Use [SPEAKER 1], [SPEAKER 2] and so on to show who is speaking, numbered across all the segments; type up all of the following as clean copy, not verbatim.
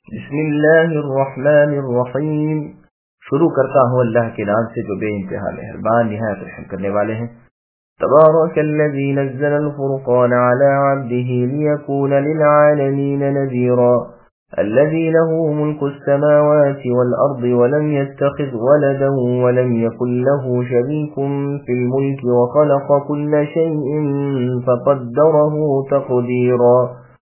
[SPEAKER 1] بسم اللہ الرحمن الرحیم۔ شروع کرتا ہوں اللہ کے نام سے جو بے انتہا مہربان نہایت رحم کرنے والے ہیں۔ تبارک الذی نزل الفرقان علی عبده لیکون للعالمین نذیرا الذی له ملک السماوات والارض ولم يتخذ ولدا ولم يكن له شریک فی الملک وخلق كل شیء فقدره تقدیرا۔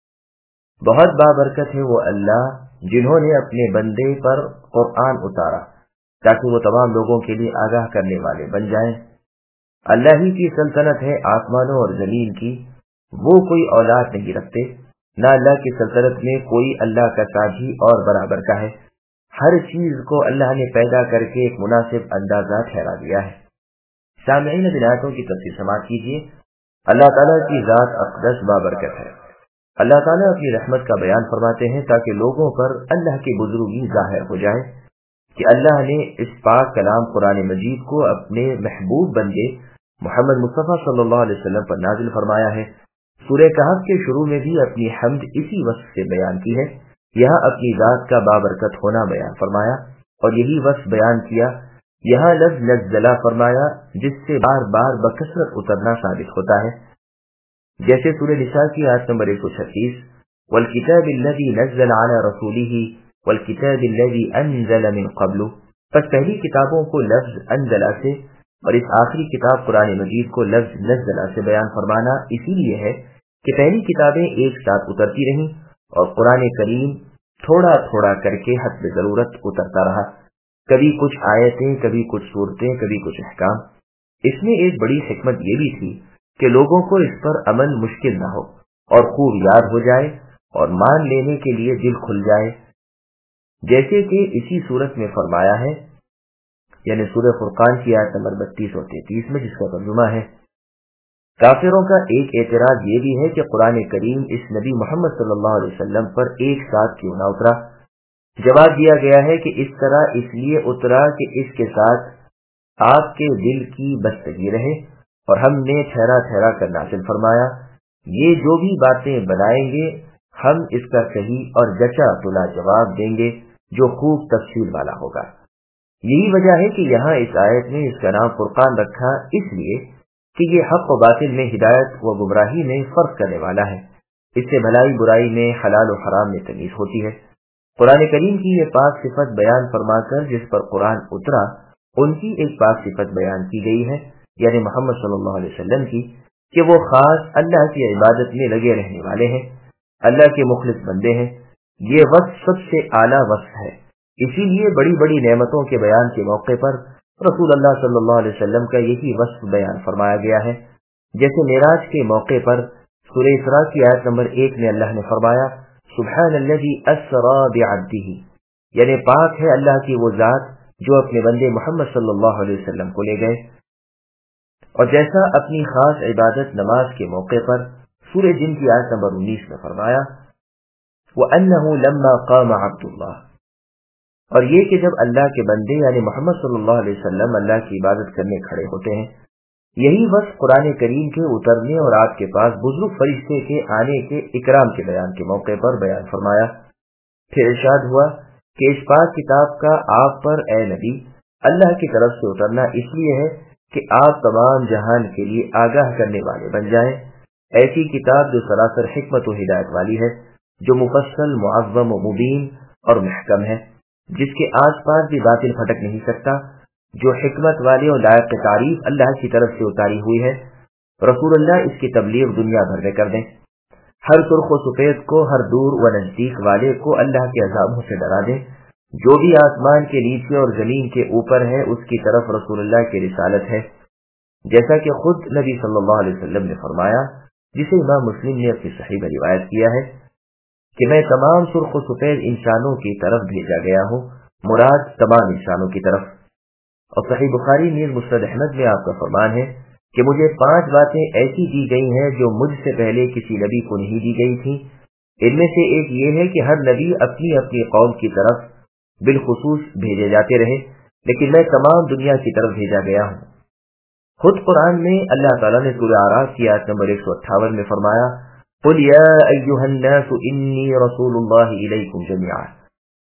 [SPEAKER 1] بہت بابرکت ہے وہ اللہ جنہوں نے اپنے بندے پر قرآن اتارا تاکہ وہ تمام لوگوں کے لیے آگاہ کرنے والے بن جائیں۔ اللہ ہی کی سلطنت ہے آسمانوں اور زمین کی، وہ کوئی اولاد نہیں رکھتے، نہ اللہ کی سلطنت میں کوئی اللہ کا ساجی اور برابر کا ہے۔ ہر چیز کو اللہ نے پیدا کر کے ایک مناسب اندازہ ٹھہرا دیا ہے۔ سامعین اب آیاتوں کی تفسیر سماعت کیجیے۔ اللہ تعالیٰ کی ذات اقدس بابرکت ہے۔ اللہ تعالیٰ اپنی رحمت کا بیان فرماتے ہیں تاکہ لوگوں پر اللہ کی بزرگی ظاہر ہو جائے کہ اللہ نے اس پاک کلام قرآن مجید کو اپنے محبوب بندے محمد مصطفیٰ صلی اللہ علیہ وسلم پر نازل فرمایا ہے۔ سورہ کہف کے شروع میں بھی اپنی حمد اسی وصف سے بیان کی ہے، یہاں اپنی ذات کا بابرکت ہونا بیان فرمایا اور یہی وصف بیان کیا۔ یہاں لفظ نزلہ فرمایا جس سے بار بار بکثرت اترنا ثابت ہوتا ہے، جیسے سورہ نساء کی آیت نمبر 136 والکتاب الذی نزل علی رسولہ والکتاب الذی انزل من قبل۔ پس پہلی کتابوں کو لفظ انزلہ سے اور اس آخری کتاب قرآن مجید کو لفظ نزلہ سے بیان فرمانا اسی لیے ہے کہ پہلی کتابیں ایک ساتھ اترتی رہیں اور قرآن کریم تھوڑا تھوڑا کر کے حسب ضرورت اترتا رہا، کبھی کچھ آیتیں، کبھی کچھ صورتیں، کبھی کچھ احکام۔ اس میں ایک بڑی حکمت یہ بھی تھی کہ لوگوں کو اس پر عمل مشکل نہ ہو اور خوب یاد ہو جائے اور مان لینے کے لیے دل کھل جائے، جیسے کہ اسی صورت میں فرمایا ہے، یعنی سورہ فرقان کی آیت نمبر 32 اور 33 میں، جس کا ترجمہ ہے کافروں کا ایک اعتراض یہ بھی ہے کہ قرآن کریم اس نبی محمد صلی اللہ علیہ وسلم پر ایک ساتھ کیوں نہ اترا۔ جواب دیا گیا ہے کہ اس طرح اس لیے اترا کہ اس کے ساتھ آپ کے دل کی بستگی رہے اور ہم نے ٹھہرا ٹھہرا کر نازل فرمایا، یہ جو بھی باتیں بنائیں گے ہم اس کا صحیح اور جچا تلا جواب دیں گے جو خوب تفصیل والا ہوگا۔ یہی وجہ ہے کہ یہاں اس آیت میں اس کا نام فرقان رکھا، اس لیے کہ یہ حق و باطل میں، ہدایت و گمراہی میں فرق کرنے والا ہے۔ اس سے بھلائی برائی میں، حلال و حرام میں تمیز ہوتی ہے۔ قرآن کریم کی یہ پاک صفت بیان فرما کر جس پر قرآن اترا ان کی ایک پاک صفت بیان کی گئی ہے، یعنی محمد صلی اللہ علیہ وسلم کی، کہ وہ خاص اللہ کی عبادت میں لگے رہنے والے ہیں، اللہ کے مخلص بندے ہیں۔ یہ وصف سب سے اعلیٰ وصف ہے، اسی لیے بڑی بڑی نعمتوں کے بیان کے موقع پر رسول اللہ صلی اللہ علیہ وسلم کا یہی وصف بیان فرمایا گیا ہے، جیسے معراج کے موقع پر سورہ اسراء کی آیت نمبر 1 میں اللہ نے فرمایا سبحان الذی اسری بعبدہ، یعنی پاک ہے اللہ کی وہ ذات جو اپنے بندے محمد صلی اللہ علیہ وسلم کو لے گئے۔ اور جیسا اپنی خاص عبادت نماز کے موقع پر سورہ جن کی آیت نمبر 19 میں فرمایا وَأَنَّهُ لَمَّا قَامَ عَبْدُ اللَّهِ، اور یہ کہ جب اللہ کے بندے یعنی محمد صلی اللہ علیہ وسلم اللہ کی عبادت کرنے کھڑے ہوتے ہیں۔ یہی وصف قرآن کریم کے اترنے اور آپ کے پاس بزرگ فرشتے کے آنے کے اکرام کے بیان کے موقع پر بیان فرمایا۔ پھر ارشاد ہوا کہ اس پاک کتاب کا آپ پر اے نبی اللہ کی طرف سے اترنا اس لیے ہے کہ آپ تمام جہان کے لیے آگاہ کرنے والے بن جائیں، ایسی کتاب جو سراسر حکمت و ہدایت والی ہے، جو مفصل، معظم و مبین اور محکم ہے، جس کے آس پاس بھی باطل پھٹک نہیں سکتا، جو حکمت والے اور لائق تعریف اللہ کی طرف سے اتاری ہوئی ہے۔ رسول اللہ اس کی تبلیغ دنیا بھر میں کر دیں، ہر سرخ و سفید کو، ہر دور و نزدیک والے کو اللہ کے عذابوں سے ڈرا دیں۔ جو بھی آسمان کے نیچے اور زمین کے اوپر ہے اس کی طرف رسول اللہ کی رسالت ہے، جیسا کہ خود نبی صلی اللہ علیہ وسلم نے فرمایا، جسے امام مسلم نے اپنی صحیح میں روایت کیا ہے کہ میں تمام سرخ و سفید انسانوں کی طرف بھیجا گیا ہوں، مراد تمام انسانوں کی طرف۔ اور صحیح بخاری نیز مسند احمد میں آپ کا فرمان ہے کہ مجھے 5 باتیں ایسی دی گئی ہیں جو مجھ سے پہلے کسی نبی کو نہیں دی گئی تھی۔ ان میں سے ایک یہ ہے کہ ہر نبی اپنی اپنی قوم کی طرف بالخصوص بھیجے جاتے رہے، لیکن میں تمام دنیا کی طرف بھیجا گیا ہوں۔ خود قرآن میں اللہ تعالیٰ نے سورہ اعراف کی آیت نمبر 158 میں فرمایا قُلْ يَا أَيُّهَا النَّاسُ إِنِّي رَسُولُ اللَّهِ إِلَيْكُمْ جَمِيعًا،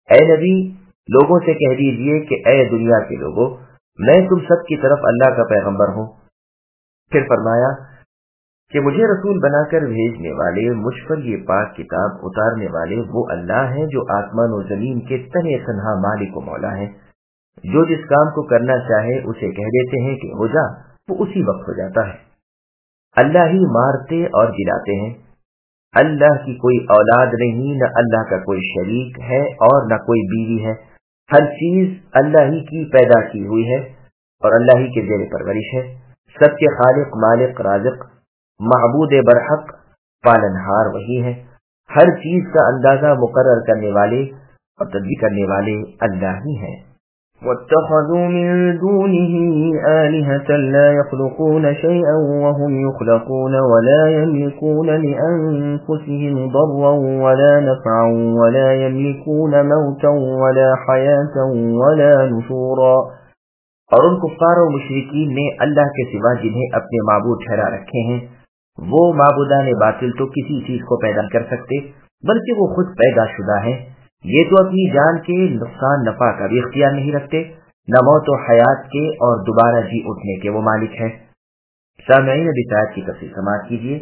[SPEAKER 1] اے نبی لوگوں سے کہہ دیجئے کہ اے دنیا کے لوگوں، میں تم سب کی طرف اللہ کا پیغمبر ہوں۔ پھر فرمایا کہ مجھے رسول بنا کر بھیجنے والے، مجھ پر یہ پاک کتاب اتارنے والے وہ اللہ ہیں جو آسمان و زمین کے تنہے تنہا مالک و مولا ہیں، جو جس کام کو کرنا چاہے اسے کہہ دیتے ہیں کہ ہو جا، وہ اسی وقت ہو جاتا ہے۔ اللہ ہی مارتے اور جلاتے ہیں، اللہ کی کوئی اولاد نہیں، نہ اللہ کا کوئی شریک ہے اور نہ کوئی بیوی ہے، ہر چیز اللہ ہی کی پیدا کی ہوئی ہے اور اللہ ہی کے زیر پرورش ہے۔ سب کے خالق، مالک، رازق، معبود برحق، پالنہار وہی ہے۔ ہر چیز کا اندازہ مقرر کرنے والے اور تدبیر کرنے والے اللہ ہی ہیں۔ واتخذوا من دونه آلهة لا يخلقون شيئا وهم يخلقون ولا يملكون لأنفسهم ضرا ولا نفعا ولا يملكون موتا ولا حياة ولا نشورا۔ اور ان کفار و مشرکین نے اللہ کے سوا جنہیں اپنے معبود ٹھہرا رکھے ہیں، وہ معبودان باطل تو کسی چیز کو پیدا کر سکتے بلکہ وہ خود پیدا شدہ ہیں۔ یہ تو اپنی جان کے نقصان نفع کا بھی اختیار نہیں رکھتے، نہ موت و حیات کے اور دوبارہ جی اٹھنے کے وہ مالک ہیں۔ سامعین ابھی آیت کی تفصیل سماعت کیجیے۔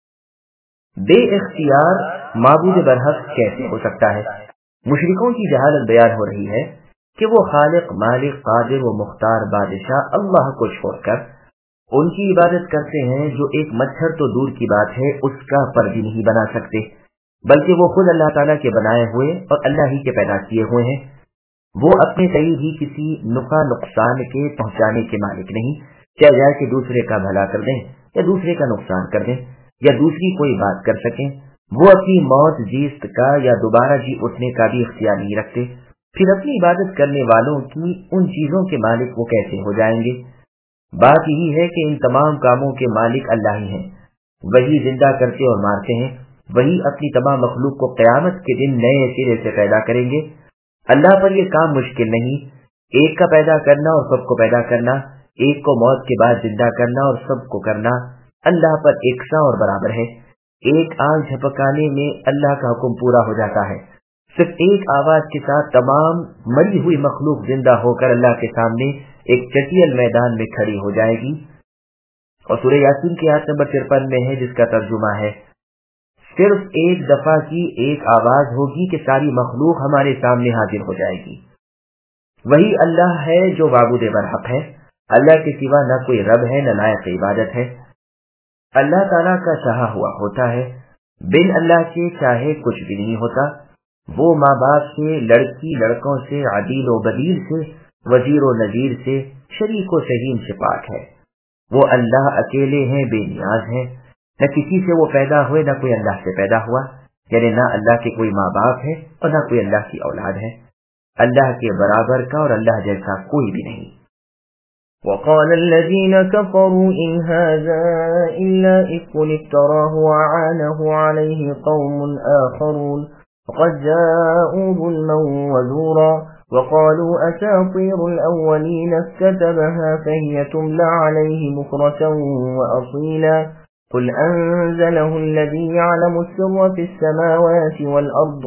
[SPEAKER 1] بے اختیار معبود برحق کیسے ہو سکتا ہے؟ مشرکوں کی جہالت بیان ہو رہی ہے کہ وہ خالق، مالک، قادر و مختار بادشاہ اللہ کو چھوڑ کر ان کی عبادت کرتے ہیں جو ایک مچھر تو دور کی بات ہے اس کا پر بھی نہیں بنا سکتے، بلکہ وہ خود اللہ تعالیٰ کے بنائے ہوئے اور اللہ ہی کے پیدا کیے ہوئے ہیں۔ وہ اپنے قریب ہی کسی نفع نقصان کے پہنچانے کے مالک نہیں، چاہے جائے کہ دوسرے کا بھلا کر دیں یا دوسرے کا نقصان کر دیں یا دوسری کوئی بات کر سکیں۔ وہ اپنی موت زیست کا یا دوبارہ جی اٹھنے کا بھی اختیار نہیں رکھتے، پھر اپنی عبادت کرنے والوں کی ان چیزوں کے مالک وہ کیسے ہو جائیں گے؟ بات یہی ہے کہ ان تمام کاموں کے مالک اللہ ہی ہیں، وہی زندہ کرتے اور مارتے ہیں، وہی اپنی تمام مخلوق کو قیامت کے دن نئے سرے سے پیدا کریں گے۔ اللہ پر یہ کام مشکل نہیں، ایک کا پیدا کرنا اور سب کو پیدا کرنا، ایک کو موت کے بعد زندہ کرنا اور سب کو کرنا اللہ پر یکساں اور برابر ہے۔ ایک آنکھ جھپکانے میں اللہ کا حکم پورا ہو جاتا ہے، صرف ایک آواز کے ساتھ تمام مری ہوئی مخلوق زندہ ہو کر اللہ کے سامنے ایک چٹیل میدان میں کھڑی ہو جائے گی۔ اور سورہ یاسین کی آیت نمبر 53 میں ہے جس کا ترجمہ ہے، صرف ایک دفعہ کی ایک آواز ہوگی کہ ساری مخلوق ہمارے سامنے حاضر ہو جائے گی۔ وہی اللہ ہے جو معبود برحق ہے، اللہ کے سوا نہ کوئی رب ہے نہ لائق عبادت ہے۔ اللہ تعالیٰ کا چاہا ہوا ہوتا ہے، بن اللہ کے چاہے کچھ بھی نہیں ہوتا۔ وہ ماں باپ سے، لڑکی لڑکوں سے، عدیل و بدیل سے، وزیر و نذیر سے، شریک و شہین سے پاک ہے۔ وہ اللہ اکیلے ہیں، بے نیاز ہیں، نہ کسی سے وہ پیدا ہوئے نہ کوئی اللہ سے پیدا ہوا، یعنی نہ اللہ کے کوئی ماں باپ ہے اور نہ کوئی اللہ کی اولاد ہے۔ اللہ کے برابر کا اور اللہ جیسا کوئی بھی نہیں۔
[SPEAKER 2] وقال الذين كفروا إن هذا إلا إفك افتراه وعانه عليه قوم آخرون وقد جاءوا ظلما وزورا وقالوا أساطير الأولين اكتتبها فهي تملى عليه بكرة وأصيلا قل أنزله الذي يعلم السر في السماوات والأرض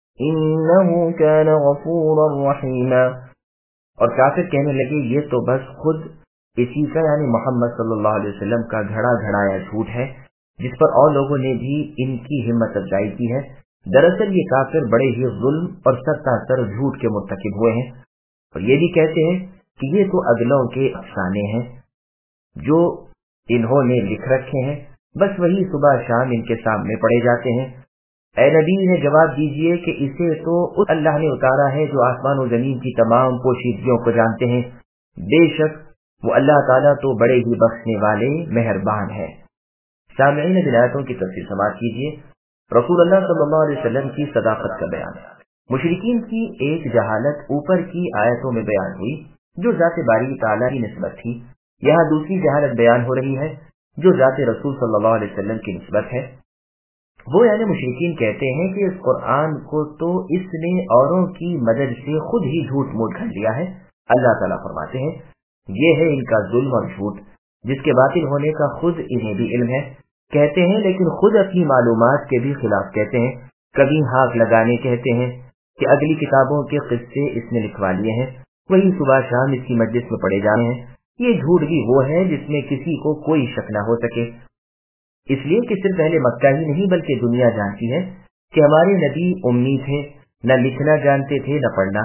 [SPEAKER 2] إنه كان غفورا رحيما۔
[SPEAKER 1] اور کافر کہنے لگے یہ تو بس خود اسی کا یعنی محمد صلی اللہ علیہ وسلم کا گھڑا گھڑایا جھوٹ ہے جس پر اور لوگوں نے بھی ان کی ہمت افزائی کی ہے۔ دراصل یہ کافر بڑے ہی ظلم اور سر جھوٹ کے مرتکب ہوئے ہیں، اور یہ بھی کہتے ہیں کہ یہ تو اگلوں کے افسانے ہیں جو انہوں نے لکھ رکھے ہیں، بس وہی صبح شام ان کے سامنے پڑے جاتے ہیں۔ اے نبی انہیں جواب دیجئے کہ اسے تو اس اللہ نے اتارا ہے جو آسمان و زمین کی تمام پوشیدگیوں کو جانتے ہیں، بے شک وہ اللہ تعالیٰ تو بڑے ہی بخشنے والے مہربان ہے۔ سامعین آیتوں کی تفصیل سماعت کیجیے۔ رسول اللہ صلی اللہ علیہ وسلم کی صداقت کا بیان۔ مشرکین کی ایک جہالت اوپر کی آیتوں میں بیان ہوئی جو ذات باری تعالیٰ کی نسبت تھی، یہاں دوسری جہالت بیان ہو رہی ہے جو ذات رسول صلی اللہ علیہ وسلم کی نسبت ہے۔ وہ یعنی مشرکین کہتے ہیں کہ اس قرآن کو تو اس نے اوروں کی مدد سے خود ہی جھوٹ موٹ کر لیا ہے۔ اللہ تعالیٰ فرماتے ہیں یہ ہے ان کا ظلم اور جھوٹ جس کے باطل ہونے کا خود انہیں بھی علم ہے۔ کہتے ہیں لیکن خود اپنی معلومات کے بھی خلاف کہتے ہیں، کبھی ہاتھ لگانے کہتے ہیں، کہ اگلی کتابوں کے قصے اس نے لکھوا لیے ہیں، وہی صبح شام اس کی مجلس میں پڑے جانے ہیں۔ یہ جھوٹ بھی وہ ہے جس میں کسی کو کوئی شک نہ ہو سکے، اس لیے کہ صرف اہل مکہ ہی نہیں بلکہ دنیا جانتی ہے کہ ہمارے نبی امی تھے، نہ لکھنا جانتے تھے نہ پڑھنا۔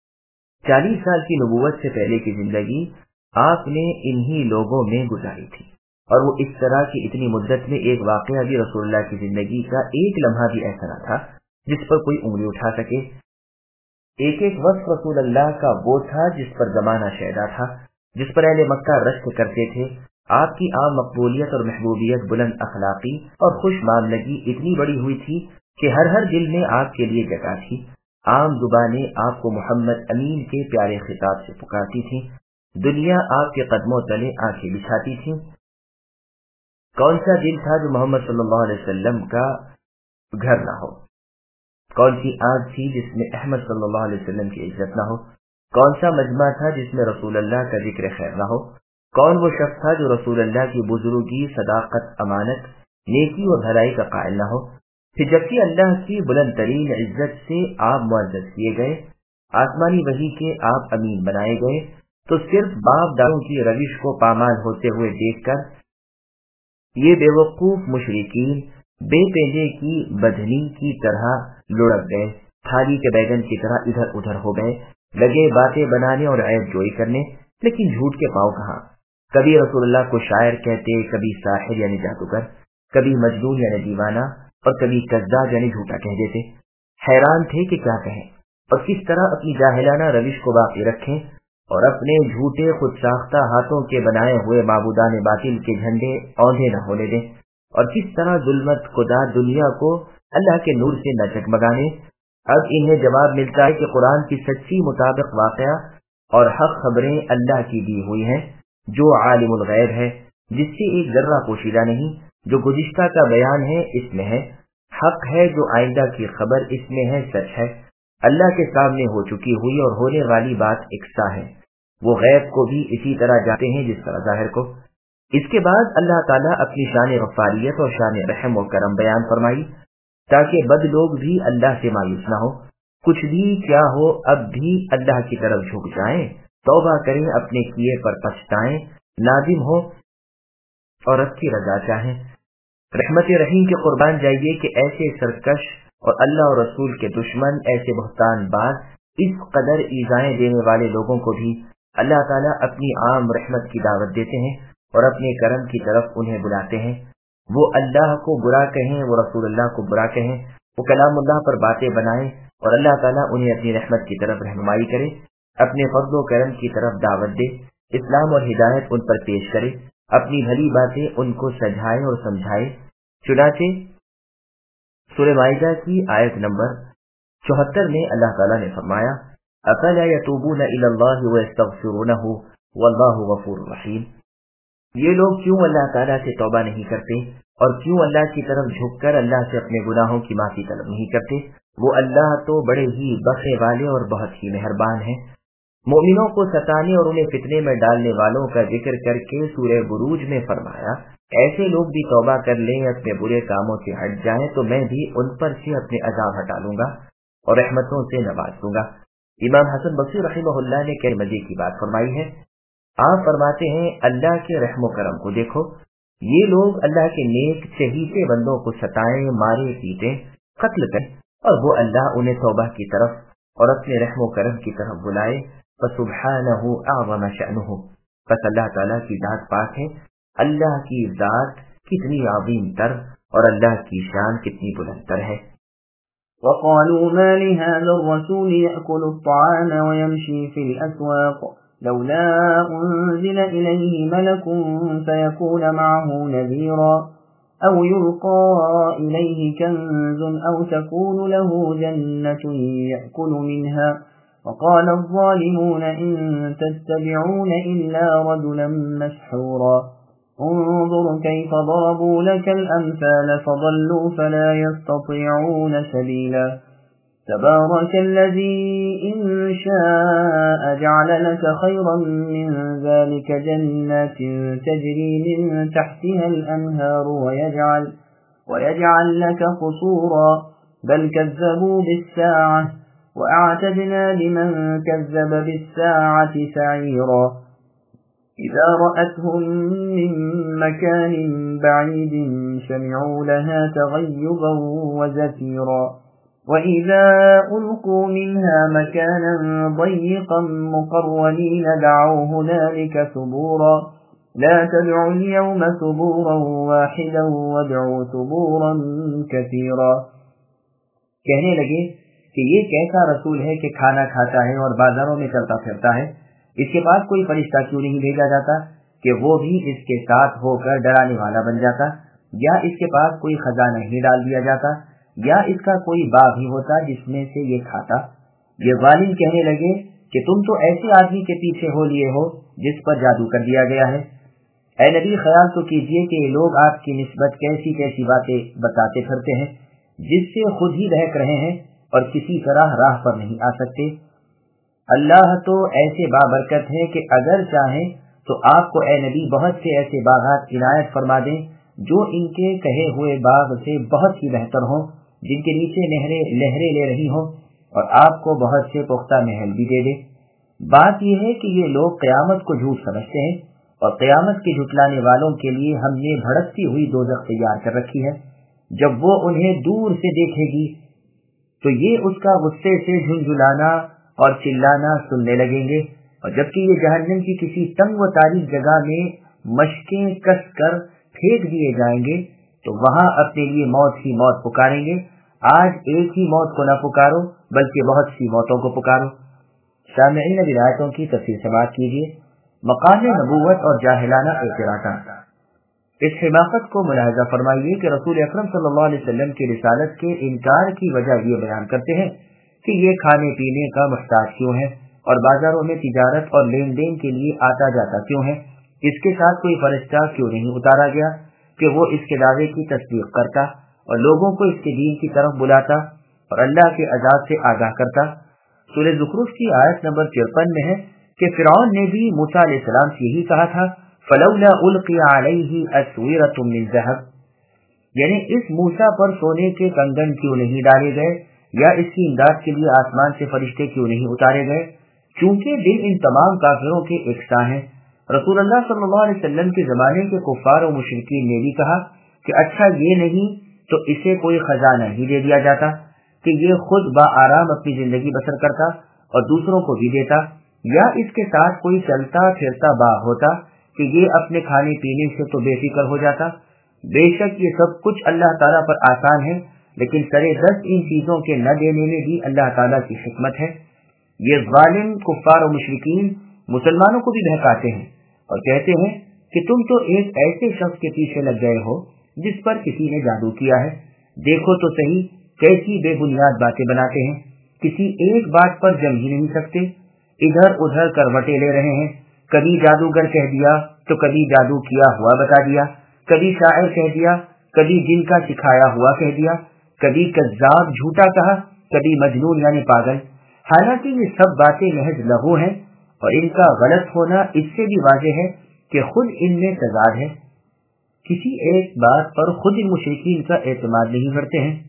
[SPEAKER 1] 40 سال کی نبوت سے پہلے کی زندگی آپ نے انہی لوگوں میں گزاری تھی، اور وہ اس طرح کی اتنی مدت میں ایک واقعہ بھی رسول اللہ کی زندگی کا ایک لمحہ بھی ایسا نہ تھا جس پر کوئی انگلی اٹھا سکے۔ ایک ایک وقت رسول اللہ کا وہ تھا جس پر زمانہ شہدا تھا، جس پر اہل مکہ رشک کرتے تھے۔ آپ کی عام مقبولیت اور محبوبیت، بلند اخلاقی اور خوش معاملگی اتنی بڑی ہوئی تھی کہ ہر ہر دل میں آپ کے لیے جگہ تھی۔ عام زبانیں آپ کو محمد امین کے پیارے خطاب سے پکارتی تھیں، دنیا آپ کے قدموں تلے آنکھیں بچھاتی تھی۔ کون سا دل تھا جو محمد صلی اللہ علیہ وسلم کا گھر نہ ہو؟ کون سی آنکھ تھی جس میں احمد صلی اللہ علیہ وسلم کی عزت نہ ہو؟ کون سا مجمع تھا جس میں رسول اللہ کا ذکر خیر نہ ہو؟ کون وہ شخص تھا جو رسول اللہ کی بزرگی، صداقت، امانت، نیکی اور بھلائی کا قائل نہ ہو؟ پھر جبکہ اللہ کی بلند ترین عزت سے آپ معزز کیے گئے، آسمانی وحی کے آپ امین بنائے گئے، تو صرف باپ دادوں کی روش کو پامال ہوتے ہوئے دیکھ کر یہ بے وقوف مشرکین بے پیندے کی بدھنی کی طرح لڑک گئے، تھالی کے بیگن کی طرح ادھر ادھر ہو گئے، لگے باتیں بنانے اور عیب جوئی کرنے، لیکن جھوٹ کے پاؤں کہاں۔ کبھی رسول اللہ کو شاعر کہتے، کبھی ساحر یعنی جادوگر، کبھی مجنون یعنی دیوانہ، اور کبھی کذاب یعنی جھوٹا کہہ دیتے۔ حیران تھے کہ کیا کہیں اور کس طرح اپنی جاہلانہ روش کو باقی رکھیں اور اپنے جھوٹے خود ساختہ ہاتھوں کے بنائے ہوئے معبودان باطل کے جھنڈے اوندھے نہ ہونے دیں، اور کس طرح ظلمت خدا دنیا کو اللہ کے نور سے نہ جگمگانے۔ اب انہیں جواب ملتا ہے کہ قرآن کی سچی مطابق واقعہ اور حق خبریں اللہ کی دی ہوئی ہیں، جو عالم الغیب ہے، جس سے ایک ذرہ پوشیدہ نہیں۔ جو گزشتہ کا بیان ہے اس میں ہے حق ہے، جو آئندہ کی خبر اس میں ہے سچ ہے۔ اللہ کے سامنے ہو چکی ہوئی اور ہونے والی بات یکساں ہے، وہ غیب کو بھی اسی طرح جانتے ہیں جس طرح ظاہر کو۔ اس کے بعد اللہ تعالیٰ اپنی شان غفاریت اور شان رحم و کرم بیان فرمائی تاکہ بد لوگ بھی اللہ سے مایوس نہ ہو، کچھ بھی کیا ہو اب بھی اللہ کی طرف جھک جائیں، توبہ کریں، اپنے کیے پر پچھتائیں، نادم ہو اور رب کی رضا چاہیں۔ رحمت رحیم کے قربان جائیے کہ ایسے سرکش اور اللہ اور رسول کے دشمن، ایسے بہتان باز، اس قدر ایذائیں دینے والے لوگوں کو بھی اللہ تعالیٰ اپنی عام رحمت کی دعوت دیتے ہیں اور اپنے کرم کی طرف انہیں بلاتے ہیں۔ وہ اللہ کو برا کہیں، وہ رسول اللہ کو برا کہیں، وہ کلام اللہ پر باتیں بنائیں، اور اللہ تعالیٰ انہیں اپنی رحمت کی طرف رہنمائی کرے، اپنے فضل و کرم کی طرف دعوت دے، اسلام اور ہدایت ان پر پیش کرے، اپنی بھلی باتیں ان کو سجھائے اور سمجھائے۔ چنانچہ سورہ مائدہ کی آیت نمبر 74 میں اللہ تعالیٰ نے فرمایا، افلا یتوبون الی اللہ ویستغفرونہ واللہ غفور رحیم۔ یہ لوگ کیوں اللہ تعالیٰ سے توبہ نہیں کرتے اور کیوں اللہ کی طرف جھک کر اللہ سے اپنے گناہوں کی معافی طلب نہیں کرتے؟ وہ اللہ تو بڑے ہی بخشنے والے اور بہت ہی مہربان ہیں۔ مومنوں کو ستانے اور انہیں فتنے میں ڈالنے والوں کا ذکر کر کے سورہ بروج میں فرمایا، ایسے لوگ بھی توبہ کر لیں، اپنے برے کاموں سے ہٹ جائیں تو میں بھی ان پر سے اپنے عذاب ہٹا لوں گا اور رحمتوں سے نواز دوں گا۔ امام حسن بصری رحمہ اللہ نے کئی مزے کی بات فرمائی ہے۔ آپ فرماتے ہیں، اللہ کے رحم و کرم کو دیکھو، یہ لوگ اللہ کے نیک چہیتے بندوں کو ستائیں، مارے پیٹیں، قتل کریں، اور وہ اللہ انہیں توبہ کی طرف اور اپنے رحم و کرم کی طرف بلائے، فسبحانہ اعظم شأنہ، بس اللہ تعالیٰ کی ذات پاک ہے، اللہ کی ذات کتنی عظیم تر اور اللہ کی شان کتنی بلند تر ہے۔
[SPEAKER 2] وقالوا ما لهذا الرسول يأكل الطعام ويمشي في الأسواق لولا أنزل إليه ملك فيكون معه نذيرا أو يلقى إليه كنز أو تكون له جنة يأكل منها وقال الظالمون إن تتبعون إلا رجلا مسحورا انظر كيف ضربوا لك الأمثال فضلوا فلا يستطيعون سبيلا تبارك الذي إن شاء جعل لك خيرا من ذلك جنات تجري من تحتها الأنهار ويجعل لك قصورا بل كذبوا بالساعة وأعتدنا لمن كذب بالساعة سعيرا إذا رأتهم من مكان بعيد سمعوا لها تغيظا وزفيرا وإذا ألقوا منها مكانا ضيقا مقرنين دعوا هنالك ثبورا لا تدعوا اليوم ثبورا واحدا وادعوا ثبورا كثيرا. کہنے لگے کہ یہ کیسا رسول ہے کہ کھانا کھاتا ہے اور بازاروں میں چلتا پھرتا ہے، اس کے پاس کوئی فرشتہ کیوں نہیں بھیجا جاتا کہ وہ بھی اس کے ساتھ ہو کر ڈرانے والا بن جاتا، یا اس کے پاس کوئی خزانہ ہی ڈال دیا جاتا، یا اس کا کوئی باغ ہی ہوتا جس میں سے یہ کھاتا. یہ ظالم کہنے لگے کہ تم تو ایسے آدمی کے پیچھے ہو لیے ہو جس پر جادو کر دیا گیا ہے. اے نبی خیال تو کیجئے کہ یہ لوگ آپ کی نسبت کیسی کیسی باتیں بتاتے پھرتے ہیں جس سے خود ہی بہک رہے ہیں اور کسی طرح راہ پر نہیں آ سکتے. اللہ تو ایسے بابرکت ہے کہ اگر چاہیں تو آپ کو اے نبی بہت سے ایسے باغات عنایت فرما دیں جو ان کے کہے ہوئے باغ سے بہت ہی بہتر ہوں، جن کے نیچے لہریں لے رہی ہوں، اور آپ کو بہت سے پختہ محل بھی دے دے. بات یہ ہے کہ یہ لوگ قیامت کو جھوٹ سمجھتے ہیں، اور قیامت کے جھٹلانے والوں کے لیے ہم نے بھڑکتی ہوئی دوزخ تیار کر رکھی ہے. جب وہ انہیں دور سے دیکھے گی تو یہ اس کا غصے سے جھنجھلانا اور چلانا سننے لگیں گے، اور جبکہ یہ جہنم کی کسی تنگ و تاریک جگہ میں مشکیں کس کر پھینک دیے جائیں گے تو وہاں اپنے لیے موت ہی موت پکاریں گے. آج ایک ہی موت کو نہ پکارو بلکہ بہت سی موتوں کو پکارو. سامعین اب آیتوں کی تفصیل سماعت کیجیے. مقام نبوت اور جاہلانہ اعتراضات. اس حماقت کو ملاحظہ فرمائیے کہ رسول اکرم صلی اللہ علیہ وسلم کی رسالت کے انکار کی وجہ یہ بیان کرتے ہیں کہ یہ کھانے پینے کا محتاج کیوں ہے اور بازاروں میں تجارت اور لین دین کے لیے آتا جاتا کیوں ہے. اس کے ساتھ کوئی فرشتہ کیوں نہیں اتارا گیا کہ وہ اس کے دعوے کی تصدیق کرتا اور لوگوں کو اس کے دین کی طرف بلاتا اور اللہ کے عذاب سے آگاہ کرتا. سورہ زخرف کی آیت نمبر 53 میں ہے کہ فرعون نے بھی موسیٰ علیہ السلام سے یہی کہا تھا فَلَوْلَا أُلْقِيَ عَلَيْهِ أَسْوِرَةٌ مِّن ذَهَبٍ، یعنی اس موسیٰ پر سونے کے کنگن کیوں نہیں ڈالے گئے یا اس کی امداد کے لیے آسمان سے فرشتے کیوں نہیں اتارے گئے، چونکہ دل ان تمام کافروں کے یکساں ہیں. رسول اللہ صلی اللہ علیہ وسلم کے زمانے کے کفار و مشرکین نے بھی کہا کہ اچھا یہ نہیں تو اسے کوئی خزانہ ہی دے دیا جاتا کہ یہ خود بآرام اپنی زندگی بسر کرتا اور دوسروں کو بھی دیتا، یا اس کے ساتھ کوئی چلتا پھرتا باغ ہوتا کہ یہ اپنے کھانے پینے سے تو بے فکر ہو جاتا. بے شک یہ سب کچھ اللہ تعالیٰ پر آسان ہے، لیکن سرے دست ان چیزوں کے نہ دینے میں بھی اللہ تعالیٰ کی حکمت ہے. یہ ظالم کفار و مشرکین مسلمانوں کو بھی بہکاتے ہیں اور کہتے ہیں کہ تم تو ایک ایسے شخص کے پیچھے لگ گئے ہو جس پر کسی نے جادو کیا ہے. دیکھو تو صحیح کیسی بے بنیاد باتیں بناتے ہیں، کسی ایک بات پر جم ہی نہیں سکتے، ادھر ادھر کروٹیں لے رہے ہیں. کبھی جادوگر کہہ دیا تو کبھی جادو کیا ہوا بتا دیا، کبھی شاعر کہہ دیا، کبھی جن کا سکھایا ہوا کہہ دیا، کبھی کذاب جھوٹا کہا، کبھی مجنون یعنی پاگل. حالانکہ یہ سب باتیں محض لغو ہیں اور ان کا غلط ہونا اس سے بھی واضح ہے کہ خود ان میں تضاد ہے. کسی ایک بات پر خود ان مشرکین کا اعتماد نہیں کرتے ہیں،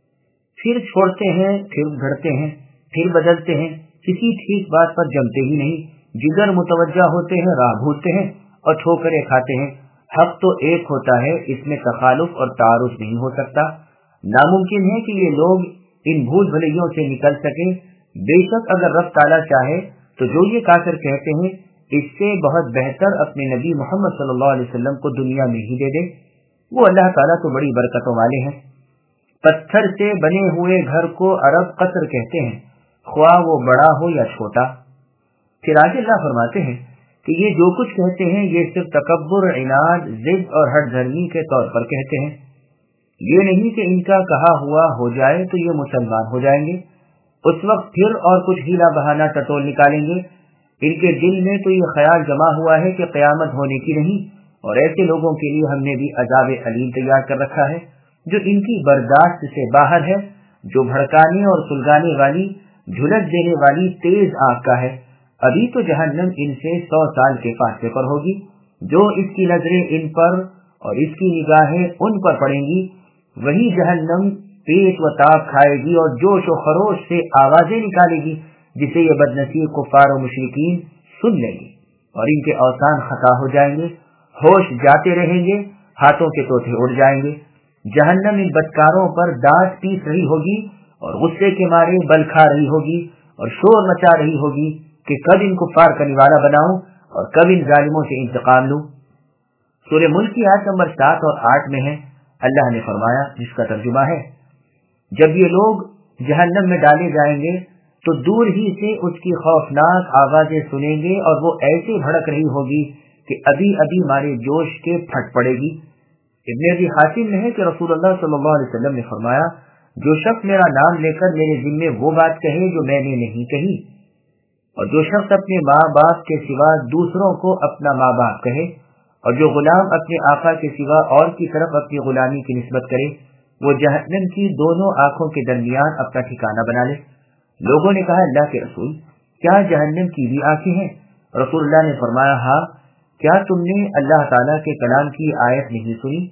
[SPEAKER 2] پھر چھوڑتے ہیں، پھر گھڑتے ہیں، پھر بدلتے ہیں، کسی ٹھیک بات پر جمتے ہی نہیں، جگر متوجہ ہوتے ہیں، راہ بھولتے ہیں اور ٹھوکریں کھاتے ہیں. حق تو ایک ہوتا ہے، اس میں تخالف اور تعارض نہیں ہو سکتا. ناممکن ہے کہ یہ لوگ ان بھول بھلیوں سے نکل سکیں. بے شک اگر رب تعالیٰ چاہے تو جو یہ کافر کہتے ہیں اس سے بہت بہتر اپنے نبی محمد صلی اللہ علیہ وسلم کو دنیا میں ہی دے دے. وہ اللہ تعالیٰ تو بڑی برکتوں والے ہیں. پتھر سے بنے ہوئے گھر کو عرب قصر کہتے ہیں، خواہ وہ بڑا ہو یا چھوٹا. پھر آگے اللہ فرماتے ہیں کہ یہ جو کچھ کہتے ہیں یہ صرف تکبر، عناد، ضد اور ہٹ دھرمی کے طور پر کہتے ہیں. یہ نہیں کہ ان کا کہا ہوا ہو جائے تو یہ مسلمان ہو جائیں گے، اس وقت پھر اور کچھ ہیلا بہانہ ٹٹول نکالیں گے. ان کے دل میں تو یہ خیال جمع ہوا ہے کہ قیامت ہونے کی نہیں، اور ایسے لوگوں کے لیے ہم نے بھی عذاب علیم تیار کر رکھا ہے جو ان کی برداشت سے باہر ہے، جو بھڑکانے اور سلگانے والی، جھلس دینے والی تیز آگ کا ہے. ابھی تو جہنم ان سے 100 سال کے فاصلے پر ہوگی. جو اس کی نظریں ان پر اور اس کی نگاہیں ان پر پڑیں گی، وہی جہنم पेट व ताप खाएगी और जोश व खरोश से आवाजें निकालेगी, जिसे ये बदनसीब कुफार और मुशरिकीन सुन लेंगे और इनके औसान खता हो जाएंगे, होश जाते रहेंगे, हाथों के तोते उड़ जाएंगे। जहन्नम इन बदकारों पर दांत पीस रही होगी और गुस्से के मारे बल खा रही होगी और शोर मचा रही होगी कि कब इन कुफार का निवाला बनाऊं और कब इन जालिमों से इंतकाम लूं। सूरह मुल्क की आयत नंबर 7 और 8 में है, अल्लाह ने फरमाया, जिसका तर्जुमा है, जब ये लोग जहन्नम में डाले जाएंगे तो दूर ही से उसकी खौफनाक आवाजें सुनेंगे और वो ऐसे भड़क रही होगी कि अभी अभी मारे जोश के फट पड़ेगी। इब्न अबी हातिम में है कि रसूलुल्लाह सल्लल्लाहु अलैहि वसल्लम ने फरमाया, जो शख्स मेरा नाम लेकर मेरे जिम्मे वो बात कहे जो मैंने नहीं कही, और जो शख्स अपने माँ बाप के सिवा दूसरों को अपना माँ बाप कहे, और जो गुलाम अपने आका के सिवा और की तरफ अपनी गुलामी की निस्बत करे, वो जहन्नम की दोनों आंखों के दरमियान अपना ठिकाना बना ले। लोगों ने कहा, अल्लाह के रसूल, क्या जहन्नम की भी आंखें हैं? रसूलुल्लाह ने फरमाया, हाँ, क्या तुमने अल्लाह ताला के कलाम की आयत नहीं सुनी,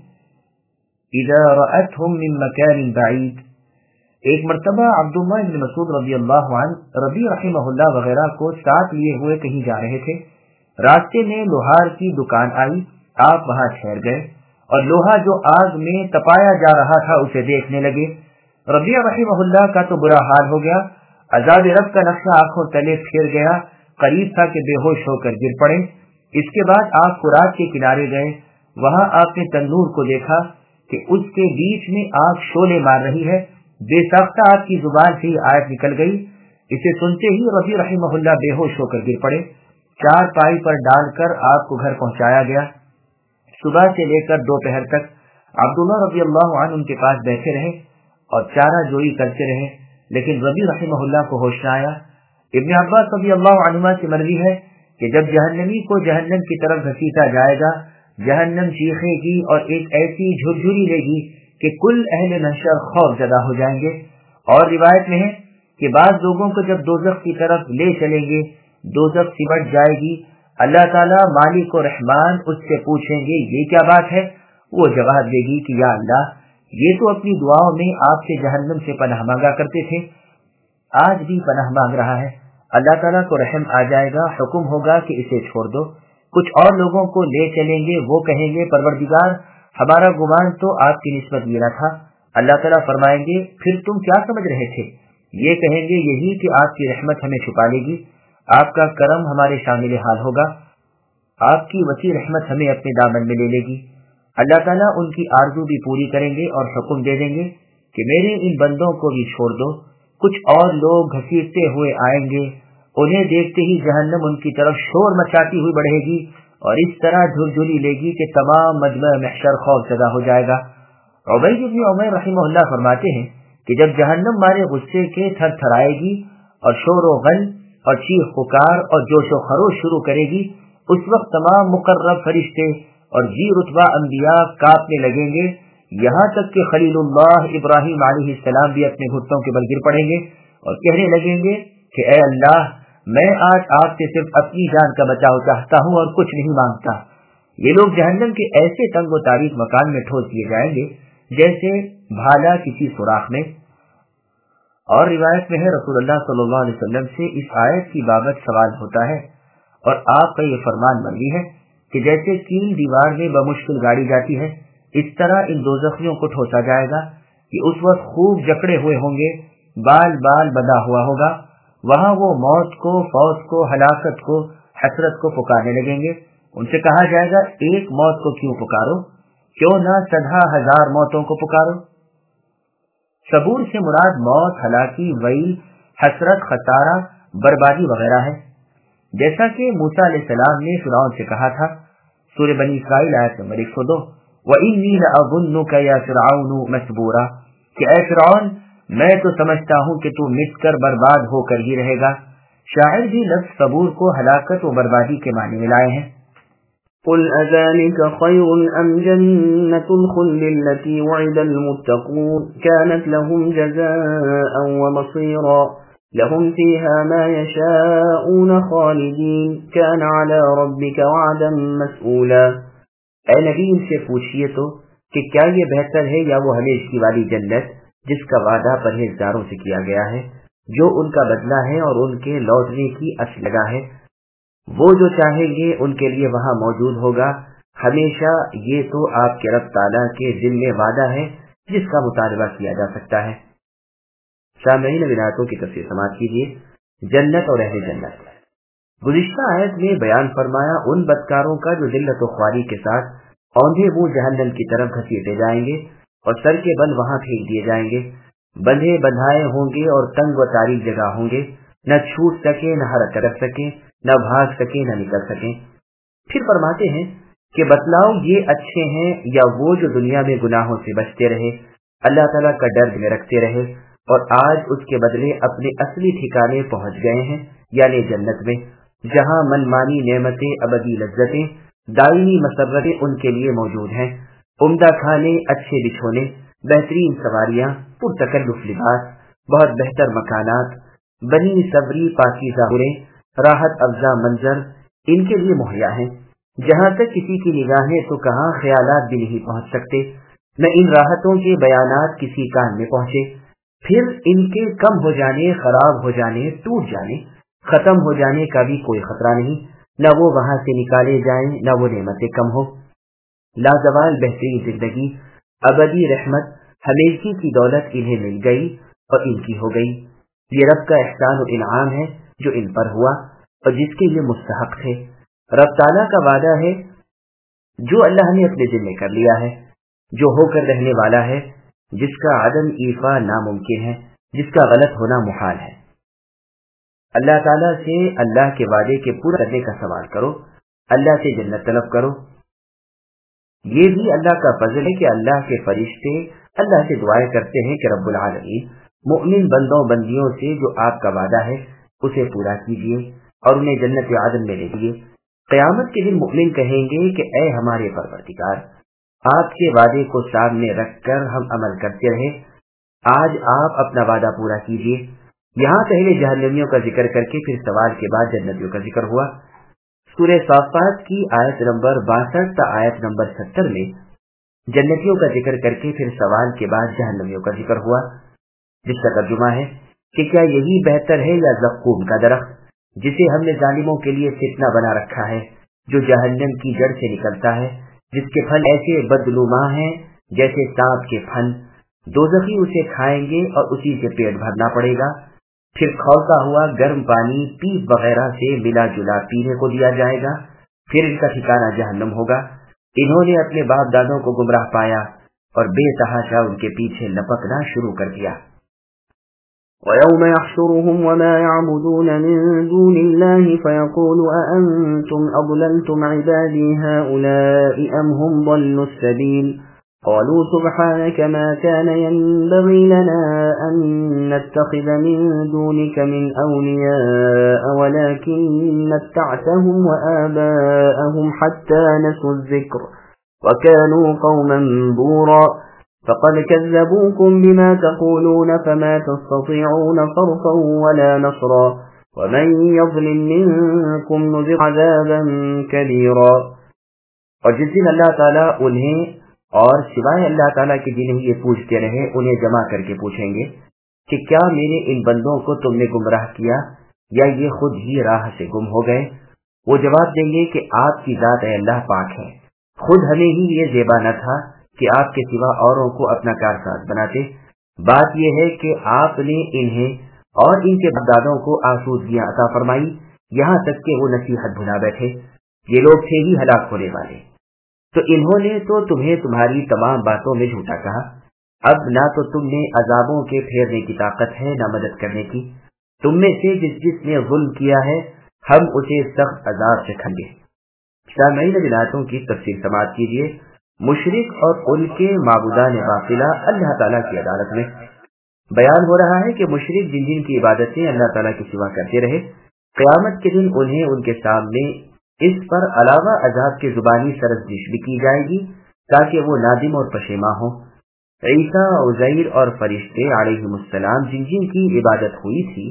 [SPEAKER 2] इज़ा रअतहुम मिन मकानिन बईद। एक मर्तबा अब्दुल्लाह इब्न मसूद रज़ियल्लाहु अन्हु रबी रहमहुल्लाह वगैरह को साथ लिए हुए कहीं जा रहे थे। रास्ते में लोहार की दुकान आई, आप वहां ठहर गए और लोहा जो आग में तपाया जा रहा था उसे देखने लगे। रबी रहमहुल्लाह का तो बुरा हाल हो गया, अज़ाब रब का नक्शा आंखों तले फिर गया, करीब था कि बेहोश होकर गिर पड़े। इसके बाद आप फुरात के किनारे गए, वहां आपने तंदूर को देखा कि उसके बीच में आग शोले मार रही है। बेसाख्ता आपकी जुबान से आयत निकल गई। इसे सुनते ही रबी रहमहुल्लाह बेहोश होकर गिर पड़े। चार पाई पर डालकर आपको घर पहुंचाया गया। सुबह से लेकर दोपहर तक अब्दुल्लाह रज़ियल्लाहु अन्हु उनके पास बैठे रहे और चारा जोई करते रहे, लेकिन रबी रहमहुल्लाह को होश न आया। इब्न अब्बास रज़ियल्लाहु अन्हुमा से मरवी है कि जब जहन्नमी को जहन्नम की तरफ घसीटा जाएगा, जहन्नम चीखेगी और एक ऐसी झुरझुरी लेगी कि कुल अहले महशर खौफ ज़दा हो जाएंगे। और रिवायत में है कि बाद लोगों को जब दोज़ख की तरफ ले चलेंगे, दोज़ख सिमट जाएगी, अल्लाह ताला मालिक और रहमान उससे पूछेंगे, ये क्या बात है? वो जवाब देगी कि या अल्लाह, ये तो अपनी दुआओं में आपसे जहन्नम से पनाह मांगा करते थे, आज भी पनाह मांग रहा है। अल्लाह ताला को रहम आ जाएगा, हुक्म होगा कि इसे छोड़ दो। कुछ और लोगों को ले चलेंगे, वो कहेंगे, परवरदिगार, हमारा गुमान तो आपकी निस्बत ये न था। अल्लाह ताला फरमाएंगे, फिर तुम क्या समझ रहे थे? ये कहेंगे, यही कि आपकी रहमत हमें छुपा लेगी, आपका करम हमारे शामिल हाल होगा, आपकी वसी रहमत हमें अपने दामन में ले लेगी। अल्लाह ताला उनकी आरज़ू भी पूरी करेंगे और हुक्म दे देंगे कि मेरे इन बंदों को भी छोड़ दो। कुछ और लोग घसीटते हुए आएंगे, उन्हें देखते ही जहन्नम उनकी तरफ शोर मचाती हुई बढ़ेगी और इस तरह झुरझुरी लेगी कि तमाम मजमा महशर खौफज़दा हो जाएगा। उबैद इब्न उमैर रहमहुल्लाह फरमाते हैं कि जब जहन्नम मारे गुस्से के थरथराएगी और शोर व गल और चीख पुकार और जोश व खरोश शुरू करेगी, उस वक्त तमाम मुकर्रब फरिश्ते और जी रुतबा अंबिया कांपने लगेंगे, यहाँ तक कि खलीलुल्लाह इब्राहिम अलैहिस्सलाम भी अपने घुटनों के बल गिर पड़ेंगे और कहने लगेंगे कि ऐ अल्लाह, मैं आज आपसे सिर्फ अपनी जान का बचाव चाहता हूँ और कुछ नहीं मांगता। ये लोग जहन्नम के ऐसे तंग व तारीक मकान में ठोस दिए जाएंगे जैसे भाला किसी सुराख में। और रिवायत में है, रसूलुल्लाह सल्लल्लाहु अलैहि वसल्लम से इस आयत की बाबत सवाल होता है और आपका ये फरमान मरवी है कि जैसे कील दीवार में बमुश्किल गाड़ी जाती है, इस तरह इन दोज़खियों को ठोसा जाएगा कि उस वक्त खूब जकड़े हुए होंगे, बाल बाल बंधा हुआ होगा। वहां वो मौत को, फौत को, हलाकत को, हसरत को पुकारने लगेंगे। उनसे कहा जाएगा, एक मौत को क्यों पुकारो, क्यों ना 10,000 मौतों को पुकारो। सबूर से मुराद मौत, हलाकी, वैल, हसरत, खसारा, बर्बादी वगैरह है। जैसा कि मूसा अलैहिस्सलाम ने फिरौन से कहा था, सूरह बनी इसराइल आयत नंबर 102, वइन्नी लअज़ुन्नुका या फिरऔन मस्बूरा, कि ऐ फिरौन, मैं तो समझता हूँ कि तू मिटकर बर्बाद होकर ही रहेगा। शायर भी लफ्ज़ सबूर को हलाकत व बर्बादी के माने में लाए हैं।
[SPEAKER 1] قل أذلك خير أم جنة الخلد التي وعد المتقون كانت لهم جزاء ومصيرا لهم فيها ما يشاءون خالدين كان على ربك وعدا مسئولا۔ اے نبی، ان سے پوچھئے تو کہ کیا یہ بہتر ہے یا وہ ہمیشگی والی جنت جس کا وعدہ پرہیزگاروں سے کیا گیا ہے، جو ان کا بدلہ ہے اور ان کے لوٹنے کی اشلگا ہے۔ وہ جو چاہیں گے ان کے لیے وہاں موجود ہوگا ہمیشہ۔ یہ تو آپ کے رب تعالیٰ کے ذمہ وعدہ ہے جس کا مطالبہ کیا جا سکتا ہے۔ سامعین، ولایتوں کی تفسیر سماعت کیجیے۔ جنت اور اہل جنت۔ گزشتہ آیت میں بیان فرمایا ان بدکاروں کا جو ذلت و خواری کے ساتھ اوندھے منہ جہنم کی طرف گھسیٹے جائیں گے اور سر کے بل وہاں پھینک دیے جائیں گے۔ بندھے بندھائے ہوں گے اور تنگ و تاریک جگہ ہوں گے، نہ چھوٹ سکے، نہ حرکت کر سکیں، نہ بھاگ سکیں، نہ نکل سکیں۔ پھر فرماتے ہیں کہ بتلاؤ یہ اچھے ہیں یا وہ جو دنیا میں گناہوں سے بچتے رہے، اللہ تعالیٰ کا ڈر میں رکھتے رہے اور آج اس کے بدلے اپنے اصلی ٹھکانے پہنچ گئے ہیں، یعنی جنت میں، جہاں منمانی نعمتیں، ابدی لذتیں، دائمی مسرتیں ان کے لیے موجود ہیں۔ عمدہ کھانے، اچھے بچھونے، بہترین سواریاں، پرتکلف لباس، بہت بہتر مکانات، بنی صبری پاکیزہ حوریں، راحت افزا منظر ان کے لیے مہیا ہیں، جہاں تک کسی کی نگاہیں تو کہاں خیالات بھی نہیں پہنچ سکتے۔ نہ ان راحتوں کے بیانات کسی کان میں پہنچے۔ پھر ان کے کم ہو جانے، خراب ہو جانے، ٹوٹ جانے، ختم ہو جانے کا بھی کوئی خطرہ نہیں، نہ وہ وہاں سے نکالے جائیں، نہ وہ نعمتیں کم ہو۔ لازوال بہترین زندگی، ابدی رحمت، ہمیشگی کی دولت انہیں مل گئی اور ان کی ہو گئی۔ یہ رب کا احسان و انعام ہے جو ان پر ہوا اور جس کے یہ مستحق تھے۔ رب تعالیٰ کا وعدہ ہے جو اللہ نے اپنے ذمہ کر لیا ہے، جو ہو کر رہنے والا ہے، جس کا عدم ایفا ناممکن ہے، جس کا غلط ہونا محال ہے۔ اللہ تعالیٰ سے اللہ کے وعدے کے پورا کرنے کا سوال کرو، اللہ سے جنت طلب کرو۔ یہ بھی اللہ کا فضل ہے کہ اللہ کے فرشتے اللہ سے دعائیں کرتے ہیں کہ رب العالمین مؤمن بندوں بندیوں سے جو آپ کا وعدہ ہے اسے پورا کیجیے اور انہیں جنت عدن میں لے لیجیے۔ قیامت کے دن مؤمن کہیں گے کہ اے ہمارے پروردگار، آپ کے وعدے کو سامنے رکھ کر ہم عمل کرتے رہے، آج آپ اپنا وعدہ پورا کیجیے۔ یہاں پہلے جہنمیوں کا ذکر کر کے پھر سوال کے بعد جنتیوں کا ذکر ہوا۔ سورہ صافات کی آیت نمبر 62 تا آیت نمبر 70 میں جنتیوں کا ذکر کر کے پھر سوال کے بعد جہنمیوں کا ذکر ہوا، جس کا ترجمہ ہے کہ کیا یہی بہتر ہے یا زقوم کا درخت جسے ہم نے ظالموں کے لیے فتنہ بنا رکھا ہے، جو جہنم کی جڑ سے نکلتا ہے، جس کے پھل ایسے بدنما ہیں جیسے سانپ کے پھن۔ دوزخی اسے کھائیں گے اور اسی سے پیٹ بھرنا پڑے گا، پھر کھولتا ہوا گرم پانی پیپ وغیرہ سے ملا جلا پینے کو دیا جائے گا، پھر ان کا ٹھکانہ جہنم ہوگا۔ انہوں نے اپنے باپ دادوں کو گمراہ پایا اور بے تحاشا ان کے پیچھے لپکنا شروع کر دیا۔
[SPEAKER 2] وَيَوْمَ يَحْشُرُهُمْ وَمَا يَعْبُدُونَ مِن دُونِ اللَّهِ فَيَقُولُ أَأَنْتُمْ أَضْلَلْتُمْ عِبَادِي هَؤُلَاءِ أَمْ هُمْ ضَلُّوا السَّبِيلَ قَالُوا سُبْحَانَكَ مَا كَانَ يَنبَغِي لَنَا أَن نَّتَّخِذَ مِن دُونِكَ مِنْ أَوْلِيَاءَ وَلَكِن مَّتَّعْتَهُمْ وَآبَاءَهُمْ حَتَّىٰ نَسُوا الذِّكْرَ وَكَانُوا قَوْمًا بُورًا فقد كذبوكم بما تقولون فما تستطيعون صرفا ولا نصرا ومن يظلم منكم نذق عذابا كبيرا۔
[SPEAKER 1] اور جس دن اللہ تعالیٰ انہیں اور سوائے اللہ تعالیٰ کے جنہیں یہ پوچھتے رہے انہیں جمع کر کے پوچھیں گے کہ کیا میرے ان بندوں کو تم نے گمراہ کیا یا یہ خود ہی راہ سے گم ہو گئے؟ وہ جواب دیں گے کہ آپ کی ذات اے اللہ پاک ہے، خود ہمیں ہی یہ زیبا نہ تھا کہ آپ کے سوا اوروں کو اپنا کارساز بناتے۔ بات یہ ہے کہ آپ نے انہیں اور ان کے دادوں کو آسودگیاں عطا فرمائی، یہاں تک کہ وہ نصیحت بھلا بیٹھے۔ یہ لوگ تھے ہی ہلاک ہونے والے، تو انہوں نے تو تمہیں تمہاری تمام باتوں میں جھوٹا کہا۔ اب نہ تو تم نے عذابوں کے پھیرنے کی طاقت ہے نہ مدد کرنے کی۔ تم میں سے جس نے ظلم کیا ہے ہم اسے سخت عذاب سے کھائیں گے۔ سامعین، ولایتوں کی تفسیر سماعت کیجیے۔ مشرک اور ان کے معبودان باطلہ اللہ تعالیٰ کی عدالت میں بیان ہو رہا ہے کہ مشرک جن جن کی عبادتیں اللہ تعالیٰ کے سوا کرتے رہے، قیامت کے دن انہیں ان کے سامنے اس پر علاوہ عذاب کے زبانی سرزنش بھی کی جائے گی تاکہ وہ نادم اور پشیماں ہوں۔ عیسیٰ، عزیر اور فرشتے علیہم السلام جن جن کی عبادت ہوئی تھی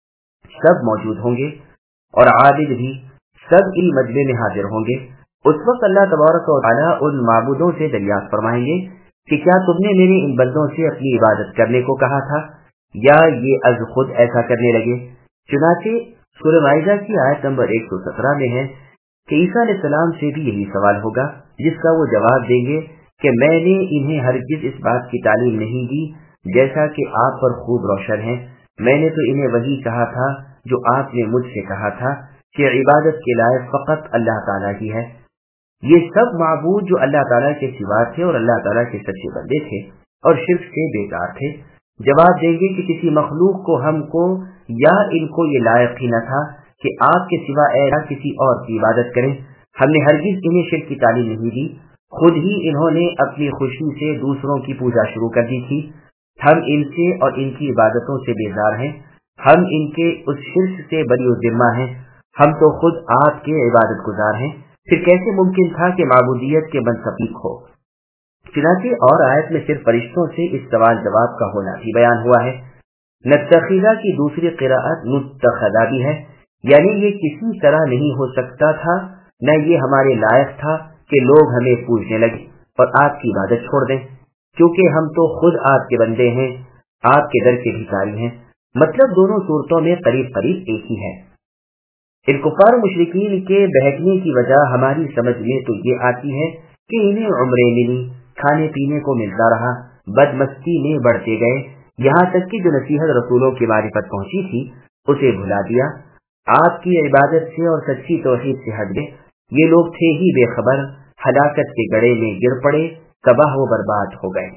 [SPEAKER 1] سب موجود ہوں گے اور عابد بھی سب ان مجمع میں حاضر ہوں گے۔ اس وقت اللہ تبارک و تعالیٰ ان معبودوں سے دریافت فرمائیں گے کہ کیا تم نے میرے ان بندوں سے اپنی عبادت کرنے کو کہا تھا یا یہ از خود ایسا کرنے لگے؟ چنانچہ سورہ مائدہ کی آیت نمبر 117 میں ہے کہ عیسیٰ علیہ السلام سے بھی یہی سوال ہوگا، جس کا وہ جواب دیں گے کہ میں نے انہیں ہرگز اس بات کی تعلیم نہیں دی جیسا کہ آپ پر خوب روشن ہے، میں نے تو انہیں وہی کہا تھا جو آپ نے مجھ سے کہا تھا کہ عبادت کے لائق فقط اللہ تعالیٰ ہی ہے۔ یہ سب معبود جو اللہ تعالیٰ کے سوا تھے اور اللہ تعالیٰ کے سچے بندے تھے اور شرک سے بیکار تھے، جواب دیں گے کہ کسی مخلوق کو ہم کو یا ان کو یہ لائق ہی نہ تھا کہ آپ کے سوا کسی اور کی عبادت کریں، ہم نے ہرگز انہیں شرک کی تعلیم نہیں دی، خود ہی انہوں نے اپنی خوشی سے دوسروں کی پوجا شروع کر دی تھی، ہم ان سے اور ان کی عبادتوں سے بیزار ہیں، ہم ان کے اس شرک سے بری الذمہ ہیں، ہم تو خود آپ کے عبادت گزار ہیں، پھر کیسے ممکن تھا کہ معبودیت کے منسپیق ہو؟ چنانچہ اور آیت میں صرف فرشتوں سے اس سوال جواب کا ہونا بھی بیان ہوا ہے۔ نتخذہ کی دوسری قراءت نتخذہ بھی ہے، یعنی یہ کسی طرح نہیں ہو سکتا تھا، نہ یہ ہمارے لائق تھا کہ لوگ ہمیں پوجنے لگے اور آپ کی عبادت چھوڑ دیں، کیونکہ ہم تو خود آپ کے بندے ہیں، آپ کے در کے بھکاری ہیں۔ مطلب دونوں صورتوں میں قریب قریب ایک ہی ہے۔ ان کفار مشرکین کے بہکنے کی وجہ ہماری سمجھ میں تو یہ آتی ہے کہ انہیں عمریں ملی، کھانے پینے کو ملتا رہا، بد مستی میں بڑھتے گئے، یہاں تک کہ جو نصیحت رسولوں کی معرفت پہنچی تھی اسے بھلا دیا، آپ کی عبادت سے اور سچی توحید سے ہٹ گئے۔ یہ لوگ تھے ہی بے خبر، ہلاکت کے گڑھے میں گر پڑے، تباہ و برباد ہو گئے۔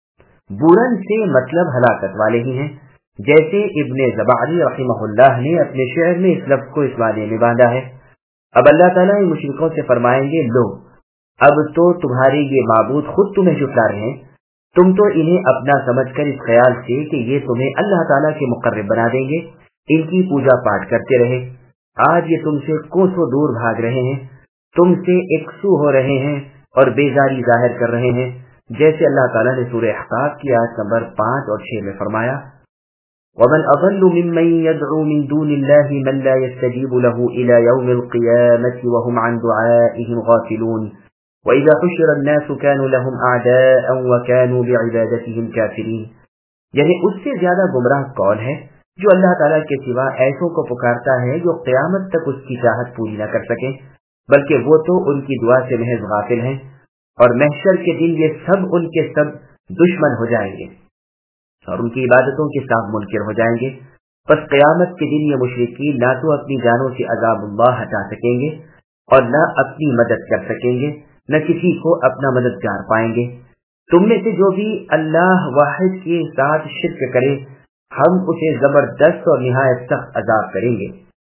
[SPEAKER 1] بورن سے مطلب ہلاکت والے ہی ہیں، جیسے ابن زبعلی رحمہ اللہ نے اپنے شعر میں اس لفظ کو اس معنی میں باندھا ہے۔ اب اللہ تعالیٰ ان مشرکوں سے فرمائیں گے، لو اب تو تمہارے یہ معبود خود تمہیں جھٹلا رہے ہیں، تم تو انہیں اپنا سمجھ کر اس خیال سے کہ یہ تمہیں اللہ تعالیٰ کے مقرب بنا دیں گے ان کی پوجا پاٹ کرتے رہے، آج یہ تم سے کوسوں دور بھاگ رہے ہیں، تم سے ایکسو ہو رہے ہیں اور بیزاری ظاہر کر رہے ہیں، جیسے اللہ تعالیٰ نے سورہ احقاف کی آیت نمبر 5 اور 6 میں فرمایا، وَمَنْ أَضَلُّ مِمَّنْ يَدْعُو مِنْ دُونِ اللَّهِ مَنْ لَا يَسْتَجِيبُ لَهُ إِلَى يَوْمِ الْقِيَامَةِ وَهُمْ عَنْ دُعَائِهِمْ غَافِلُونَ وَإِذَا حُشِرَ النَّاسُ كَانُوا لَهُمْ أَعْدَاءً وَكَانُوا بِعِبَادَتِهِمْ كَافِرِينَ۔ یعنی اس سے زیادہ گمراہ کون ہے جو اللہ تعالیٰ کے سوا ایسوں کو پکارتا ہے جو قیامت تک اس کی چاہت پوری نہ کر سکے، بلکہ وہ تو ان کی دعا سے محض غافل ہیں، اور محشر کے دن یہ سب ان کے سب دشمن ہو جائیں گے اور ان کی عبادتوں کے ساتھ منکر ہو جائیں گے۔ پس قیامت کے دن یہ مشرکین نہ تو اپنی جانوں سے عذاب اللہ ہٹا سکیں گے اور نہ اپنی مدد کر سکیں گے، نہ کسی کو اپنا مددگار پائیں گے۔ تم میں سے جو بھی اللہ واحد کے ساتھ شرک کرے ہم اسے زبردست اور نہایت سخت عذاب کریں گے۔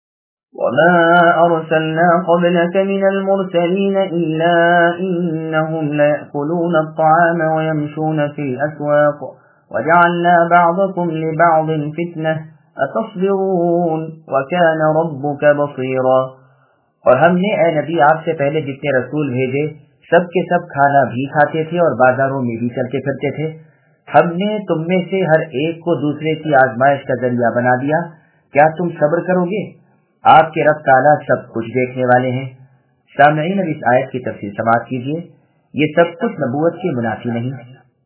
[SPEAKER 2] وَمَا أَرْسَلْنَا قَبْلَكَ مِنَ الْمُرْسَلِينَ إِلَّا إِنَّهُمْ لَيَأْكُلُونَ الطَّعَامَ وَيَمْشُونَ فِي الْأَسْوَاقِ وَجَعَلْنَا بَعْضَكُمْ لِبَعْضٍ فِتْنَةً أَتَصْبِرُونَ وَكَانَ رَبُّكَ بَصِيرًا۔ اور ہم نے اے نبی آپ سے پہلے جتنے رسول بھیجے سب کے سب کھانا بھی کھاتے تھے اور بازاروں میں بھی چلتے پھرتے تھے، ہم نے تم میں سے ہر ایک کو دوسرے کی آزمائش کا ذریعہ بنا دیا، کیا تم صبر کرو گے؟ آپ کے رب تعالیٰ سب کچھ دیکھنے والے ہیں۔ سامعین اب اس آیت کی تفسیر سماعت کیجیے، یہ سب کچھ نبوت کے منافی نہیں۔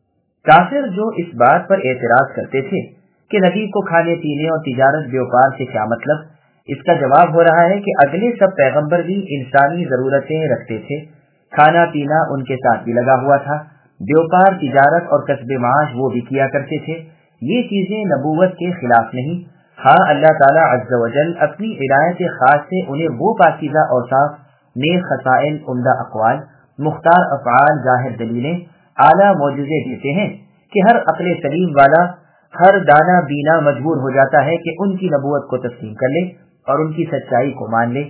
[SPEAKER 2] کافر جو اس بات پر اعتراض کرتے تھے کہ نبی کو کھانے پینے اور تجارت بیوپار سے کیا مطلب، اس کا جواب ہو رہا ہے کہ اگلے سب پیغمبر بھی انسانی ضرورتیں رکھتے تھے، کھانا پینا ان کے ساتھ بھی لگا ہوا تھا، بیوپار تجارت اور کسب معاش وہ بھی کیا کرتے تھے، یہ چیزیں نبوت کے خلاف نہیں۔ ہاں اللہ تعالیٰ عز و جل اپنی عنایت خاص سے انہیں وہ پاکیزہ اوصاف، نیک خصائل، عمدہ اقوال، مختار افعال، ظاہر دلیلیں، اعلیٰ معجزے دیتے ہیں کہ ہر عقل سلیم والا، ہر دانا بینا مجبور ہو جاتا ہے کہ ان کی نبوت کو تسلیم کر لے اور ان کی سچائی کو مان لے۔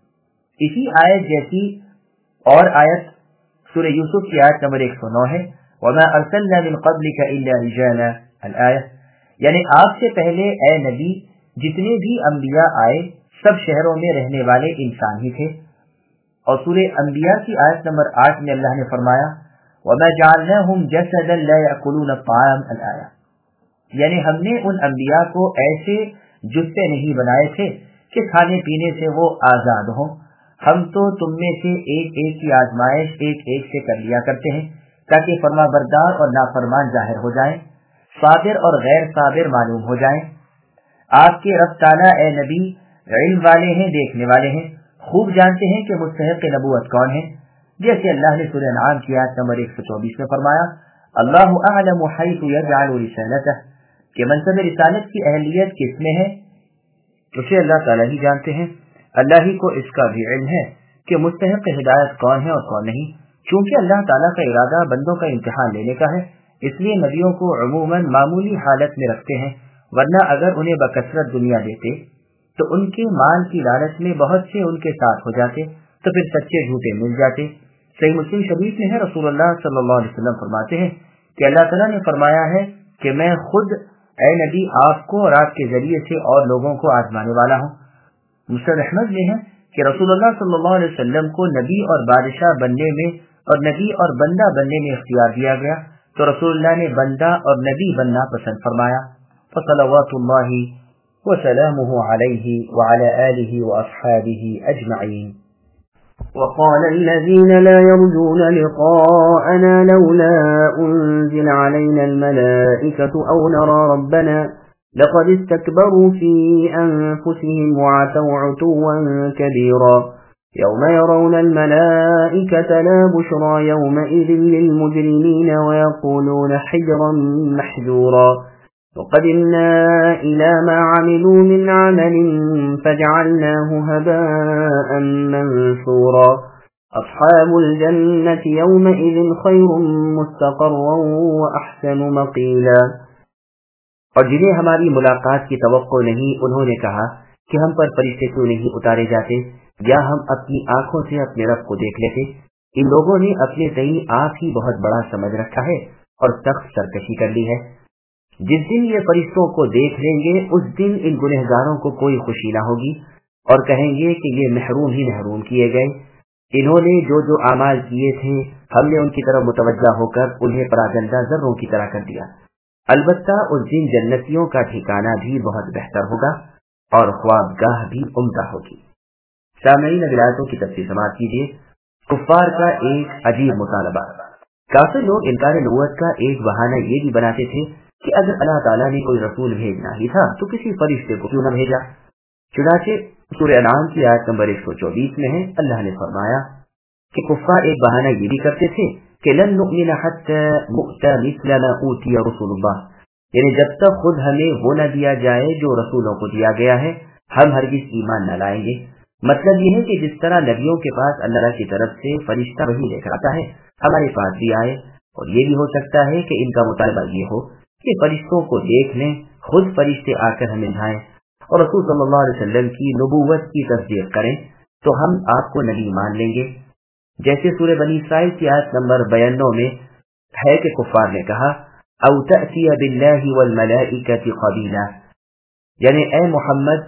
[SPEAKER 2] اسی آیت جیسی اور آیت سورہ یوسف کی آیت نمبر 109 ہے، وَمَا أَرْسَلْنَا مِن قَبْلِكَ إِلَّا رِجَالًا الآیہ، یعنی آپ سے پہلے اے نبی جتنے بھی انبیاء آئے سب شہروں میں رہنے والے انسان ہی تھے۔ اور سورہ انبیاء کی آیت نمبر 8 میں اللہ نے فرمایا وَمَا جَعَلْنَاهُمْ جَسَدًا لَا يَأْكُلُونَ الطَّعَامَ الآیہ، یعنی ہم نے ان انبیاء کو ایسے جثے نہیں بنائے تھے کہ کھانے پینے سے وہ آزاد ہوں، ہم تو تم میں سے ایک ایک کی آزمائش ایک ایک سے کر لیا کرتے ہیں تاکہ فرما بردار اور نافرمان ظاہر ہو جائیں، صابر اور غیر صابر معلوم ہو جائیں۔ آپ کے رب تعالیٰ اے نبی علم والے ہیں، دیکھنے والے ہیں، خوب جانتے ہیں کہ مستحق نبوت کون ہے، جیسے اللہ نے سورہ انعام کی آیت نمبر 124 میں فرمایا اللہ اعلم حیث یجعل رسالتہ، کہ منصب رسالت کی اہلیت کس میں ہے اسے اللہ تعالیٰ ہی جانتے ہیں۔ اللہ ہی کو اس کا بھی علم ہے کہ مستحق ہدایت کون ہے اور کون نہیں۔ چونکہ اللہ تعالیٰ کا ارادہ بندوں کا امتحان لینے کا ہے، اس لیے نبیوں کو عموماً معمولی حالت میں رکھتے ہیں، ورنہ اگر انہیں بکثرت دنیا دیتے تو ان کے مال کی لالچ میں بہت سے ان کے ساتھ ہو جاتے، تو پھر سچے جھوٹے مل جاتے۔ صحیح مسلم شریف میں ہے، رسول اللہ صلی اللہ علیہ وسلم فرماتے ہیں کہ اللہ تعالیٰ نے فرمایا ہے کہ میں خود اے نبی آپ کو اور آپ کے ذریعے سے اور لوگوں کو آزمانے والا ہوں۔ مسند احمد میں ہے کہ رسول اللہ صلی اللہ علیہ وسلم کو نبی اور بادشاہ بننے میں اور نبی اور بندہ بننے میں اختیار دیا گیا، تو رسول اللہ نے بندہ اور نبی بننا پسند فرمایا۔ فصلوات اللہ وسلامه علیہ وعلى آلہ واصحابہ اجمعین۔
[SPEAKER 1] وقال الذين لا يرجون لقاءنا لولا أنزل علينا الملائكة أو نرى ربنا لقد استكبروا في أنفسهم وعتوا عتوا كبيرا يوم يرون الملائكة لا بشرى يومئذ للمجرمين ويقولون حجرا محجورا وقدمنا إلى ما عملوا من عمل فجعلناه هباء منثورا أصحاب الجنة يومئذ خير مستقرا وأحسن مقيلا۔
[SPEAKER 2] اور جنہیں ہماری ملاقات کی توقع نہیں، انہوں نے کہا کہ ہم پر فرشتے کیوں نہیں اتارے جاتے یا ہم اپنی آنکھوں سے اپنے رب کو دیکھ لیتے۔ ان لوگوں نے اپنے تئیں آپ ہی بہت بڑا سمجھ رکھا ہے اور سخت سرکشی کر لی ہے۔ جس دن یہ فرشتوں کو دیکھ لیں گے اس دن ان گنہگاروں کو کوئی خوشی نہ ہوگی اور کہیں گے کہ یہ محروم ہی محروم کیے گئے۔ انہوں نے جو جو اعمال کیے تھے ہم نے ان کی طرف متوجہ ہو کر انہیں پراگندہ ذروں کی طرح کر دیا۔ البتہ اس دن جنتیوں کا ٹھکانہ بھی بہت بہتر ہوگا اور خوابگاہ بھی عمدہ ہوگی۔ سامعین اب آیتوں کی تفسیر سماعت کیجیے۔ کفار کا ایک عجیب مطالبہ۔ کافر لوگ انکار نبوت کا ایک بہانہ یہ بھی بناتے تھے کہ اگر اللہ تعالیٰ نے کوئی رسول بھیجنا ہی تھا تو کسی فرشتے کو کیوں نہ بھیجا۔ چنانچہ سورہ انعام کی آیت نمبر 124 میں ہے، اللہ نے فرمایا کہ کفار ایک بہانہ یہ بھی کرتے تھے کہ لن نؤمن حتى نؤتى مثل ما اوتي رسول اللہ، یعنی جب تک خود ہمیں وہ نہ دیا جائے جو رسولوں کو دیا گیا ہے ہم ہرگز ایمان نہ لائیں گے۔ مطلب یہ ہے کہ جس طرح نبیوں کے پاس اللہ کی طرف سے فرشتہ وحی لے کر آتا ہے ہمارے پاس بھی آئے، اور یہ بھی ہو سکتا ہے کہ ان کا مطالبہ یہ ہو کہ فرشتوں کو دیکھ لیں، خود فرشتے آ کر ہمیں ڈھائیں اور رسول صلی اللہ علیہ وسلم کی نبوت کی تصدیق کریں تو ہم آپ کو نبی مان لیں گے۔ جیسے سورہ بنی اسرائیل کی آیت نمبر 92 میں ہے کہ کفار نے کہا او تأتی باللہ والملائکۃ قبیلا، یعنی اے محمد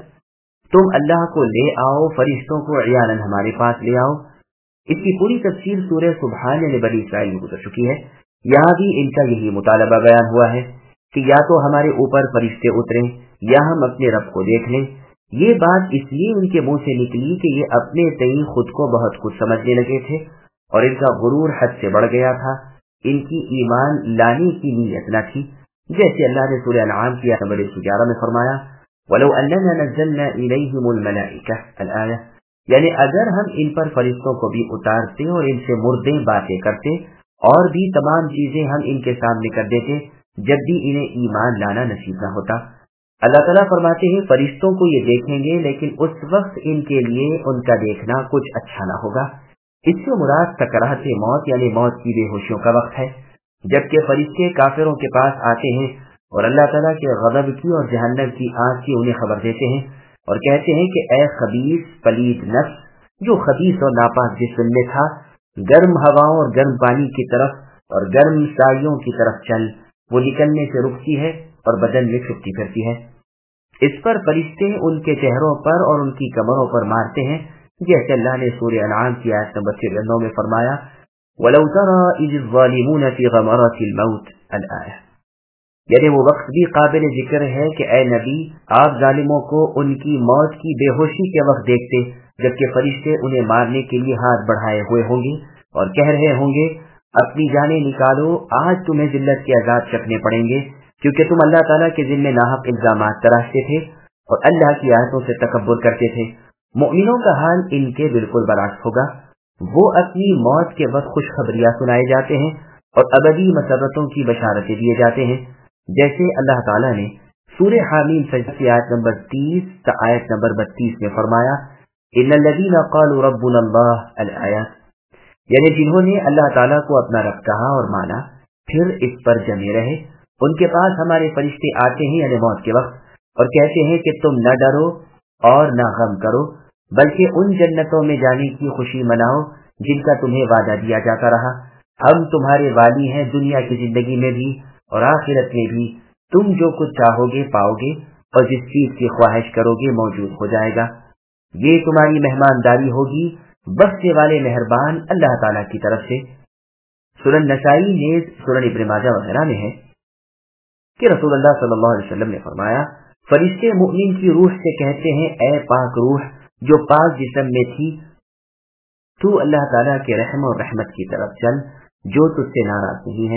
[SPEAKER 2] تم اللہ کو لے آؤ، فرشتوں کو عیاناً ہمارے پاس لے آؤ۔ اس کی پوری تفصیل سورہ سبحان بنی اسرائیل میں گزر چکی ہے۔ یہاں بھی ان کا یہی مطالبہ بیان ہوا ہے کہ یا تو ہمارے اوپر فرشتے اتریں یا ہم اپنے رب کو دیکھ لیں۔ یہ بات اس لیے ان کے منہ سے نکلی کہ یہ اپنے تئیں خود کو بہت کچھ سمجھنے لگے تھے اور ان کا غرور حد سے بڑھ گیا تھا، ان کی ایمان لانے کی نیت نہ تھی۔ جیسے اللہ نے سورہ انعام کی آیت نمبر 111 میں فرمایا وَلَوْ أَنَّنَا نَزَّلْنَا إِلَيْهِمُ الْمَلَائِكَةَ الْآيَةَ، یعنی اگر ہم ان پر فرشتوں کو بھی اتارتے اور ان سے مردے باتیں کرتے اور بھی تمام چیزیں ہم ان کے سامنے کر دیتے جب بھی انہیں ایمان لانا نصیب نہ ہوتا۔ اللہ تعالیٰ فرماتے ہیں فرشتوں کو یہ دیکھیں گے لیکن اس وقت ان کے لیے ان کا دیکھنا کچھ اچھا نہ ہوگا۔ اس سے مراد سکرات موت یعنی موت کی بے ہوشیوں کا وقت ہے، جبکہ فرشتے کافروں کے پاس آتے ہیں اور اللہ تعالیٰ کے غضب کی اور جہنم کی آگ کی انہیں خبر دیتے ہیں اور کہتے ہیں کہ اے خبیث پلید نفس جو خبیث اور ناپاک جسم میں تھا، گرم ہواؤں اور گرم پانی کی طرف اور گرم سایوں کی طرف چل، وہ نکلنے سے رکتی ہے اور بدن میں چھپتی پھرتی ہے۔ اس پر فرشتے ان کے چہروں پر اور ان کی کمروں پر مارتے ہیں، جیسے اللہ نے سورہ انعام کی آیت نمبر 93 میں فرمایا وَلَوْ تَرَى إِذِ الظَّالِمُونَ فِي غَمَرَاتِ الْمَوْتِ الْآيَةِ، یعنی وہ وقت بھی قابل ذکر ہے کہ اے نبی آپ ظالموں کو ان کی موت کی بے ہوشی کے وقت دیکھتے جبکہ فرشتے انہیں مارنے کے لیے ہاتھ بڑھائے ہوئے ہوں گے اور کہہ رہے ہوں گے
[SPEAKER 1] اپنی جانیں نکالو، آج تمہیں ذلت کے عذاب چکھنے پڑیں گے، کیونکہ تم اللہ تعالیٰ کے ذمہ ناحق الزامات تراشتے تھے اور اللہ کی آیتوں سے تکبر کرتے تھے۔ مؤمنوں کا حال ان کے بالکل برعکس ہوگا، وہ اپنی موت کے وقت خوشخبریاں سنائے جاتے ہیں اور ابدی مسرتوں کی بشارتیں دیے جاتے ہیں، جیسے اللہ تعالیٰ نے سورہ حامیم سجدہ کی آیت نمبر 30 تا آیت نمبر 32 میں فرمایا، ان الذین قالوا ربنا اللہ الآیات، یعنی جنہوں نے اللہ تعالیٰ کو اپنا رب کہا اور مانا پھر اس پر جمے رہے، ان کے پاس ہمارے فرشتے آتے ہیں یعنی موت کے وقت اور کہتے ہیں کہ تم نہ ڈرو اور نہ غم کرو، بلکہ ان جنتوں میں جانے کی خوشی مناؤ جن کا تمہیں وعدہ دیا جاتا رہا، ہم تمہارے والی ہیں دنیا کی زندگی میں بھی اور آخرت میں بھی، تم جو کچھ چاہو گے پاؤ گے اور جس چیز کی خواہش کرو گے موجود ہو جائے گا، یہ تمہاری مہمانداری ہوگی بخشنے والے مہربان اللہ تعالیٰ کی طرف سے۔ سنن نسائی نیز سنن ابن ماجہ وغیرہ میں ہے کہ رسول اللہ صلی اللہ علیہ وسلم نے فرمایا، فرشتے مؤمن کی روح سے کہتے ہیں، اے پاک روح جو پاک جسم میں تھی، تو اللہ تعالیٰ کے رحم اور رحمت کی طرف چل جو تجھ سے ناراض نہیں ہے۔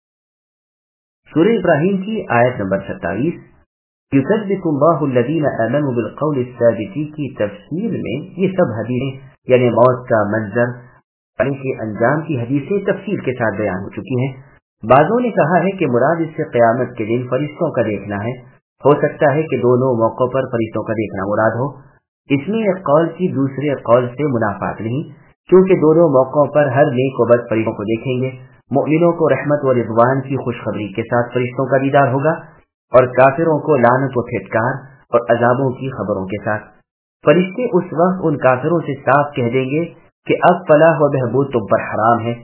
[SPEAKER 1] سورہ ابراہیم کی آیت نمبر 27 یثبت اللہ الذین آمنوا بالقول الثابت کی تفسیر میں یہ سب حدیثیں یعنی موت کا منظر یعنی کہ انجام کی حدیثیں تفصیل کے ساتھ بیان ہو چکی ہیں۔ بعضوں نے کہا ہے کہ مراد اس سے قیامت کے دن فرشتوں کا دیکھنا ہے، ہو سکتا ہے کہ دونوں موقعوں پر فرشتوں کا دیکھنا مراد ہو، اس میں ایک قول کی دوسرے قول سے منافات نہیں، کیونکہ دونوں موقعوں پر ہر نیک و بد فرشتوں کو دیکھیں گے، مؤمنوں کو رحمت و رضوان کی خوشخبری کے ساتھ فرشتوں کا دیدار ہوگا اور کافروں کو لعنت و پھٹکار اور عذابوں کی خبروں کے ساتھ۔ فرشتے اس وقت ان کافروں سے صاف کہہ دیں گے کہ اب فلاح و بہبود تم پر حرام ہے۔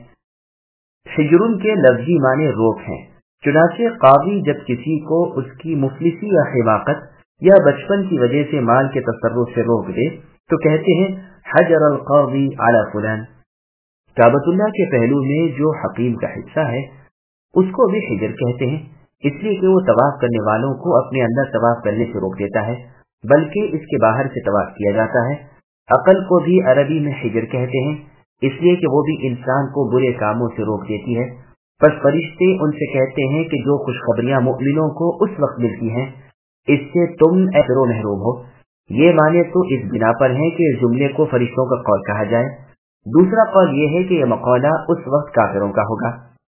[SPEAKER 1] حجرن کے لفظی معنی روک ہیں، چنانچہ قاضی جب کسی کو اس کی مفلسی یا حماقت یا بچپن کی وجہ سے مال کے تصرف سے روک دے تو کہتے ہیں حجر القاضی علی فلان۔ کعبۃ اللہ کے پہلو میں جو حقیم کا حصہ ہے اس کو بھی حجر کہتے ہیں، اس لیے کہ وہ طواف کرنے والوں کو اپنے اندر طواف کرنے سے روک دیتا ہے، بلکہ اس کے باہر سے طواف کیا جاتا ہے۔ عقل کو بھی عربی میں حجر کہتے ہیں، اس لیے کہ وہ بھی انسان کو برے کاموں سے روک دیتی ہے۔ پس فرشتے ان سے کہتے ہیں کہ جو خوشخبریاں مؤمنوں کو اس وقت ملتی ہیں اس سے تم اثر و محروم ہو۔ یہ معنی تو اس بنا پر ہیں کہ اس جملے کو فرشتوں کا قول کہا جائے، دوسرا قول یہ ہے کہ یہ مقولہ اس وقت کافروں کا ہوگا،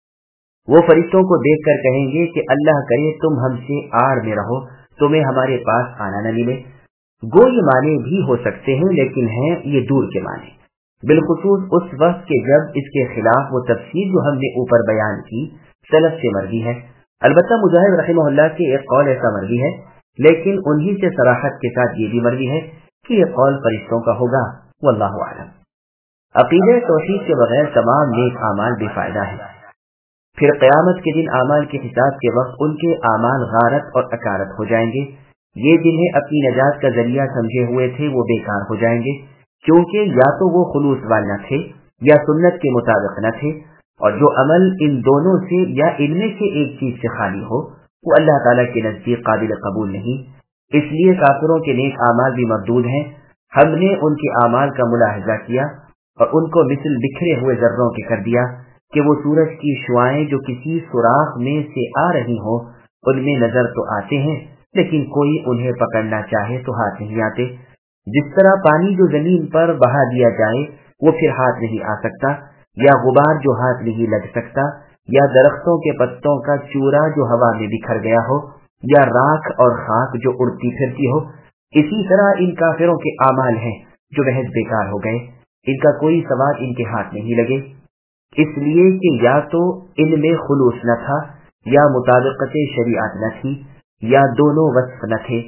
[SPEAKER 1] وہ فرشتوں کو دیکھ کر کہیں گے کہ اللہ کرے تم ہم سے آڑ میں رہو، تمہیں ہمارے پاس آنا نہ ملے۔ گو یہ معنی بھی ہو سکتے ہیں لیکن ہیں یہ دور کے معنی، بالخصوص اس وقت کے جب اس کے خلاف وہ تفسیر جو ہم نے اوپر بیان کی سلف سے مروی ہے۔ البتہ مجاہد رحمہ اللہ کے ایک قول ایسا مروی ہے، لیکن انہی سے صراحت کے ساتھ یہ بھی مروی ہے کہ یہ قول فرشتوں کا ہوگا، واللہ اعلم۔ عقیدہ توحید کے بغیر تمام نیک اعمال بے فائدہ ہیں، پھر قیامت کے دن اعمال کے حساب کے وقت ان کے اعمال غارت اور اکارت ہو جائیں گے، یہ جنہیں اپنی نجات کا ذریعہ سمجھے ہوئے تھے وہ بیکار ہو جائیں گے، کیونکہ یا تو وہ خلوص والے نہ تھے یا سنت کے مطابق نہ تھے، اور جو عمل ان دونوں سے یا ان میں سے ایک چیز سے خالی ہو وہ اللہ تعالیٰ کے نزدیک قابل قبول نہیں، اس لیے کافروں کے نیک اعمال بھی مردود ہیں۔ ہم نے ان کے اعمال کا ملاحظہ کیا اور ان کو مثل بکھرے ہوئے ذروں کے کر دیا کہ وہ سورج کی شعاعیں جو کسی سوراخ میں سے آ رہی ہوں ان میں نظر تو آتے ہیں لیکن کوئی انہیں پکڑنا چاہے تو ہاتھ نہیں آتے، جس طرح پانی جو زمین پر بہا دیا جائے وہ پھر ہاتھ نہیں آ سکتا، یا غبار جو ہاتھ نہیں لگ سکتا، یا درختوں کے پتوں کا چورا جو ہوا میں بکھر گیا ہو، یا راکھ اور خاک جو اڑتی پھرتی ہو، اسی طرح ان کافروں کے اعمال ہیں جو محض بیکار ہو گئے، ان کا کوئی ثواب ان کے ہاتھ نہیں لگے، اس لیے کہ یا تو ان میں خلوص نہ تھا یا مطابقت شریعت نہ تھی یا دونوں وصف نہ تھے۔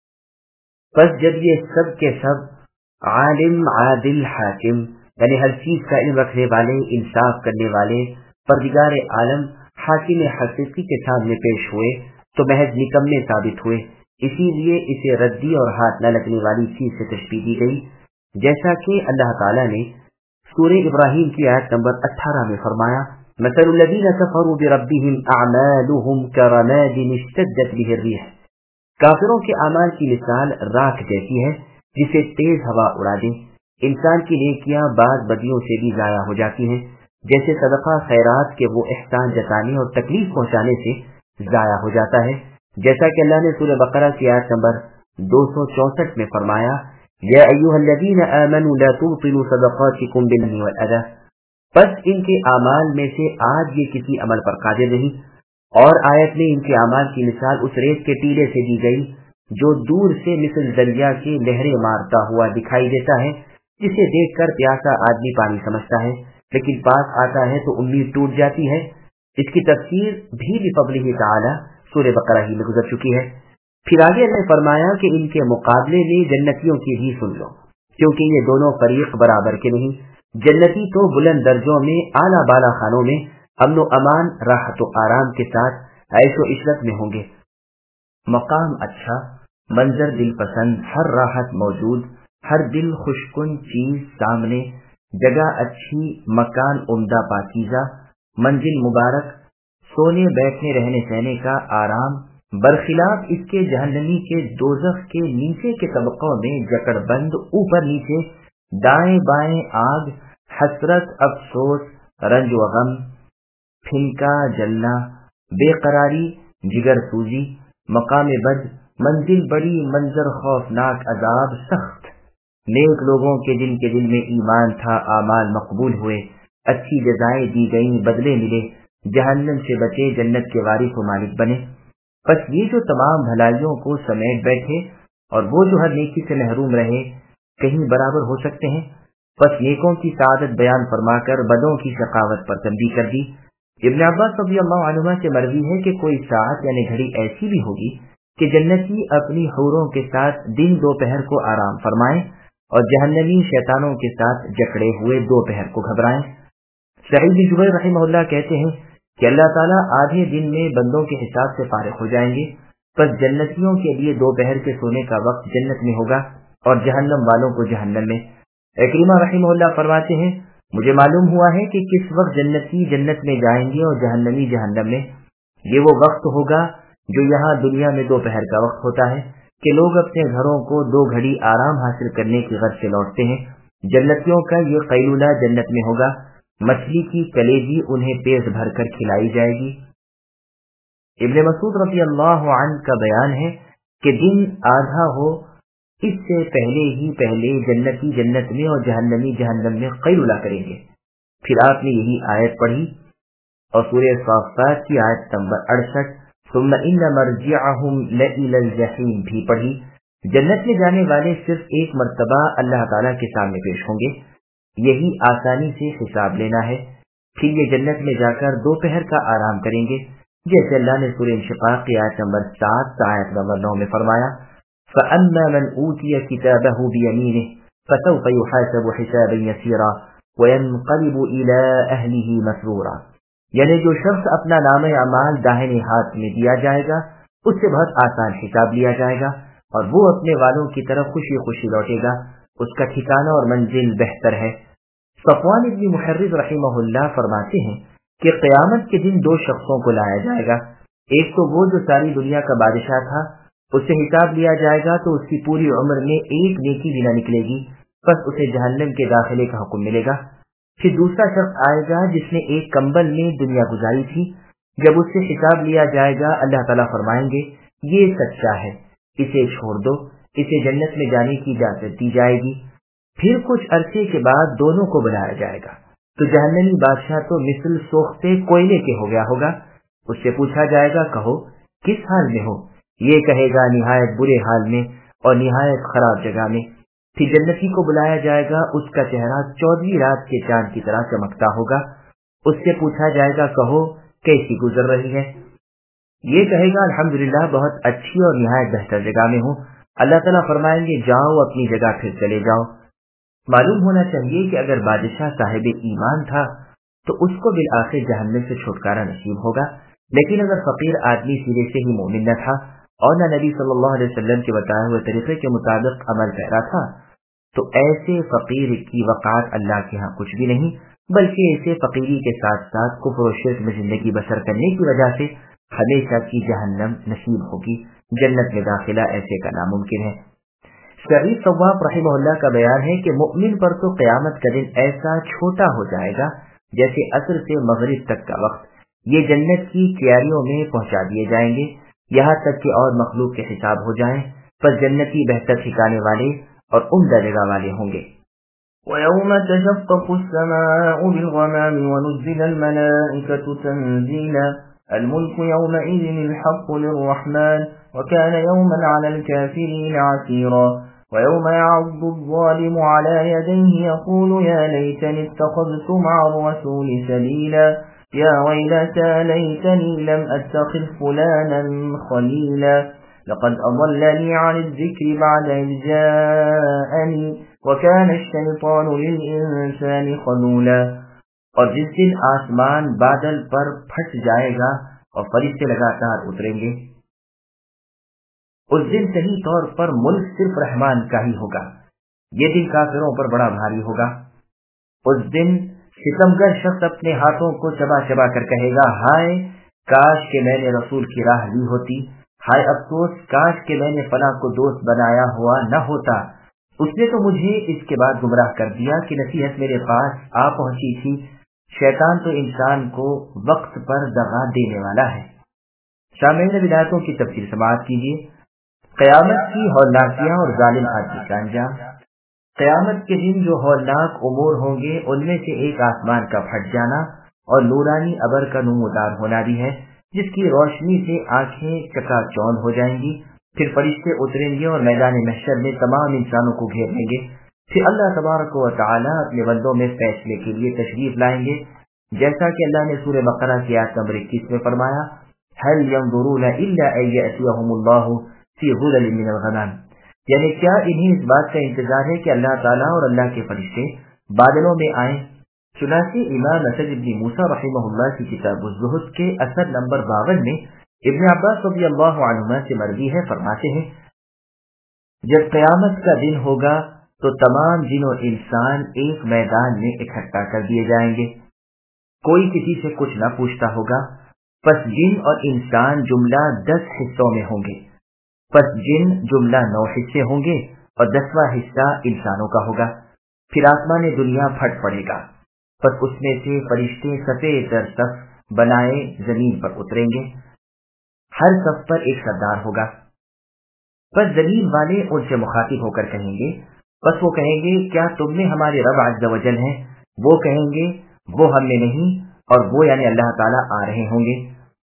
[SPEAKER 1] پس جب یہ سب کے سب عالم عادل حاکم یعنی ہر چیز کا علم رکھنے والے انصاف کرنے والے پروردگار عالم حاکم حقیقی کے سامنے پیش ہوئے تو محض نکمے ثابت ہوئے، اسی لیے اسے ردی اور ہاتھ نہ لگنے والی چیز سے تشبیہ دی گئی، جیسا کہ اللہ تعالیٰ نے سورہ ابراہیم کی آیت نمبر 18 میں فرمایا مثل الذین کفروا بربہم اعمالہم کرماد اشتدت بہ الريح، کافروں کے اعمال کی مثال راکھ جیسی ہے جسے تیز ہوا اڑا دے، انسان کی نیکیاں بعض بدیوں سے بھی ضائع ہو جاتی ہیں، جیسے صدقہ خیرات کے وہ احسان جتانے اور تکلیف پہنچانے سے ضائع ہو جاتا ہے، جیسا کہ اللہ نے سورہ بقرہ کی آیت نمبر 264 میں فرمایا، یا ایھا الذین آمنوا لا تبطلوا صدقاتکم بالمن والأذى، پس ان کے اعمال میں سے آج یہ کسی عمل پر قادر نہیں۔ اور آیت میں ان کے اعمال کی مثال اس ریت کے ٹیلے سے دی گئی جو دور سے مثل دریا کی لہریں مارتا ہوا دکھائی دیتا ہے، جسے دیکھ کر پیاسا آدمی پانی سمجھتا ہے، لیکن پاس آتا ہے تو امید ٹوٹ جاتی ہے۔ اس کی تفسیر بھی بفضلہ تعالی سورہ بقرہ ہی میں گزر چکی ہے۔ پھر آگے نے فرمایا کہ ان کے مقابلے میں جنتیوں کی بھی سن لو، کیونکہ یہ دونوں فریق برابر کے نہیں۔ جنتی تو بلند درجوں میں اعلیٰ بالا خانوں میں امن و امان، راحت و آرام کے ساتھ عیش و عشرت میں ہوں گے۔ مقام اچھا، منظر دل پسند، ہر راحت موجود، ہر دل خوشکن چیز سامنے، جگہ اچھی، مکان عمدہ پاکیزہ، منزل مبارک، سونے بیٹھنے رہنے سہنے کا آرام، برخلاف اس کے جہنمی کے دوزخ کے نیچے کے طبقوں میں جکڑ بند، اوپر نیچے، دائیں بائیں آگ، حسرت، افسوس، رنج و غم، پھنکا جلنا، بے قراری، جگر سوزی، مقام بد، منزل بڑی، منظر خوفناک، عذاب سخت۔ نیک لوگوں کے جن کے دل میں ایمان تھا، اعمال مقبول ہوئے، اچھی جزائیں دی گئیں، بدلے ملے، جہنم سے بچے، جنت کے وارث و مالک بنے۔ بس یہ جو تمام بھلائیوں کو سمیٹ بیٹھے اور وہ جو ہر نیکی سے محروم رہے، کہیں برابر ہو سکتے ہیں؟ بس نیکوں کی سعادت بیان فرما کر بدوں کی شقاوت پر تنبیہ کر دی۔ ابن عباس رضی اللہ عنہما سے مروی ہے کہ کوئی ساعت یعنی گھڑی ایسی بھی ہوگی کہ جنتی اپنی حوروں کے ساتھ دن دوپہر کو آرام فرمائیں اور جہنمی شیطانوں کے ساتھ جکڑے ہوئے دوپہر کو گھبرائیں۔ سعید بن جبیر رحمہ اللہ کہتے ہیں کہ اللہ تعالیٰ آدھے دن میں بندوں کے حساب سے فارغ ہو جائیں گے، پس جنتیوں کے لیے دوپہر کے سونے کا وقت جنت میں ہوگا اور جہنم والوں کو جہنم میں۔ اکرمہ رحمہ اللہ فرماتے ہیں، مجھے معلوم ہوا ہے کہ کس وقت جنتی جنت میں جائیں گے اور جہنمی جہنم میں۔ یہ وہ وقت ہوگا جو یہاں دنیا میں دوپہر کا وقت ہوتا ہے کہ لوگ اپنے گھروں کو 2 گھڑی آرام حاصل کرنے کی غرض سے لوٹتے ہیں۔ جنتیوں کا یہ قیلولہ جنت میں ہوگا، مچھلی کی کلیجی انہیں پیٹ بھر کر کھلائی جائے گی۔ ابن مسعود رضی اللہ عنہ کا بیان ہے کہ دن آدھا ہو اس سے پہلے جنتی جنت میں اور جہنمی جہنم میں قیلولہ کریں گے۔ پھر آپ نے یہی آیت پڑھی اور سورہ صافات کی آیت نمبر 68 ثم ان مرجعهم لإلى الجحیم بھی پڑھی۔ جنت میں جانے والے صرف ایک مرتبہ اللہ تعالیٰ کے سامنے پیش ہوں گے، یہی آسانی سے حساب لینا ہے۔ پھر یہ جنت میں جا کر دوپہر کا آرام کریں گے، جیسے اللہ نے سورہ انشقاق کی آیت نمبر 7 سے آیت نمبر 9 میں فرمایا، فَأَمَّا مَنْ أُوتِيَ كِتَابَهُ بِيَمِينِهِ فَسَوْفَ يُحَاسَبُ حِسَابًا يَسِيرًا وَيَنْقَلِبُ إِلَىٰ أَهْلِهِ مَسْرُورًا، یعنی جو شخص اپنا نامہ اعمال داہنے ہاتھ میں دیا جائے گا، اس سے بہت آسان حساب لیا جائے گا اور وہ اپنے والوں کی طرف خوشی خوشی لوٹے گا، اس کا ٹھکانہ اور منزل بہتر ہے۔ صفوان بن محرز رحمہ اللہ فرماتے ہیں کہ قیامت کے دن 2 شخصوں کو لایا جائے گا، ایک تو وہ جو ساری دنیا کا بادشاہ تھا، اس سے حساب لیا جائے گا تو اس کی پوری عمر میں ایک نیکی بھی نہ نکلے گی، بس اسے جہنم کے داخلے کا حکم ملے گا۔ پھر دوسرا شخص آئے گا جس نے ایک کمبل میں دنیا گزاری تھی، جب اس سے حساب لیا جائے گا اللہ تعالیٰ فرمائیں گے یہ سچا ہے، اسے چھوڑ دو، اسے جنت میں جانے کی اجازت دی جائے گی۔ پھر کچھ عرصے کے بعد دونوں کو بلایا جائے گا تو جہنمی بادشاہ تو مثل سوختے کوئلے کے ہو گیا ہوگا، اس سے پوچھا جائے گا کہو کس حال میں ہو، یہ کہے گا نہایت برے حال میں اور نہایت خراب جگہ میں۔ پھر جنتی کو بلایا جائے گا، اس کا چہرہ 14ویں رات کے چاند کی طرح چمکتا ہوگا، اس سے پوچھا جائے گا کہو کیسی گزر رہی ہے، یہ کہے گا الحمدللہ بہت اچھی اور نہایت بہتر جگہ میں ہوں۔ اللہ تعالیٰ فرمائیں گے جاؤ اپنی جگہ پھر چلے جاؤ۔ معلوم ہونا چاہیے کہ اگر بادشاہ صاحب ایمان تھا تو اس کو بالآخر جہنم سے چھٹکارا نصیب ہوگا، لیکن اگر فقیر آدمی سرے سے ہی مومن نہ تھا اور نہ نبی صلی اللہ علیہ وسلم کے بتائے ہوئے طریقے کے مطابق عمل کر رہا تھا تو ایسے فقیر کی وقار اللہ کے ہاں کچھ بھی نہیں، بلکہ اسے فقیری کے ساتھ ساتھ کفر و شرک میں زندگی بسر کرنے کی وجہ سے ہمیشہ کی جہنم نصیب ہوگی، جنت میں داخلہ ایسے کا ناممکن ہے۔ سعید صواب رحمہ اللہ کا بیان ہے کہ مؤمن پر تو قیامت کا دن ایسا چھوٹا ہو جائے گا جیسے عصر سے مغرب تک کا وقت، یہ جنت کی کیاریوں میں پہنچا دیے جائیں گے یہاں تک کہ اور مخلوق کے حساب ہو جائیں، پس جنتی بہتر ٹھکانے والے اور عمدہ جگہ والے ہوں گے۔
[SPEAKER 2] وَيَوْمَ تَشَقَّقُ السَّمَاءُ بِالْغَمَامِ وَنُزِّلَ الْمَلَائِكَةُ تَنزِيلًا الْمُلْكُ يَوْمَئِذٍ الْحَقُّ لِلرَّحْمَنِ وَكَانَ يَوْمًا عَلَى الْكَافِرِينَ عَسِيرًا وَيَوْمَ يَعَضُّ الظَّالِمُ عَلَى يَدَيْهِ يَقُولُ يَا لَيْتَنِي اتَّخَذْتُ مَعَ الرَّسُولِ سَبِيلًا يَا وَيْلَتَى لَيْتَنِي لَمْ أَتَّخِذْ فُلَانًا خَلِيلًا لَقَدْ أَضَلَّنِي عَنِ الذِّكْرِ بَعْدَ إِذْ جَاءَنِي وَكَانَ الشَّيْطَانُ لِلْإِنسَانِ خَذُولًا۔ اور جس دن آسمان بادل پر پھٹ جائے گا اور فرشتے لگاتار اتریں گے، اس دن صحیح طور پر ملک صرف رحمان کا ہی ہوگا۔ یہ دن کافروں پر بڑا بھاری ہوگا۔ اس دن ستمگر شخص اپنے ہاتھوں کو چبا چبا کر کہے گا، ہائے کاش کہ میں نے رسول کی راہ لی ہوتی، ہائے افسوس کاش کہ میں نے فلاں کو دوست بنایا ہوا نہ ہوتا، اس نے تو مجھے اس کے بعد گمراہ کر دیا کہ نصیحت میرے پاس آ پہنچی تھی۔ شیطان تو انسان کو وقت پر دغا دینے والا ہے۔ سامعین ولایتوں کی تفصیل سماعت کیجیے۔ قیامت کی ہولناکیاں اور ظالم آدمی کا انجام۔ قیامت کے دن جو ہولناک امور ہوں گے ان میں سے ایک آسمان کا پھٹ جانا اور نورانی ابر کا نمودار ہونا بھی ہے، جس کی روشنی سے آنکھیں چکا چوند ہو جائیں گی۔ پھر فرشتے اتریں گے اور میدان محشر میں تمام انسانوں کو گھیر لیں گے۔ پھر اللہ تبارک و تعالی اپنے بندوں میں فیصلے کے لیے تشریف لائیں گے، جیسا کہ اللہ نے سورہ بقرہ کی آیت نمبر 21 میں فرمایا، هل ينظرون الا ان ياتيهم الله في ظلل من الغمام، یعنی کیا انہیں اس بات کا انتظار ہے کہ اللہ تعالیٰ اور اللہ کے فرشتے بادلوں میں آئیں۔ چنانچہ امام اسد ابن موسیٰ رحمہ اللہ کی کتاب الزہد کے اثر نمبر 52 میں ابن عباس رضی اللہ عنہما سے مروی ہے، فرماتے ہیں، جب قیامت کا دن ہوگا تو تمام جن و انسان ایک میدان میں اکٹھا کر دیے جائیں گے، کوئی کسی سے کچھ نہ پوچھتا ہوگا۔ پس جن اور انسان جملہ 10 حصوں میں ہوں گے، پس جن جملہ 9 حصے ہوں گے اور 10واں حصہ انسانوں کا ہوگا۔ پھر آسمان دنیا پھٹ پڑے گا، پس اس میں سے فرشتے سفید در صف بنائے زمین پر اتریں گے، ہر صف پر ایک سردار ہوگا۔ پس زمین والے ان سے مخاطب ہو کر کہیں گے، پس وہ کہیں گے کیا تم میں ہمارے رب عز و جل ہیں؟ وہ کہیں گے وہ ہم میں نہیں، اور وہ یعنی اللہ تعالیٰ آ رہے ہوں گے۔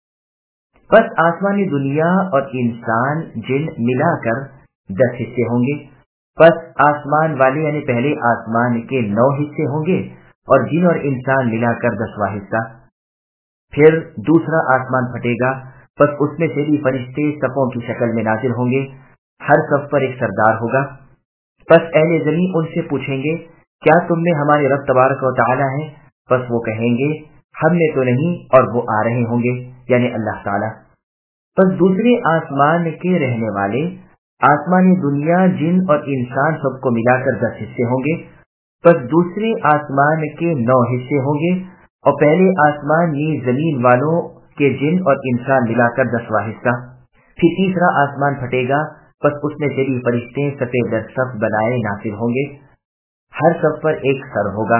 [SPEAKER 2] پس آسمانی دنیا اور انسان جن ملا کر 10 حصے ہوں گے، پس آسمان والے یعنی پہلے آسمان کے 9 حصے ہوں گے اور جن اور انسان ملا کر 10واں حصہ۔ پھر دوسرا آسمان پھٹے گا، پس اس میں سے بھی فرشتے صفوں کی شکل میں نازل ہوں گے، ہر صف پر ایک سردار ہوگا۔ پس اہل زمین ان سے پوچھیں گے کیا تم میں ہمارے رب تبارک و تعالی ہیں؟ پس وہ کہیں گے ہم میں تو نہیں، اور وہ آ رہے ہوں گے یعنی اللہ تعالی۔ پس دوسرے آسمان کے رہنے والے آسمانی دنیا جن اور انسان سب کو ملا کر 10 حصے ہوں گے، پس دوسرے آسمان کے 9 حصے ہوں گے اور پہلے آسمان یہ زمین والوں کے جن اور انسان ملا کر 10واں حصہ۔ پھر تیسرا آسمان پھٹے گا، پس اس میں سے بھی فرشتے سفید در صف بنائے نازل ہوں گے، ہر صف پر ایک سر ہوگا۔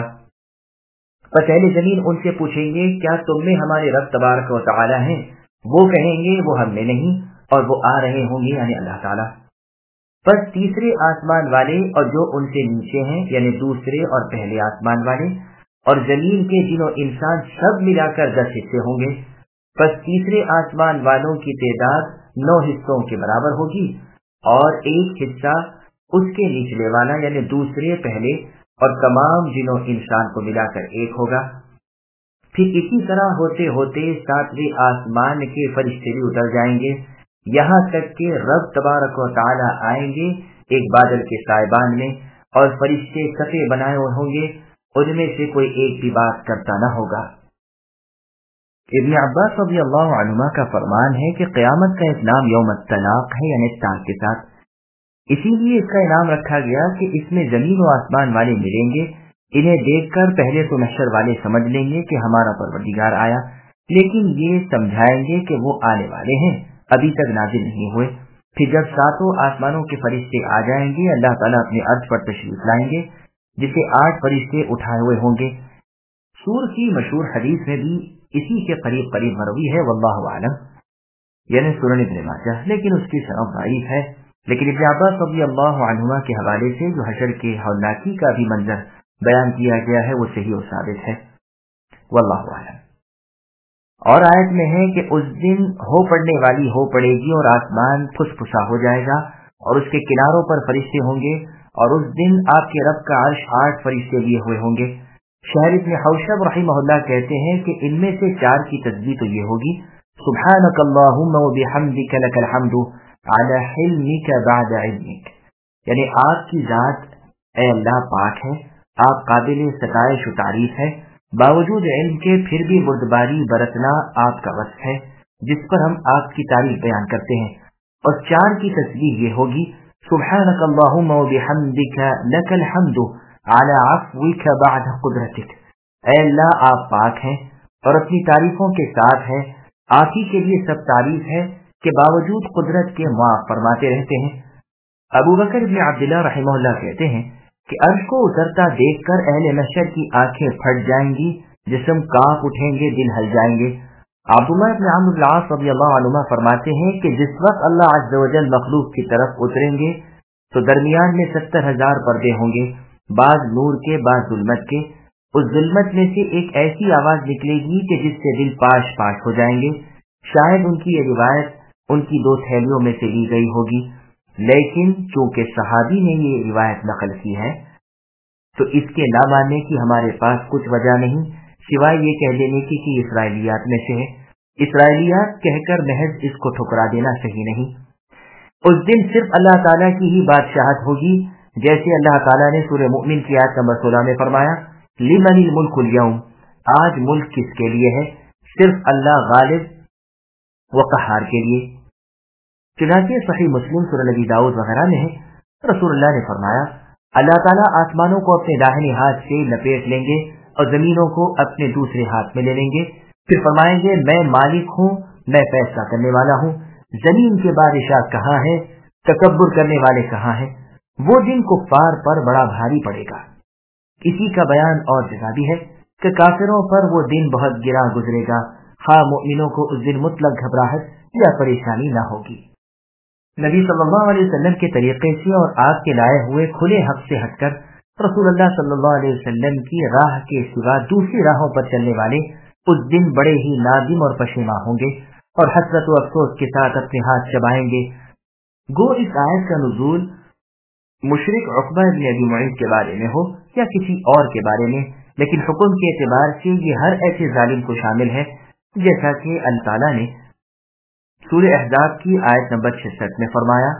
[SPEAKER 2] پس اہل زمین ان سے پوچھیں گے کیا تم میں ہمارے رب تبارک و تعالی ہیں؟ وہ کہیں گے وہ ہم میں نہیں، اور وہ آ رہے ہوں گے یعنی اللہ تعالی۔ پس تیسرے آسمان والے اور جو ان سے نیچے ہیں یعنی دوسرے اور پہلے آسمان والے اور زمین کے جن و انسان سب ملا کر 10 حصے ہوں گے، پس تیسرے آسمان والوں کی تعداد 9 حصوں کے برابر ہوگی اور ایک حصہ اس کے نچلے والا یعنی دوسرے پہلے اور تمام جن و انسان کو ملا کر ایک ہوگا۔ پھر اسی طرح ہوتے ہوتے 7ویں آسمان کے فرشتے بھی اتر جائیں گے، یہاں تک کہ رب تبارک و تعالی آئیں گے ایک بادل کے سائبان میں، اور فرشتے صفے بنائے ہوئے ہوں گے، ان میں سے کوئی ایک بھی بات کرتا نہ ہوگا۔ ابن عباس رضی اللہ عنہما کا فرمان ہے کہ قیامت کا ایک نام یوم الطلاق ہے یعنی طلاق کے ساتھ، اسی لیے اس کا انعام رکھا گیا کہ اس میں زمین و آسمان والے ملیں گے۔ انہیں دیکھ کر پہلے تو محشر والے سمجھ لیں گے کہ ہمارا پروردگار آیا، لیکن یہ سمجھائیں گے کہ وہ آنے والے ہیں، ابھی تک نازل نہیں ہوئے۔ پھر جب 7 آسمانوں کے فرشتے آ جائیں گے، اللہ تعالیٰ اپنے عرش پر تشریف لائیں گے، جسے 8 فرشتے اٹھائے ہوئے ہوں گے۔
[SPEAKER 1] سور کی مشہور حدیث میں بھی اسی کے قریب قریب مروی ہے، واللہ اعلم، یعنی سنن ابن ماجہ، لیکن اس کی صنعت ضعیف ہے. لیکن ابن عباس رضی اللہ عنہما کے حوالے سے جو حشر کے ہولناکی کا بھی منظر بیان کیا گیا ہے وہ صحیح و ثابت ہے، واللہ اعلم. اور آیت میں ہے کہ اس دن ہو پڑنے والی ہو پڑے گی اور آسمان پھس پھسا ہو جائے گا اور اس کے کناروں پر فرشتے ہوں گے، اور اس دن آپ کے رب کا عرش 8 فرشتے لیے ہوئے ہوں گے. شاعر ابن حوشب رحمہ اللہ کہتے ہیں کہ ان میں سے 4 کی تسبیح تو یہ ہوگی: سبحانک اللہم وبحمدک لک الحمد علی حلمک بعد علمک، یعنی آپ کی ذات اے اللہ پاک ہے، آپ قابل ستائش و تعریف ہے، باوجود علم کے پھر بھی بردباری برتنا آپ کا وصف ہے جس پر ہم آپ کی تعریف بیان کرتے ہیں. اور 4 کی تسبیح یہ ہوگی: سبحانک اللہم وبحمدک لک الحمد علی عفوک بعد قدرتک، اے اللہ آپ پاک ہیں اور اپنی تعریفوں کے ساتھ ہے، آپ ہی کے لیے سب تعریف ہے کہ باوجود قدرت کے معاف فرماتے رہتے ہیں. ابو بکر بن عبداللہ رحمہ اللہ کہتے ہیں کہ عرش کو اترتا دیکھ کر اہل محشر کی آنکھیں پھٹ جائیں گی، جسم کانپ اٹھیں گے، دل ہل جائیں گے. عبداللہ بن عمرو بن العاص رضی اللہ عنہما فرماتے ہیں کہ جس وقت اللہ عز و جل مخلوق کی طرف اتریں گے تو درمیان میں 70,000 پردے ہوں گے، بعض نور کے بعض ظلمت کے. اس ظلمت میں سے ایک ایسی آواز نکلے گی کہ جس سے دل پاش پاش ہو جائیں گے. شاید ان کی یہ روایت ان کی 2 تھیلیوں میں سے لی گئی ہوگی، لیکن چونکہ صحابی نے یہ روایت نقل کی ہے تو اس کے نہ ماننے کی ہمارے پاس کچھ وجہ نہیں سوائے یہ کہہ دینے کی کہ اسرائیلیات میں سے ہے. اسرائیلیات کہہ کر محض اس کو ٹھکرا دینا صحیح نہیں. اس دن صرف اللہ تعالیٰ کی ہی بادشاہت ہوگی، جیسے اللہ تعالیٰ نے سورہ مؤمن کی آیت نمبر 16 میں فرمایا: لمن الملک اليوم، آج ملک کس کے لیے ہے؟ صرف اللہ غالب و قہار کے لیے. چنانچہ صحیح مسلم، سنن نبی داؤد وغیرہ میں ہے، رسول اللہ نے فرمایا: اللہ تعالیٰ آسمانوں کو اپنے داہنے ہاتھ سے لپیٹ لیں گے اور زمینوں کو اپنے دوسرے ہاتھ میں لے لیں گے، پھر فرمائیں گے میں مالک ہوں، میں فیصلہ کرنے والا ہوں، زمین کے بادشاہ کہاں ہے، تکبر کرنے والے کہاں ہیں. وہ دن کفار پر بڑا بھاری پڑے گا. اسی کا بیان اور جگہ بھی ہے کہ کافروں پر وہ دن بہت گراں گزرے گا، ہاں مؤمنوں کو اس دن مطلق گھبراہٹ یا پریشانی نہ ہوگی. نبی صلی اللہ علیہ وسلم کے طریقے سے اور آپ کے لائے ہوئے کھلے حق سے ہٹ کر رسول اللہ صلی اللہ علیہ وسلم کی راہ کے سوا دوسری راہوں پر چلنے والے اس دن بڑے ہی نادم اور پشیماں ہوں گے اور حسرت و افسوس کے ساتھ اپنے ہاتھ چبائیں گے. گو اس آیت کا نزول مشرک عقبہ بن ابی معیط کے بارے میں ہو یا کسی اور کے بارے میں، لیکن حکم کے اعتبار سے یہ ہر ایسے ظالم کو شامل ہے، جیسا کہ اللہ تعالیٰ نے سورہ احزاب کی آیت نمبر 66 میں فرمایا: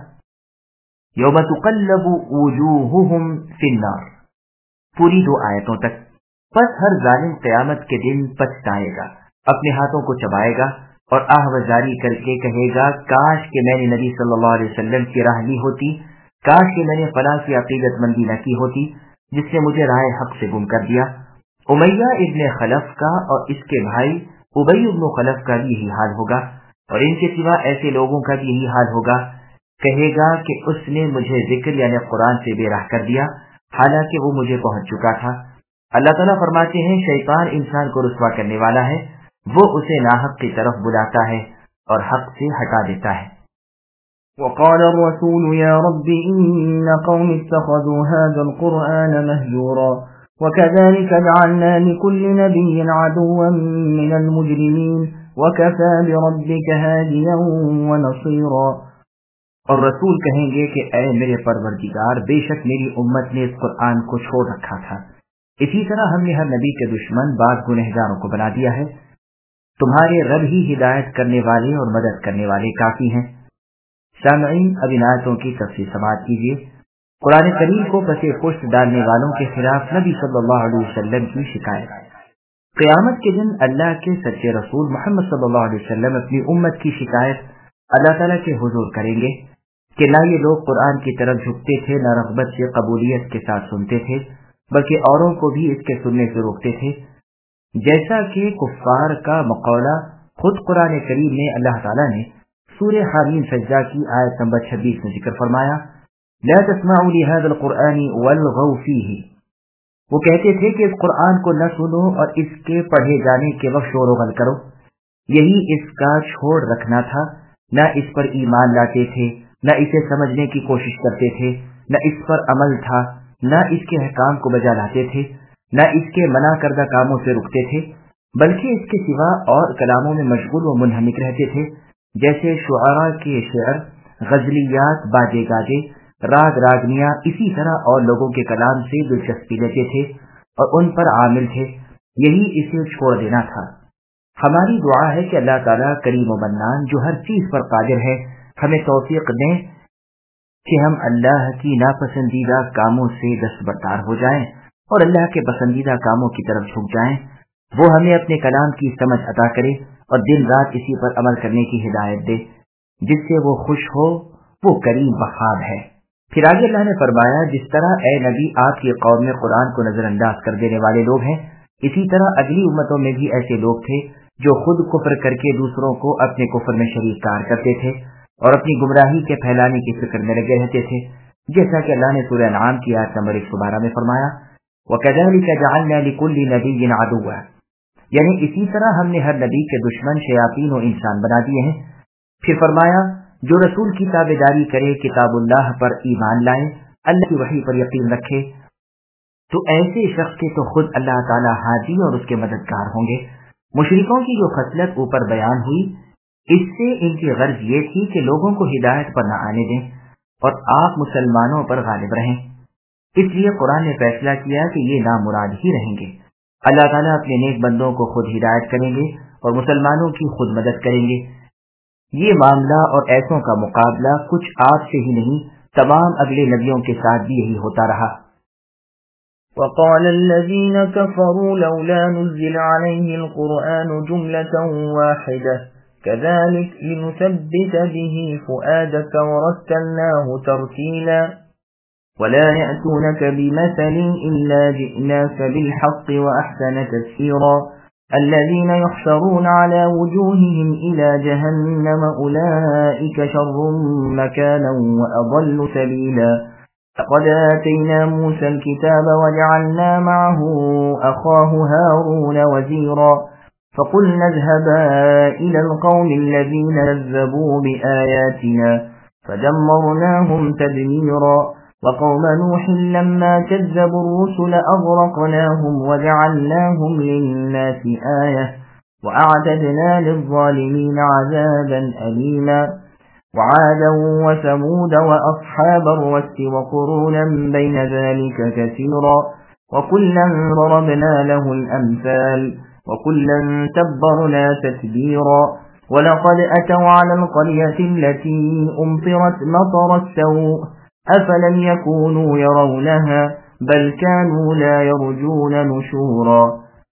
[SPEAKER 1] یوم تقلب وجوہہم فی النار، پوری 2 آیتوں تک. پس ہر ظالم قیامت کے دن پچھتائے گا، اپنے ہاتھوں کو چبائے گا اور آہوازاری کر کے کہے گا کاش کہ میں نے نبی صلی اللہ علیہ وسلم کی راہ لی ہوتی، کاش کہ میں نے فلاں کی عقیدت مندی نہ کی ہوتی جس نے مجھے راہ حق سے گم کر دیا. امیہ ابن خلف کا اور اس کے بھائی ابی ابن خلف کا بھی یہی حال ہوگا، اور ان کے سوا ایسے لوگوں کا بھی یہی حال ہوگا. کہے گا کہ اس نے مجھے ذکر یعنی قرآن سے بے راہ کر دیا، حالانکہ وہ مجھے پہنچ چکا تھا. اللہ تعالیٰ فرماتے ہیں شیطان انسان کو رسوا کرنے والا ہے، وہ اسے ناحق کی طرف بلاتا ہے اور حق سے ہٹا دیتا ہے.
[SPEAKER 2] وقال الرسول يا رب إن قوم اتخذوا هذا القرآن مهجورا وكذلك جعلنا لكل نبي عدوا من المجرمين وكفى بربك هاديا ونصيرا.
[SPEAKER 1] اور رسول کہیں گے کہ اے میرے پروردگار، بے شک میری امت نے اس قرآن کو چھوڑ رکھا تھا، اسی طرح ہم نے ہر نبی کے دشمن بعض گنہگاروں کو بنا دیا ہے، تمہارے رب ہی ہدایت کرنے والے اور مدد کرنے والے کافی ہیں. سامعین، اب ان آیتوں کی تفصیل سماعت کیجیے. قرآن کریم کو پسے پشت ڈالنے والوں کے خلاف نبی صلی اللہ علیہ وسلم کی شکایت. قیامت کے دن اللہ کے سچے رسول محمد صلی اللہ علیہ وسلم اپنی امت کی شکایت اللہ تعالیٰ کے حضور کریں گے کہ نہ یہ لوگ قرآن کی طرف جھکتے تھے، نہ رغبت سے قبولیت کے ساتھ سنتے تھے، بلکہ اوروں کو بھی اس کے سننے سے روکتے تھے. جیسا کہ کفار کا مقولہ خود قرآن کریم میں اللہ تعالیٰ نے سورہ حامیم سجدہ کی آیت نمبر 26 میں ذکر فرمایا: لا تسمعوا لهذا القرآن والغوا فيه وہ کہتے تھے کہ اس قرآن کو نہ سنو اور اس کے پڑھے جانے کے وقت شور و غل کرو، یہی اس کا چھوڑ رکھنا تھا۔ نہ اس پر ایمان لاتے تھے، نہ اسے سمجھنے کی کوشش کرتے تھے، نہ اس پر عمل تھا، نہ اس کے احکام کو بجا لاتے تھے، نہ اس کے منع کردہ کاموں سے رکتے تھے، بلکہ اس کے سوا اور کلاموں میں مشغول و منہمک رہتے تھے، جیسے شعراء کے شعر، غزلیات، باجے گاجے، راگ راگنیاں، اسی طرح اور لوگوں کے کلام سے دلچسپی لیتے تھے اور ان پر عامل تھے۔ یہی اسے چھوڑ دینا تھا۔ ہماری دعا ہے کہ اللہ تعالیٰ کریم و منان جو ہر چیز پر قادر ہے ہمیں توفیق دیں کہ ہم اللہ کی ناپسندیدہ کاموں سے دستبردار ہو جائیں اور اللہ کے پسندیدہ کاموں کی طرف جھک جائیں۔ وہ ہمیں اپنے کلام کی سمجھ عطا کرے اور دن رات اسی پر عمل کرنے کی ہدایت دے، جس سے وہ خوش ہو، وہ کریم بخاب ہے۔ پھر آگے اللہ نے فرمایا، جس طرح اے نبی آپ کی قوم میں قرآن کو نظر انداز کر دینے والے لوگ ہیں، اسی طرح اگلی امتوں میں بھی ایسے لوگ تھے جو خود کفر کر کے دوسروں کو اپنے کفر میں شریک کار کرتے تھے اور اپنی گمراہی کے پھیلانے کی فکر میں لگے رہتے تھے، جیسا کہ اللہ نے سورہ انعام کی آیت نمبر 112 میں فرمایا، وَكَذَلِكَ جَعَلْنَا لِكُلِّ نَبِيٍّ عَدُوًّا، یعنی اسی طرح ہم نے ہر نبی کے دشمن شیاطین و انسان بنا دیے ہیں۔ پھر فرمایا، جو رسول کی تابعداری کرے، کتاب اللہ پر ایمان لائے، اللہ کی وحی پر یقین رکھے، تو ایسے شخص کے تو خود اللہ تعالیٰ ہادی اور اس کے مددگار ہوں گے۔ مشرکوں کی جو خصلت اوپر بیان ہوئی، اس سے ان کی غرض یہ تھی کہ لوگوں کو ہدایت پر نہ آنے دیں اور آپ مسلمانوں پر غالب رہیں۔ اس لیے قرآن نے فیصلہ کیا کہ یہ نامراد ہی رہیں گے۔ اللہ تعالیٰ اپنے نیک بندوں کو خود ہدایت کریں گے اور مسلمانوں کی خود مدد کریں گے۔ یہ معاملہ اور ایسوں کا مقابلہ کچھ آپ سے ہی نہیں، تمام اگلے نبیوں کے ساتھ بھی یہی ہوتا رہا۔
[SPEAKER 2] وقال الذين كفروا لولا نزل عليه القرآن جملة واحدة كذلك لنثبت به فؤادك ورتلناه ترتيلا ولا يأتونك بمثل إلا جئناك بالحق وأحسن تفسيرا الذين يحشرون على وجوههم إلى جهنم أولئك شر مكانا وأضل سبيلا لقد آتينا موسى الكتاب وجعلنا معه أخاه هارون وزيرا فقلنا اذهبا إلى القوم الذين كذبوا بآياتنا فدمرناهم تدميرا وقوم نوح لما كذبوا الرسل أغرقناهم وجعلناهم للناس آية وأعتدنا للظالمين عذابا أليما وعادا وثمود وأصحاب الرس وقرونا بين ذلك كثيرا وكلا ضربنا له الأمثال وكلا تبرنا تتبيرا ولقد أتوا على القرية التي أمطرت مطر السوء أفلم يكونوا يرونها بل كانوا لا يرجون نشورا۔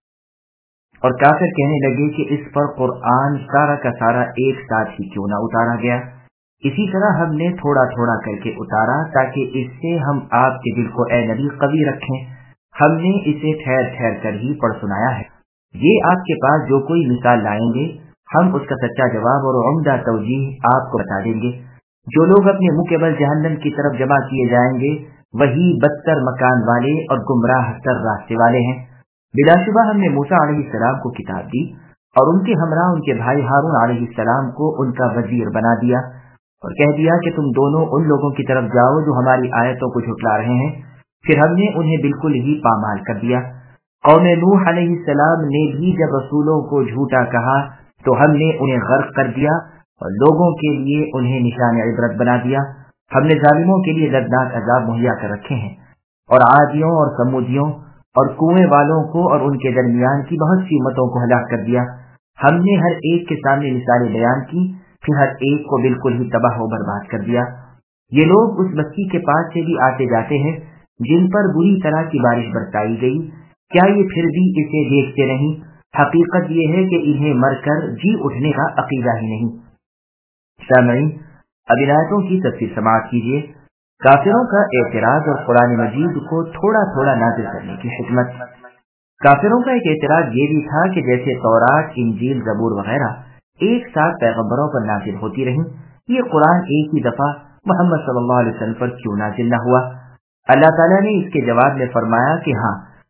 [SPEAKER 1] اور کافر کہنے لگے کہ اس پر قرآن سارا کا سارا ایک ساتھ ہی کیوں نہ اتارا گیا، اسی طرح ہم نے تھوڑا تھوڑا کر کے اتارا تاکہ اس سے ہم آپ کے دل کو اے نبی قوی رکھیں۔ ہم نے اسے ٹھہر ٹھہر کر ہی پڑھ سنایا ہے۔ یہ آپ کے پاس جو کوئی مثال لائیں گے ہم اس کا سچا جواب اور عمدہ توجیہ آپ کو بتا دیں گے۔ جو لوگ اپنے منہ کے بل جہنم کی طرف جمع کیے جائیں گے وہی بدتر مکان والے اور گمراہ تر راستے والے ہیں۔ بلا شبہ ہم نے موسیٰ علیہ السلام کو کتاب دی اور ان کے ہمراہ ان کے بھائی ہارون علیہ السلام کو ان کا وزیر بنا دیا اور کہہ دیا کہ تم دونوں ان لوگوں کی طرف جاؤ جو ہماری آیتوں کو جھٹلا رہے ہیں۔ پھر ہم نے انہیں بالکل ہی پامال کر دیا۔ قوم نوح علیہ السلام نے بھی جب رسولوں کو جھوٹا کہا تو ہم نے انہیں غرق کر دیا اور لوگوں کے لیے انہیں نشان عبرت بنا دیا۔ ہم نے ظالموں کے لیے دردناک عذاب مہیا کر رکھے ہیں۔ اور عادیوں اور سمودیوں اور کنویں والوں کو اور ان کے درمیان کی بہت سی امتوں کو ہلاک کر دیا۔ ہم نے ہر ایک کے سامنے مثالیں بیان کی، پھر ہر ایک کو بالکل ہی تباہ و برباد کر دیا۔ یہ لوگ اس بستی کے پاس سے بھی آتے جاتے ہیں جن پر بری طرح کی بارش برسائی گئی، کیا یہ پھر بھی اسے دیکھتے نہیں؟ حقیقت یہ ہے کہ انہیں مر کر جی اٹھنے کا عقیدہ ہی نہیں۔ سامعین، اب ان آیتوں کی تفسیر سماعت کیجیے۔ کافروں کا اعتراض اور قرآن مجید کو تھوڑا تھوڑا نازل کرنے کی حکمت۔ کافروں کا ایک اعتراض یہ بھی تھا کہ جیسے تورات، انجیل، زبور وغیرہ ایک ساتھ پیغمبروں پر نازل ہوتی رہیں، یہ قرآن ایک ہی دفعہ محمد صلی اللہ علیہ وسلم پر کیوں نازل نہ ہوا؟ اللہ تعالیٰ نے اس کے جواب میں فرمایا کہ ہاں،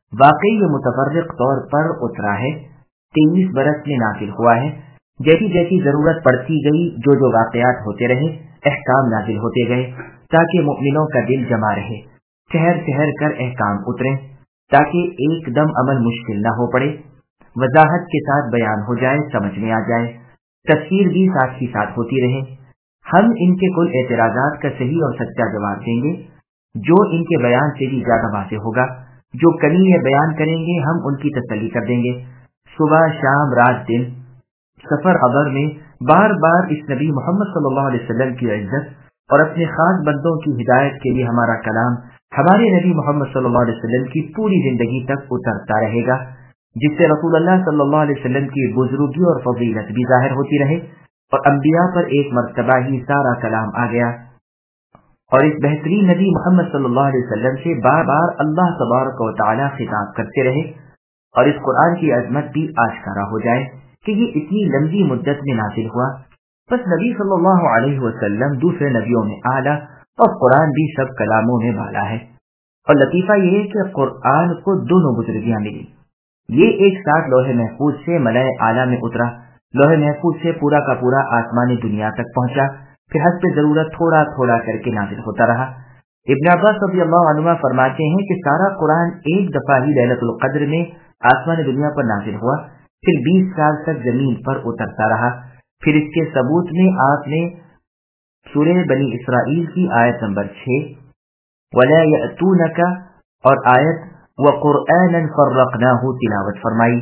[SPEAKER 1] واقعی یہ متفرق طور پر اترا ہے، 23 برس میں نازل ہوا ہے۔ جیسی جیسی ضرورت پڑتی گئی جو واقعات ہوتے رہے، احکام نازل ہوتے گئے تاکہ مؤمنوں کا دل جمع رہے، ٹھہر ٹھہر کر احکام اتریں تاکہ ایک دم عمل مشکل نہ ہو پڑے، وضاحت کے ساتھ بیان ہو جائے، سمجھ میں آ جائے، تفسیر بھی ساتھ ہی ساتھ ہوتی رہے۔ ہم ان کے کل اعتراضات کا صحیح اور سچا جواب دیں گے، جو ان کے بیان سے بھی زیادہ واضح ہوگا۔ جو کمی یہ بیان کریں گے ہم ان کی تسلی کر دیں گے۔ صبح شام رات دن سفر خبر میں بار بار اس نبی محمد صلی اللہ علیہ وسلم کی عزت اور اپنے خاص بندوں کی ہدایت کے لیے ہمارا کلام ہمارے نبی محمد صلی اللہ علیہ وسلم کی پوری زندگی تک اترتا رہے گا، جس سے رسول اللہ صلی اللہ علیہ وسلم کی بزرگی اور فضیلت بھی ظاہر ہوتی رہے، اور انبیاء پر ایک مرتبہ ہی سارا کلام آ گیا، اور اس بہترین نبی محمد صلی اللہ علیہ وسلم سے بار بار اللہ تبارک و تعالی خطاب کرتے رہے، اور اس قرآن کی عظمت بھی آشکارا ہو جائے کہ یہ اتنی لمبی مدت میں نازل ہوا۔ بس نبی صلی اللہ علیہ وسلم دوسرے نبیوں میں اعلیٰ اور قرآن بھی سب کلاموں میں بالا ہے۔ اور لطیفہ یہ ہے کہ قرآن کو دونوں بزرگیاں ملی، یہ ایک ساتھ لوح محفوظ سے ملائے اعلیٰ میں اترا، لوح محفوظ سے پورا کا پورا آسمانی دنیا تک پہنچا، پھر حسب ضرورت تھوڑا تھوڑا کر کے نازل ہوتا رہا۔ ابن عباس رضی اللہ عنہ فرماتے ہیں کہ سارا قرآن ایک دفعہ ہی لیلۃ القدر میں آسمان دنیا پر نازل ہوا، پھر 20 سال تک زمین پر اترتا رہا۔ پھر اس کے ثبوت میں آپ نے سورہ بنی اسرائیل کی آیت نمبر 6 وَلَا يَأْتُونَكَ اور آیت وَقُرْآنًا فَرَّقْنَاهُ تلاوت فرمائی۔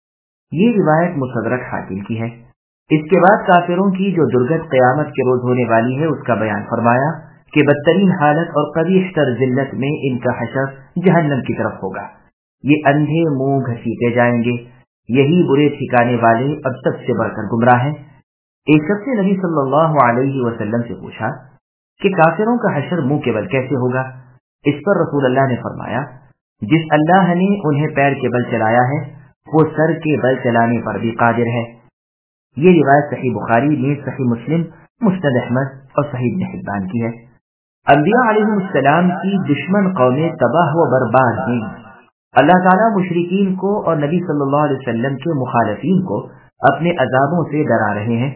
[SPEAKER 1] یہ روایت مستدرک حاکم کی ہے۔ اس کے بعد کافروں کی جو درگت قیامت کے روز ہونے والی ہے اس کا بیان فرمایا کہ بدترین حالت اور قبیح تر ذلت میں ان کا حشر جہنم کی طرف ہوگا، یہ اندھے منہ گھسیٹے جائیں گے، یہی برے ٹھکانے والے اور سب سے بڑھ کر گمراہ ہیں۔ ایک شخص نے نبی صلی اللہ علیہ وسلم سے پوچھا کہ کافروں کا حشر منہ کے بل کیسے ہوگا؟ اس پر رسول اللہ نے فرمایا، جس اللہ نے انہیں پیر کے بل چلایا ہے وہ سر کے بل چلانے پر بھی قادر ہے۔ یہ روایت صحیح بخاری میں، صحیح مسلم، مسند احمد اور صحیح ابن حبان کی ہے۔ انبیاء علیہ السلام کی دشمن قومیں تباہ و برباد ہیں۔ اللہ تعالیٰ مشرکین کو اور نبی صلی اللہ علیہ وسلم کے مخالفین کو اپنے عذابوں سے ڈرا رہے ہیں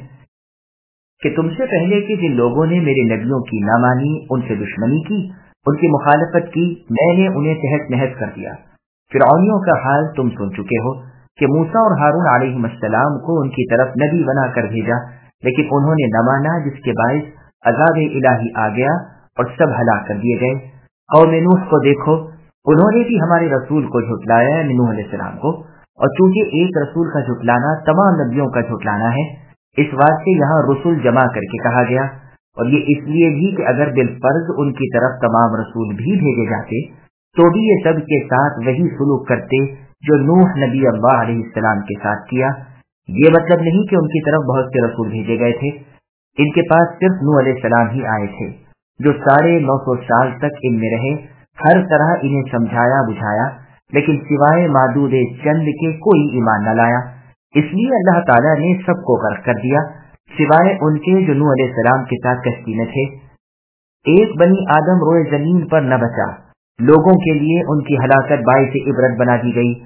[SPEAKER 1] کہ تم سے پہلے کہ جن لوگوں نے میرے نبیوں کی نہ مانی، ان سے دشمنی کی، ان کی مخالفت کی، میں نے انہیں تحت نحس کر دیا۔ فرعونیوں کا حال تم سن چکے ہو کہ موسیٰ اور ہارون علیہ السلام کو ان کی طرف نبی بنا کر بھیجا، لیکن انہوں نے نہ مانا، جس کے باعث عذاب الہی آ گیا اور سب ہلاک کر دیے گئے۔ قوم نوح کو دیکھو، انہوں نے بھی ہمارے رسول کو جھٹلایا، نوح علیہ السلام کو، اور چونکہ ایک رسول کا جھٹلانا تمام نبیوں کا جھٹلانا ہے، اس واسطے یہاں رسول جمع کر کے کہا گیا، اور یہ اس لیے بھی کہ اگر بالفرض ان کی طرف تمام رسول بھی بھیجے جاتے تو بھی یہ سب کے ساتھ وہی سلوک کرتے جو نوح نبی اللہ علیہ السلام کے ساتھ کیا۔ یہ مطلب نہیں کہ ان کی طرف بہت سے رسول بھیجے گئے تھے، ان کے پاس صرف نوح علیہ السلام ہی آئے تھے، جو 950 سال تک ان میں رہے، ہر طرح انہیں سمجھایا بجھایا، لیکن سوائے معدود چند کے کوئی ایمان نہ لایا۔ اس لیے اللہ تعالیٰ نے سب کو غرق کر دیا سوائے ان کے جو نوح علیہ السلام کے ساتھ کشتی میں تھے۔ ایک بنی آدم روئے زمین پر نہ بچا، لوگوں کے لیے ان کی ہلاکت باعث عبرت بنا دی گئی،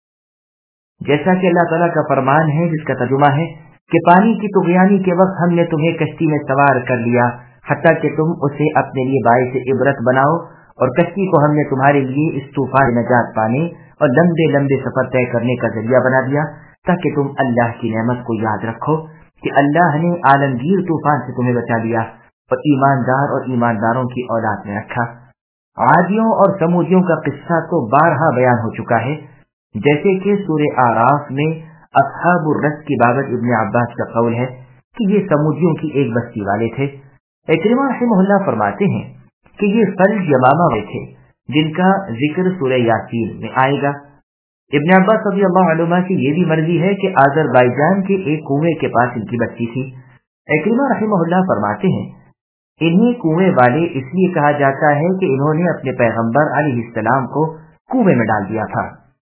[SPEAKER 1] جیسا کہ اللہ تعالیٰ کا فرمان ہے جس کا ترجمہ ہے کہ پانی کی طغیانی کے وقت ہم نے تمہیں کشتی میں سوار کر لیا حتیٰ کہ تم اسے اپنے لیے باعث عبرت بناؤ، اور کشتی کو ہم نے تمہارے لیے اس طوفان نجات پانے اور لمبے لمبے سفر طے کرنے کا ذریعہ بنا دیا تاکہ تم اللہ کی نعمت کو یاد رکھو کہ اللہ نے عالمگیر طوفان سے تمہیں بچا لیا اور ایماندار اور ایمانداروں کی اولاد میں رکھا۔ عادیوں اور سمودیوں کا قصہ تو بارہا بیان ہو چکا ہے، جیسے کہ سورہ اعراف میں اصحاب الرس کی بابت ابن عباس کا قول ہے کہ یہ سمودیوں کی ایک بستی والے تھے۔ اکرمہ رحمہ اللہ فرماتے ہیں کہ یہ فلج یمامہ میں تھے جن کا ذکر سورہ یاسین میں آئے گا۔ ابن عباس رضی اللہ عنہما کی یہ بھی مرضی ہے کہ آذربائیجان کے ایک کنویں کے پاس ان کی بستی تھی۔ اکرمہ رحمہ اللہ فرماتے ہیں انہیں کنویں والے اس لیے کہا جاتا ہے کہ انہوں نے اپنے پیغمبر علیہ السلام کو کنویں میں ڈال دیا تھا۔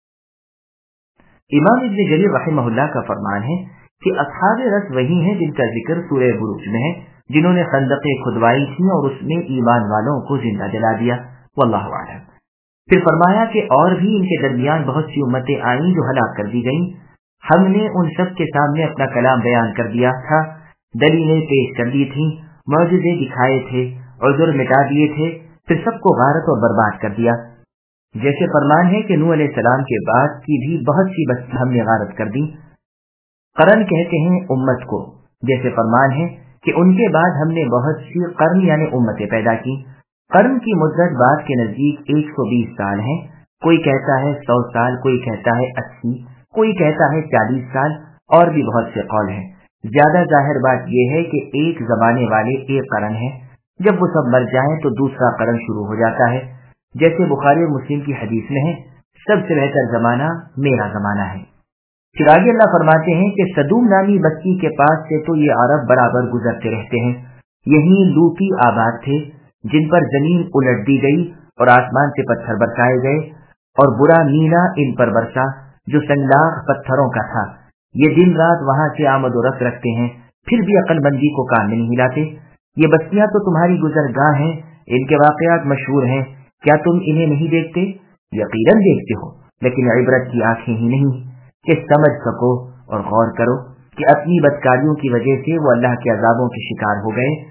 [SPEAKER 1] امام ابن جریر رحمہ اللہ کا فرمان ہے کہ اصحاب رس وہی ہیں جن کا ذکر سورہ بروج میں ہے، جنہوں نے خندقیں کھدوائی تھیں اور اس میں ایمان والوں کو زندہ جلا دیا۔ واللہ اعلم۔ پھر فرمایا کہ اور بھی ان کے درمیان بہت سی امتیں آئیں جو ہلاک کر دی گئیں، ہم نے ان سب کے سامنے اپنا کلام بیان کر دیا تھا، دلیلیں پیش کر دی تھیں، معجزے دکھائے تھے، عذر مٹا دیے تھے، پھر سب کو غارت اور برباد کر دیا۔ جیسے فرمان ہے کہ نوح علیہ السلام کے بعد کی بھی بہت سی بستیاں ہم نے غارت کر دی۔ قرن کہتے ہیں امت کو، جیسے فرمان ہے کہ ان کے بعد ہم نے بہت سی قرن یعنی امتیں پیدا کی۔ قرن کی مدت بعد کے نزدیک 120 سال ہے، کوئی کہتا ہے 100 سال، کوئی کہتا ہے 80، کوئی کہتا ہے 40 سال، اور بھی بہت سے قول ہیں۔ زیادہ ظاہر بات یہ ہے کہ ایک زمانے والے ایک قرن ہے، جب وہ سب مر جائیں تو دوسرا قرن شروع ہو جاتا ہے، جیسے بخاری اور مسلم کی حدیث میں ہے، سب سے بہتر زمانہ میرا زمانہ ہے۔ پھر آگے اللہ فرماتے ہیں کہ سدوم نامی بستی کے پاس سے تو یہ عرب برابر گزرتے رہتے ہیں، یہی لوٹی آباد تھے جن پر زمین الٹ دی گئی اور آسمان سے پتھر برسائے گئے، اور برا مینا ان پر برسا جو سنگلاخ پتھروں کا تھا۔ یہ دن رات وہاں سے آمد و رفت رکھتے ہیں، پھر بھی عقل مندی کو کان میں نہیں لاتے۔ یہ بستیاں تو تمہاری گزرگاہ ہیں، ان کے واقعات مشہور ہیں، کیا تم انہیں نہیں دیکھتے؟ یقیناً دیکھتے ہو، لیکن عبرت کی آنکھیں ہی نہیں کہ سمجھ سکو اور غور کرو کہ اپنی بدکاریوں کی وجہ سے وہ اللہ کے عذابوں کے شکار ہو گئے،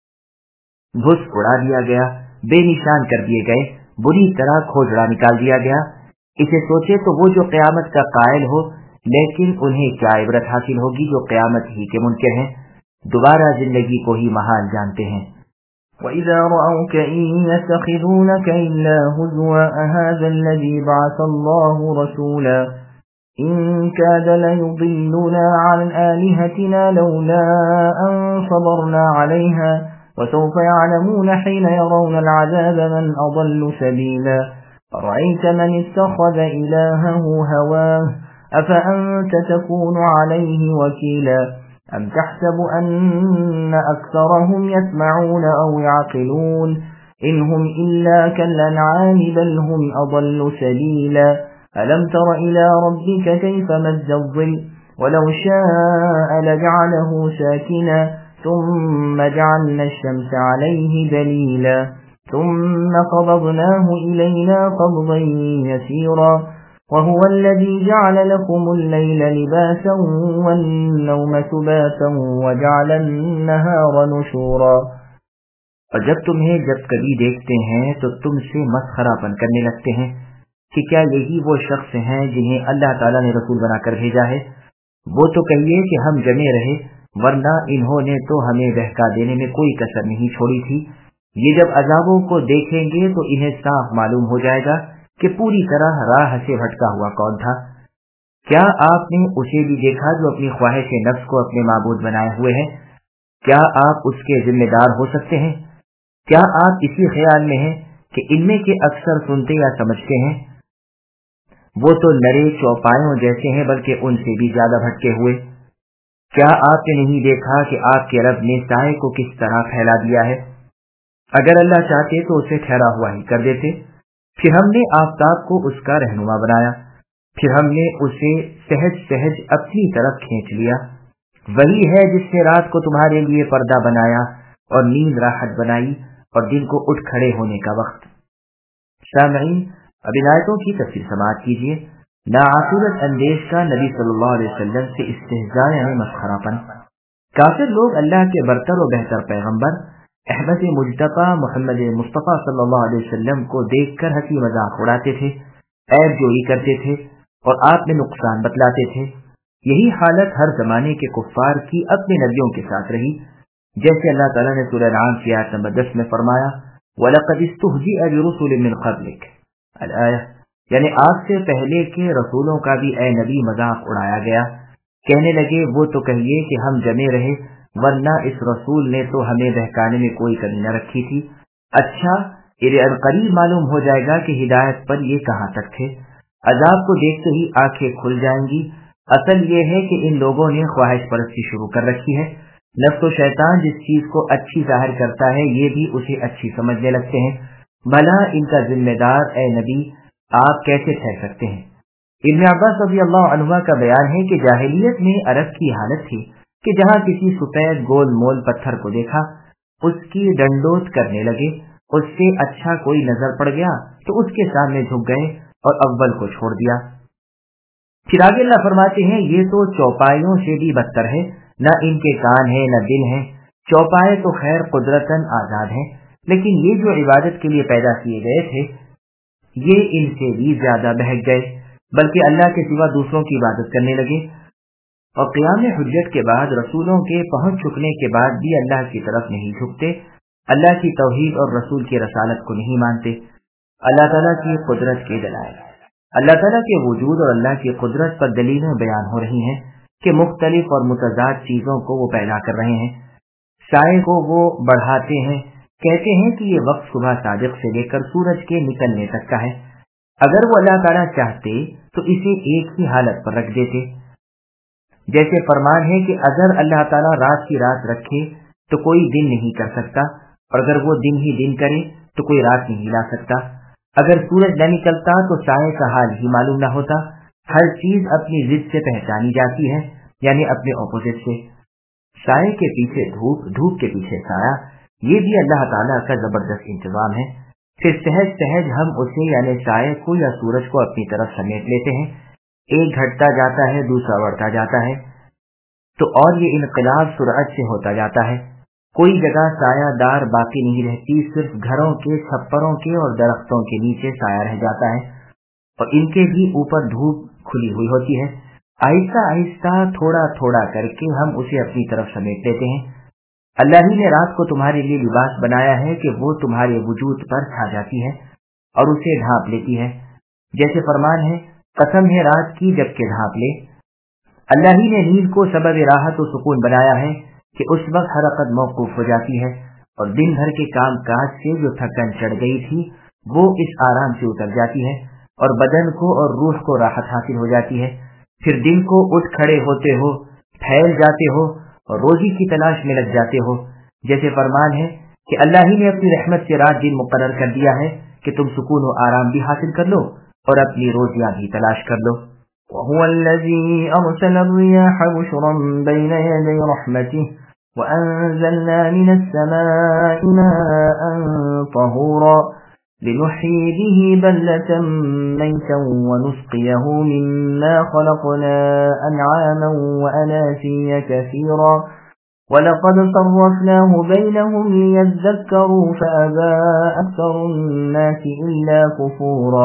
[SPEAKER 1] بھس اڑا دیا گیا، بے نشان کر دیے گئے، بری طرح کھوجڑا نکال دیا گیا۔ اسے سوچے تو وہ جو قیامت کا قائل ہو، لیکن انہیں کیا عبرت حاصل ہوگی جو قیامت ہی کے منکر ہیں، دوبارہ زندگی کو ہی محال جانتے ہیں۔
[SPEAKER 2] وَإِذَا رَأَوْكَ إِن يَتَّخِذُونَكَ إِلَّا هُزُوًا أَهَذَا الَّذِي بَعَثَ اللَّهُ رَسُولًا إِن كَادَ لَيُضِلُّنَا عَنْ آلِهَتِنَا لَوْلَا أَن صَبَرْنَا عَلَيْهَا وَسَوْفَ يَعْلَمُونَ حِينَ يَرَوْنَ الْعَذَابَ مَنْ أَضَلُّ سَبِيلًا أَرَأَيْتَ مَنِ اتَّخَذَ إِلَٰهَهُ هَوَاهُ أَفَأَنتَ تَكُونُ عَلَيْهِ وَكِيلًا أَمْ تَحْسَبُ أَنَّ أَكْثَرَهُمْ يَسْمَعُونَ أَوْ يَعْقِلُونَ إِنْ هُمْ إِلَّا كَالْأَنْعَامِ بَلْ هُمْ أَضَلُّ سَبِيلًا أَلَمْ تَرَ إِلَى رَبِّكَ كَيْفَ مَدَّ الظِّلَّ وَلَوْ شَاءَ لَجَعَلَهُ سَاكِنًا ثُمَّ جَعَلْنَا الشَّمْسَ عَلَيْهِ دَلِيلًا ثُمَّ قَبَضْنَاهُ إِلَيْنَا قَبْضًا يَسِيرًا وَهُوَ الَّذِي جَعَلَ لَكُمُ اللَّيْلَ لِبَاسًا وَالنَّوْمَ سُبَاتًا وَجَعَلَ النَّهَارَ نُشُورًا۔
[SPEAKER 1] اور جب تمہیں جب کبھی دیکھتے ہیں تو تم سے مسخرہ پن کرنے لگتے ہیں کہ کیا یہی وہ شخص ہیں جنہیں اللہ تعالیٰ نے رسول بنا کر بھیجا ہے؟ وہ تو کہیے کہ ہم جمے رہے، ورنہ انہوں نے تو ہمیں بہکا دینے میں کوئی کسر نہیں چھوڑی تھی۔ یہ جب عذابوں کو دیکھیں گے تو انہیں صاف معلوم ہو جائے گا کہ پوری طرح راہ سے بھٹکا ہوا کون تھا۔ کیا آپ نے اسے بھی دیکھا جو اپنی خواہش نفس کو اپنے معبود بنائے ہوئے ہے؟ کیا آپ اس کے ذمہ دار ہو سکتے ہیں؟ کیا آپ اسی خیال میں ہیں کہ ان میں کے اکثر سنتے یا سمجھتے ہیں؟ وہ تو نرے چوپایوں جیسے ہیں، بلکہ ان سے بھی زیادہ بھٹکے ہوئے۔ کیا آپ نے نہیں دیکھا کہ آپ کے رب نے سائے کو کس طرح پھیلا دیا ہے؟ اگر اللہ چاہتے تو اسے ٹھہرا ہوا ہی کر دیتے۔ پھر ہم نے آفتاب کو اس کا رہنما بنایا، پھر ہم نے اسے سہج سہج اپنی طرف کھینچ لیا۔ وہی ہے جس نے رات کو تمہارے لیے پردہ بنایا اور نیند راحت بنائی اور دن کو اٹھ کھڑے ہونے کا وقت۔ سامعین، اب ان آیتوں کی تفسیر سماعت کیجیے۔ ناعاقبت اندیش کا نبی صلی اللہ علیہ وسلم سے استہزاء یعنی مسخرہ پن۔ کافر لوگ اللہ کے برتر و بہتر پیغمبر احمد مجتبی محمد مصطفیٰ صلی اللہ علیہ وسلم کو دیکھ کر ہنسی مذاق اڑاتے تھے، عیب جوئی کرتے تھے اور آپ میں نقصان بتلاتے تھے۔ یہی حالت ہر زمانے کے کفار کی اپنے نبیوں کے ساتھ رہی، جیسے اللہ تعالیٰ نے سورہ انعام کی آیت نمبر 10 میں فرمایا وَلَقَدِ اسْتُهْزِئَ بِرُسُلٍ مِّن قَبْلِكَ الآیہ، یعنی آپ سے پہلے کے رسولوں کا بھی اے نبی مذاق اڑایا گیا۔ کہنے لگے وہ تو کہیے کہ ہم جمے رہے، ورنہ اس رسول نے تو ہمیں بہکانے میں کوئی کمی نہ رکھی تھی۔ اچھا، انہیں قریب معلوم ہو جائے گا کہ ہدایت پر یہ کہاں تک تھے۔ عذاب کو دیکھتے ہی آنکھیں کھل جائیں گی۔ اصل یہ ہے کہ ان لوگوں نے خواہش پرستی شروع کر رکھی ہے۔ نفس و شیطان جس چیز کو اچھی ظاہر کرتا ہے یہ بھی اسے اچھی سمجھنے لگتے ہیں۔ بھلا ان کا ذمہ دار اے نبی آپ کیسے ٹھہر سکتے ہیں؟ ابن عباس رضی اللہ عنہما کا بیان ہے کہ جاہلیت میں عرب کی حالت تھی کہ جہاں کسی سفید گول مول پتھر کو دیکھا اس کی ڈنڈوت کرنے لگے उससे अच्छा कोई नजर पड़ गया तो उसके सामने झुक गए और अव्वल को छोड़ दिया। फिर आगे अल्लाह फरमाते हैं, ये तो चौपाइयों से भी बदतर है, न इनके कान है न दिल है। चौपाए तो खैर कुदरतन आजाद हैं, लेकिन ये जो इबादत के लिए पैदा किए गए थे ये इनसे भी ज्यादा बहक गए, बल्कि अल्लाह के सिवा दूसरों की इबादत करने लगे। और क़याम हुज्जत के बाद रसूलों के पहुंच चुकने के बाद भी अल्लाह की तरफ नहीं झुकते, अल्लाह की तौहीद और रसूल की रसालत को नहीं मानते। अल्लाह ताला की कुदरत के दलाइल, अल्लाह ताला के वजूद और अल्लाह की कुदरत पर दलीलें बयान हो रही हैं कि मुख्तलिफ और मुतज़ाद चीजों को वो पैदा कर रहे हैं। साए को वो बढ़ाते हैं, कहते हैं कि ये वक्त सुबह सादिक से लेकर सूरज के निकलने तक का है। अगर वो अल्लाह ताला चाहते तो इसे एक ही हालत पर रख देते। जैसे फरमान है कि अगर अल्लाह ताला रात की रात रखे तो कोई दिन नहीं कर सकता, और अगर वो दिन ही दिन करे तो कोई रात नहीं ला सकता। अगर सूरज न निकलता तो साए का हाल ही मालूम न होता। हर चीज अपनी जिद से पहचानी जाती है, यानी अपने ऑपोजिट से। साए के पीछे धूप, धूप के पीछे साया, ये भी अल्लाह ताला का जबरदस्त इंतजाम है। फिर सहज सहज हम उसे यानी साए को या सूरज को अपनी तरफ समेट लेते हैं। एक घटता जाता है, दूसरा बढ़ता जाता है, तो और ये इनकलाब सुरअत से होता जाता है। कोई जगह सायादार बाकी नहीं रहती, सिर्फ घरों के, छप्परों के और दरख्तों के नीचे साया रह जाता है, और इनके भी ऊपर धूप खुली हुई होती है। आहिस्ता आहिस्ता थोड़ा थोड़ा करके हम उसे अपनी तरफ समेट लेते हैं। अल्लाह ही ने रात को तुम्हारे लिए लिबास बनाया है कि वो तुम्हारे वजूद पर छा जाती है और उसे ढांप लेती है। जैसे फरमान है, कसम है रात की जबकि ढांप ले। अल्लाह ही ने नींद को सबब राहत और सुकून बनाया है कि उस वक्त हरकत मौकूफ हो जाती है और दिन भर के काम काज से जो थकन चढ़ गई थी वो इस आराम से उतर जाती है और बदन को और रूह को राहत हासिल हो जाती है। फिर दिन को उठ खड़े होते हो, फैल जाते हो और रोजी की तलाश में लग जाते हो। जैसे फरमान है कि अल्लाह ही ने अपनी रहमत से रात दिन मुकर्रर कर दिया है कि तुम सुकून और आराम भी हासिल कर लो और अपनी रोजियां भी तलाश कर लो।
[SPEAKER 2] وهو الذي أرسل الرياح بشرا بين يدي رحمته وأنزلنا من السماء ماء طهورا لنحيي به بلدة ميتا ونسقيه مما خلقنا أنعاما وأناسيا كثيرا وَلَقَدْ صَرَّفْنَاهُ بَيْنَهُمْ لِيَذَّكَّرُوا فَأَبَى أَكْثَرُ النَّاسِ إِلَّا كُفُورًا۔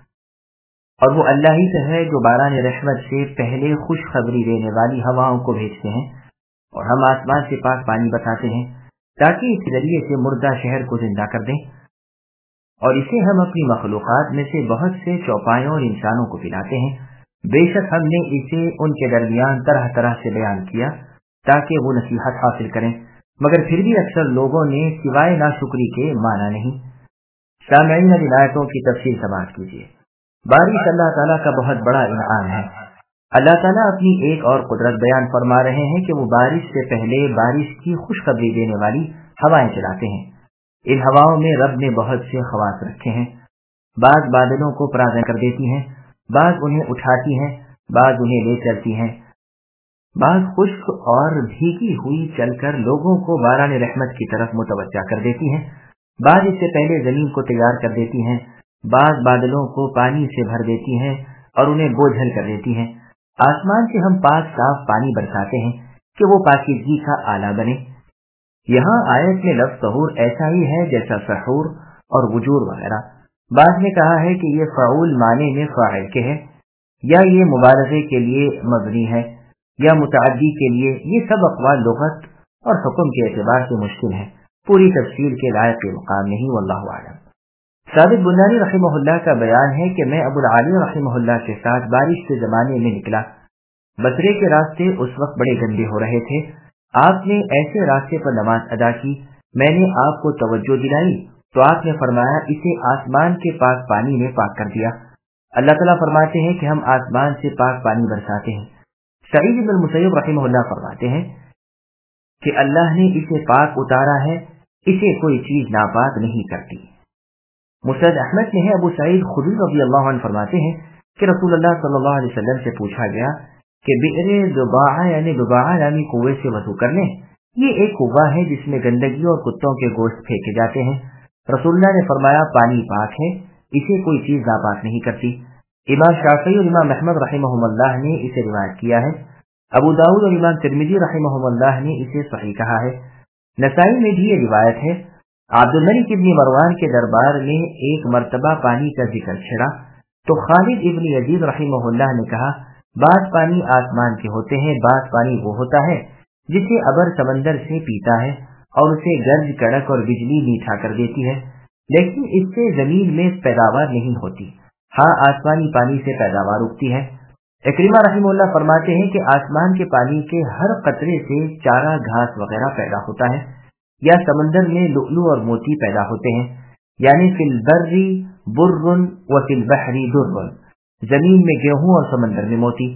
[SPEAKER 1] اور وہ اللہ ہی سے ہے جو باران رحمت سے پہلے خوشخبری دینے والی ہواؤں کو بھیجتے ہیں اور ہم آسمان سے پاک پانی بتاتے ہیں تاکہ اس ذریعے سے مردہ شہر کو زندہ کر دیں، اور اسے ہم اپنی مخلوقات میں سے بہت سے چوپایوں اور انسانوں کو پلاتے ہیں۔ بے شک ہم نے اسے ان کے درمیان طرح طرح سے بیان کیا تاکہ وہ نصیحت حاصل کریں، مگر پھر بھی اکثر لوگوں نے سوائے ناشکری کے مانا نہیں۔ سامعین، اب آیتوں کی تفصیل سماعت کیجیے۔ بارش اللہ تعالیٰ کا بہت بڑا انعام ہے۔ اللہ تعالیٰ اپنی ایک اور قدرت بیان فرما رہے ہیں کہ وہ بارش سے پہلے بارش کی خوشخبری دینے والی ہوائیں چلاتے ہیں۔ ان ہواؤں میں رب نے بہت سے خواص رکھے ہیں۔ بعض بادلوں کو پراغن کر دیتی ہیں، بعض انہیں اٹھاتی ہیں، بعض انہیں لے چلتی ہیں، بعض خشک اور بھیگی ہوئی چل کر لوگوں کو باران رحمت کی طرف متوجہ کر دیتی ہیں، بعض اس سے پہلے زمین کو تیار کر دیتی ہیں، بعض بادلوں کو پانی سے بھر دیتی ہیں اور انہیں بوجھل کر دیتی ہیں۔ آسمان سے ہم پاک صاف پانی برساتے ہیں کہ وہ پاکیزگی کا آلہ بنے۔ یہاں آیت میں لفظ طہور ایسا ہی ہے جیسا سحور اور وجور وغیرہ۔ بعض نے کہا ہے کہ یہ فعول معنی میں فاعل کے ہے، یا یہ مبالغے کے لیے مبنی ہے، یا متعدی کے لیے۔ یہ سب اقوال لغت اور حکم کے اعتبار سے مشکل ہیں، پوری تفصیل کے لائق مقام نہیں، واللہ اعلم۔ ثابت بنانی رحمہ اللہ کا بیان ہے کہ میں ابو العالی رحمہ اللہ کے ساتھ بارش کے زمانے میں نکلا۔ بصرے کے راستے اس وقت بڑے گندے ہو رہے تھے۔ آپ نے ایسے راستے پر نماز ادا کی، میں نے آپ کو توجہ دلائی تو آپ نے فرمایا اسے آسمان کے پاک پانی میں پاک کر دیا۔ اللہ تعالیٰ فرماتے ہیں کہ ہم آسمان سے پاک پانی برساتے ہیں۔ سعید بن المسیب رحمہ اللہ فرماتے ہیں کہ اللہ نے اسے پاک اتارا ہے، اسے کوئی چیز ناپاک نہیں کرتی۔ مسند احمد میں ہے، ابو سعید خدری رضی اللہ عنہ فرماتے ہیں کہ رسول اللہ صلی اللہ علیہ وسلم سے پوچھا گیا کہ بئر ضباع یعنی ضباع یعنی کنویں سے وضو کرنے، یہ ایک کنواں ہے جس میں گندگی اور کتوں کے گوشت پھینکے جاتے ہیں۔ रसूलुल्लाह ने फरमाया पानी पाक है, इसे कोई चीज नापाक नहीं करती। इमाम शाफी और इमाम अहमद रहमहुल्लाह ने इसे रिवायत किया है। अबू दाऊद और इमाम तिरमिजी रहमहुल्लाह ने इसे सही कहा है। नसाई में भी ये रिवायत है। अब्दुल मलिक इब्न मरवान के दरबार में एक मर्तबा पानी का जिक्र छिड़ा तो खालिद इब्न यजीद रहमहुल्लाह ने कहा, बात पानी आसमान के होते हैं, बात पानी वो होता है जिसे अबर समंदर से पीता है और उसे गर्ज कड़क और बिजली मीठा कर देती है, लेकिन इससे जमीन में पैदावार नहीं होती। हाँ, आसमानी पानी से पैदावार उगती है। इकरिमा रहमहुल्लाह फरमाते हैं कि आसमान के पानी के हर कतरे से चारा घास वगैरह पैदा होता है, या समंदर में लुअलु और मोती पैदा होते हैं, यानी फिल बर्री बुर्रुन व फिल बहरी दुर्रुन, जमीन में गेहूं और समंदर में मोती।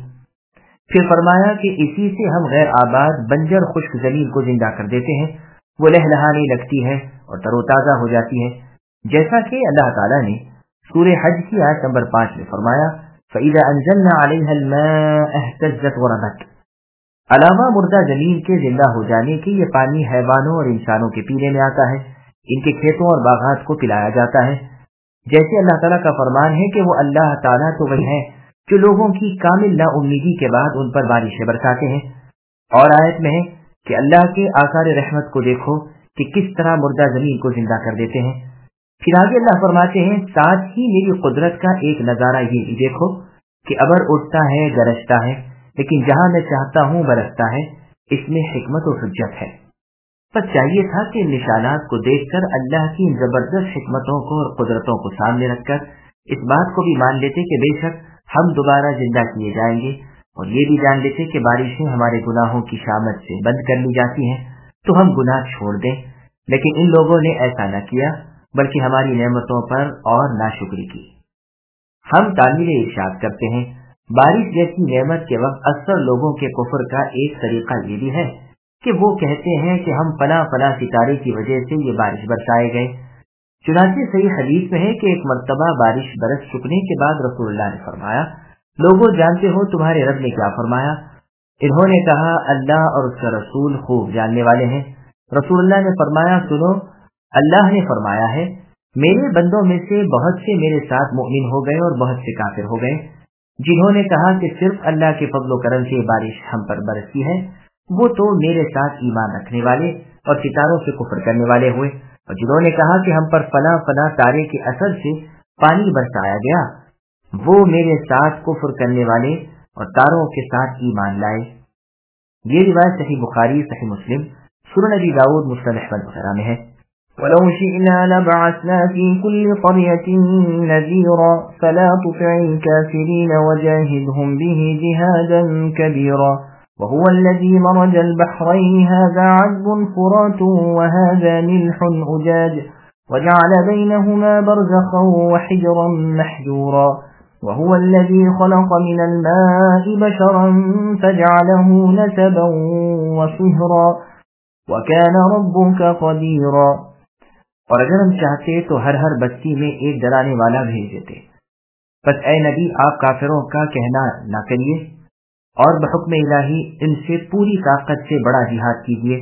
[SPEAKER 1] फिर फरमाया कि इसी से हम गैर आबाद बंजर खुश्क जमीन को जिंदा कर देते हैं, वो लहलहाने लगती है और तरोताजा हो जाती है, जैसा कि अल्लाह ताला ने सूरह हज की आयत नंबर 5 में फरमाया, फइज़ा अंज़लना अलैहा अल-माअ इहतज़्ज़त व रबत। अलावा मुर्दा जमीन के जिंदा हो जाने के ये पानी हैवानों और इंसानों के पीने में आता है, इनके खेतों और बागात को पिलाया जाता है। जैसे अल्लाह ताला का फरमान है कि वो अल्लाह ताला तो वही है जो लोगों की कामिल नाउम्मीदी के बाद उन पर बारिशें बरसाते हैं। और आयत में है कि अल्लाह के आसार रहमत को देखो कि किस तरह मुर्दा जमीन को जिंदा कर देते हैं। फिर आगे अल्लाह फरमाते हैं, साथ ही मेरी कुदरत का एक नजारा ये भी देखो कि अबर उठता है, गरजता है, लेकिन जहां मैं चाहता हूं बरसता है, इसमें हिकमत और हुज्जत है। बस चाहिए था कि इन निशानात को देखकर अल्लाह की इन जबरदस्त हिकमतों को और कुदरतों को सामने रखकर इस बात को भी मान लेते कि बेशक हम दोबारा जिंदा किए जाएंगे, और ये भी जान लेते कि बारिशें हमारे गुनाहों की शामत से बंद कर ली जाती हैं, तो हम गुनाह छोड़ दें। लेकिन इन लोगों ने ऐसा न किया, बल्कि हमारी नेमतों पर और नाशुक्री की। हम तामील इरशाद करते हैं, बारिश जैसी नेमत के वक्त अक्सर लोगों के कुफ्र का एक तरीका ये भी है कि वो कहते हैं कि हम फला फला सितारे की वजह से ये बारिश बरसाए गए। चुनांचे सही हदीस में है कि एक मर्तबा बारिश बरस चुकने के बाद रसूलुल्लाह ने फरमाया, लोगों जानते हो तुम्हारे रब ने क्या फरमाया? इन्होंने कहा, अल्लाह और उसका रसूल खूब जानने वाले हैं। रसूलुल्लाह ने फरमाया, सुनो, अल्लाह ने फरमाया है, मेरे बंदों में से बहुत से मेरे साथ मुमिन हो गए और बहुत से काफिर हो गए। जिन्होंने कहा कि सिर्फ अल्लाह के फضل व करम से बारिश हम पर बरसी है, वो तो मेरे साथ ईमान रखने वाले और सितारों से कुफ्र करने वाले हुए, और जिन्होंने कहा कि हम पर फला फला तारे के असर से पानी बरसाया गया, वो मेरे साथ कुफ्र करने वाले और तारों के साथ ईमान लाए। ये रिवायत सही बुखारी, सही मुस्लिम, सुनन नबी दाऊद, मुस्नद अहमद वगैरह में है।
[SPEAKER 2] ولو شئنا لبعثنا في كل قرية نذيرا فلا تطع الكافرين وجاهدهم به جهادا كبيرا وهو الذي مرج البحرين هذا عذب فرات وهذا ملح أجاج وجعل بينهما برزخا وحجرا محجورا وهو الذي خلق من الماء بشرا فجعله نسبا وصهرا وكان ربك قديرا۔
[SPEAKER 1] और अगर हम चाहते तो हर बस्ती में एक डराने वाला भेज देते। बस ए नबी, आप काफिरों का कहना न करिए और बहुक्म इलाही इनसे पूरी ताकत से बड़ा जिहाद कीजिए।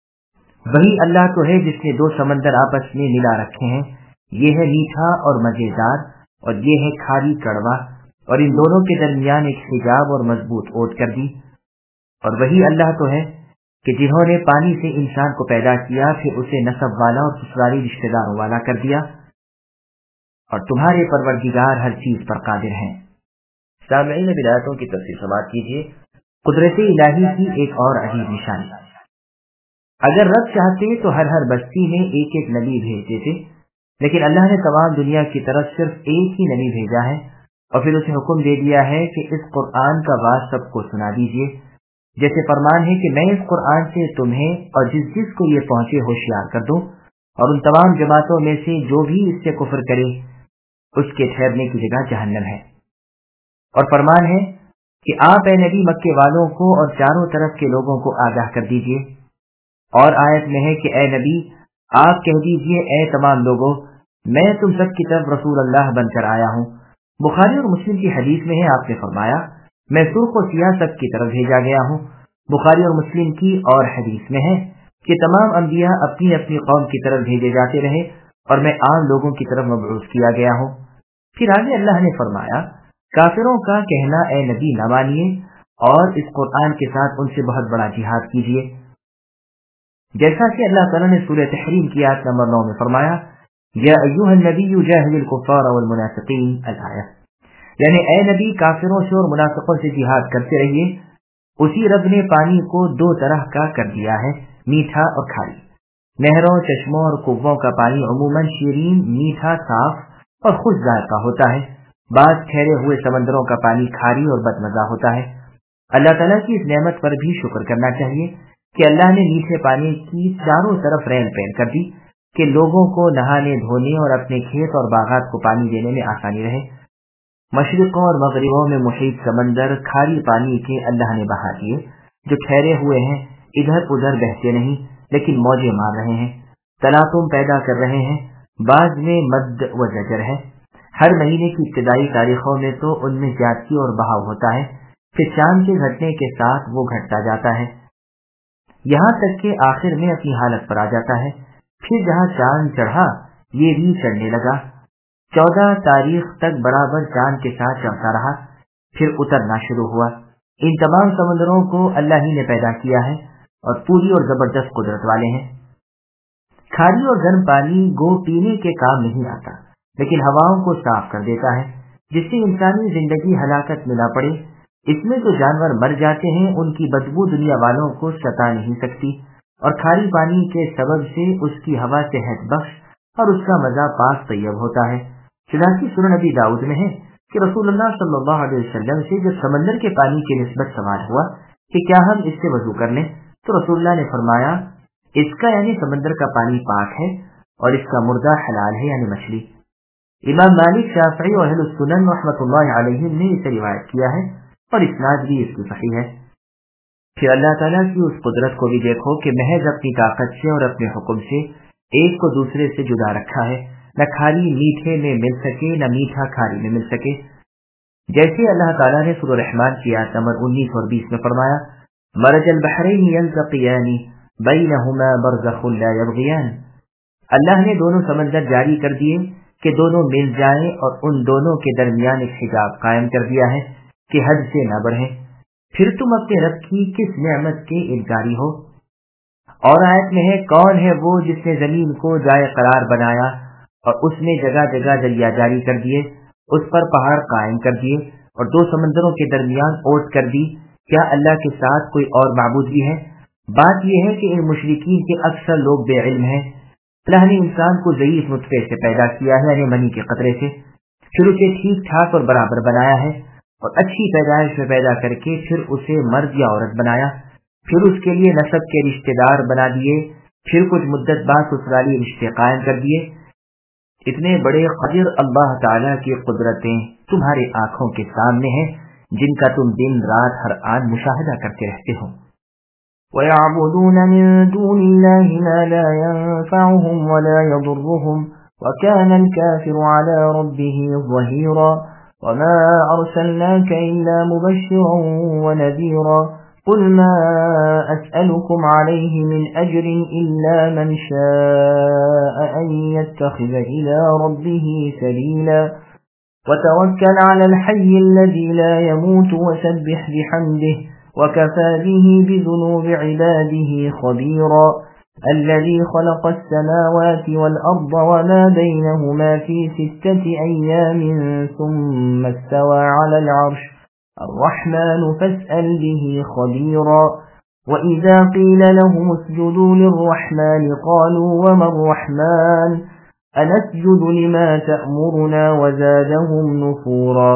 [SPEAKER 1] वही अल्लाह तो है जिसने दो समंदर आपस में मिला रखे हैं, ये है मीठा और मजेदार और ये है खारी कड़वा, और इन दोनों के दरमियान एक हिजाब और मजबूत ओट कर दी। और वही अल्लाह तो है कि जिन्होंने पानी से इंसान को पैदा किया, फिर उसे नसब वाला और ससुराली रिश्तेदारों वाला कर दिया, और तुम्हारे परवरदिगार हर चीज पर कादिर हैं। सामईन बिलातों की तफसीर समाअत कीजिए। कुदरत इलाही की एक और अजीब निशानी, अगर रब चाहते तो हर बस्ती में एक एक नबी भेज देते, लेकिन अल्लाह ने तमाम दुनिया की तरफ सिर्फ एक ही नबी भेजा है, और फिर उसे हुक्म दे दिया है कि इस कुरान का वाज सबको सुना दीजिए। जैसे फरमान है कि मैं इस कुरान से तुम्हें और जिस जिस को ये पहुंचे होशियार कर दूं, और उन तमाम जमातों में से जो भी इससे कुफ्र करे उसके ठहरने की जगह जहन्नम है। और फरमान है कि आप ए नबी मक्के वालों को और चारों तरफ के लोगों को आगाह कर दीजिए। और आयत में है कि ए नबी, आप कह दीजिए, ए तमाम लोगों, मैं तुम सब की तरफ रसूल अल्लाह बनकर आया हूँ। बुखारी और मुस्लिम की हदीस में है, आपने फरमाया, मैं सुर्ख और सियाह सब की तरफ भेजा गया हूँ। बुखारी और मुस्लिम की और हदीस में है कि तमाम अंबिया अपनी अपनी कौम की तरफ भेजे जाते रहे, اور میں عام لوگوں کی طرف مبعوث کیا گیا ہوں۔ پھر آگے اللہ نے فرمایا، کافروں کا کہنا اے نبی نہ مانیے اور اس قرآن کے ساتھ ان سے بہت بڑا جہاد کیجیے، جیسا کہ اللہ تعالیٰ نے سورہ تحریم کی آیت نمبر 9 میں فرمایا، یا ایھا النبی جاہد الکفار والمنافقین الآیہ، یعنی اے نبی کافروں سے اور منافقوں سے جہاد کرتے رہیے۔ اسی رب نے پانی کو دو طرح کا کر دیا ہے، میٹھا اور کھاری۔ نہروں، چشموں اور کنووں کا پانی عموماً شیرین، میٹھا، صاف اور خوش ذائقہ ہوتا ہے۔ بعض ٹھہرے ہوئے سمندروں کا پانی کھاری اور بدمزہ ہوتا ہے۔ اللہ تعالیٰ کی اس نعمت پر بھی شکر کرنا چاہیے کہ اللہ نے میٹھے پانی کی چاروں طرف رین پین کر دی کہ لوگوں کو نہانے دھونے اور اپنے کھیت اور باغات کو پانی دینے میں آسانی رہے۔ مشرقوں اور مغربوں میں محیط سمندر کھاری پانی کے اللہ نے بہا دیے، جو ٹھہرے ہوئے ہیں، ادھر ادھر بہتے نہیں لیکن موجیں مار رہے ہیں، تلاطم پیدا کر رہے ہیں، بعض میں مد و زجر ہے۔ ہر مہینے کی ابتدائی تاریخوں میں تو ان میں زیادتی اور بہاؤ ہوتا ہے، پھر چاند کے گھٹنے کے ساتھ وہ گھٹتا جاتا ہے، یہاں تک کہ آخر میں اپنی حالت پر آ جاتا ہے۔ پھر جہاں چاند چڑھا یہ بھی چڑھنے لگا، 14 تاریخ تک برابر چاند کے ساتھ چڑھتا رہا، پھر اترنا شروع ہوا۔ ان تمام سمندروں کو اللہ ہی نے پیدا کیا ہے اور پوری اور زبردست قدرت والے ہیں۔ کھاری اور گرم پانی گو پینے کے کام نہیں آتا، لیکن ہواؤں کو صاف کر دیتا ہے، جس سے انسانی زندگی ہلاکت میں نہ پڑے۔ اس میں جو جانور مر جاتے ہیں ان کی بدبو دنیا والوں کو ستا نہیں سکتی، اور کھاری پانی کے سبب سے اس کی ہوا صحت بخش اور اس کا مزہ پاک طیب ہوتا ہے۔ چنانچہ سنن نبی داؤد میں ہے کہ رسول اللہ صلی اللہ علیہ وسلم سے جب سمندر کے پانی کی نسبت سوال ہوا کہ کیا ہم اس سے وضو کر لیں، تو رسول اللہ نے فرمایا، اس کا یعنی سمندر کا پانی پاک ہے اور اس کا مردہ حلال ہے یعنی مچھلی۔ امام مالک، شافعی اور اہل السنن رحمۃ اللہ علیہم نے اسے روایت کیا ہے اور اسناد بھی اس کی صحیح ہے۔ پھر اللہ تعالیٰ کی اس قدرت کو بھی دیکھو کہ محض اپنی طاقت سے اور اپنے حکم سے ایک کو دوسرے سے جدا رکھا ہے، نہ کھاری میٹھے میں مل سکے نہ میٹھا کھاری میں مل سکے۔ جیسے اللہ تعالیٰ نے سورہ رحمان کی آیت نمبر 19 اور 20 میں فرمایا، مرج البحرین یلتقیان بینہما برزخ لا یبغیان، اللہ نے دونوں سمندر جاری کر دیے کہ دونوں مل جائیں اور ان دونوں کے درمیان ایک حجاب قائم کر دیا ہے کہ حد سے نہ بڑھیں۔ پھر تم اپنے رب کی کس نعمت کے انکاری ہو؟ اور آیت میں ہے، کون ہے وہ جس نے زمین کو جائے قرار بنایا اور اس میں جگہ جگہ دریا جاری کر دیے، اس پر پہاڑ قائم کر دیے اور دو سمندروں کے درمیان اوٹ کر دی؟ کیا اللہ کے ساتھ کوئی اور معبود بھی ہے؟ بات یہ ہے کہ ان مشرکین کے اکثر لوگ بے علم ہیں۔ اللہ نے انسان کو ضعیف نطفے سے پیدا کیا ہے، یعنی منی کے قطرے سے، پھر اسے ٹھیک ٹھاک اور برابر بنایا ہے اور اچھی پیدائش میں پیدا کر کے پھر اسے مرد یا عورت بنایا، پھر اس کے لیے نسب کے رشتہ دار بنا دیے، پھر کچھ مدت بعد سسرالی رشتے قائم کر دیے۔ اتنے بڑے قدیر اللہ تعالیٰ کی قدرتیں تمہاری آنکھوں کے سامنے ہیں، جن کا تم دن رات ہر آن مشاہدہ کرتے رہتے ہو۔
[SPEAKER 2] وَيَعْبُدُونَ مِن دُونِ اللَّهِ مَا لَا يَنفَعُهُمْ وَلَا يَضُرُّهُمْ وَكَانَ الْكَافِرُ عَلَى رَبِّهِ ظَهِيرًا وَمَا أَرْسَلْنَاكَ إِلَّا مُبَشِّرًا وَنَذِيرًا قُلْ مَا أَسْأَلُكُمْ عَلَيْهِ مِنْ أَجْرٍ إِلَّا مَنْ شَاءَ أَن يَتَّخِذَ إِلَى رَبِّهِ سَبِيلًا وَتَوَكَّلْ عَلَى الْحَيِّ الَّذِي لَا يَمُوتُ وَسَبِّحْ بِحَمْدِهِ وَكَفَى بِهِ بِذُنُوبِ عِبَادِهِ خَبِيرًا الَّذِي خَلَقَ السَّمَاوَاتِ وَالْأَرْضَ وَمَا بَيْنَهُمَا فِي 6 أَيَّامٍ ثُمَّ اسْتَوَى عَلَى الْعَرْشِ الرَّحْمَنُ فَاسْأَلْ بِهِ خَبِيرًا وَإِذَا قِيلَ لَهُمُ اسْجُدُوا لِلرَّحْمَنِ قَالُوا وَمَا الرَّحْمَنُ أَنَسْجُدُ لِمَا تَأْمُرُنَا وَزَادَهُمْ نُفُورًا۔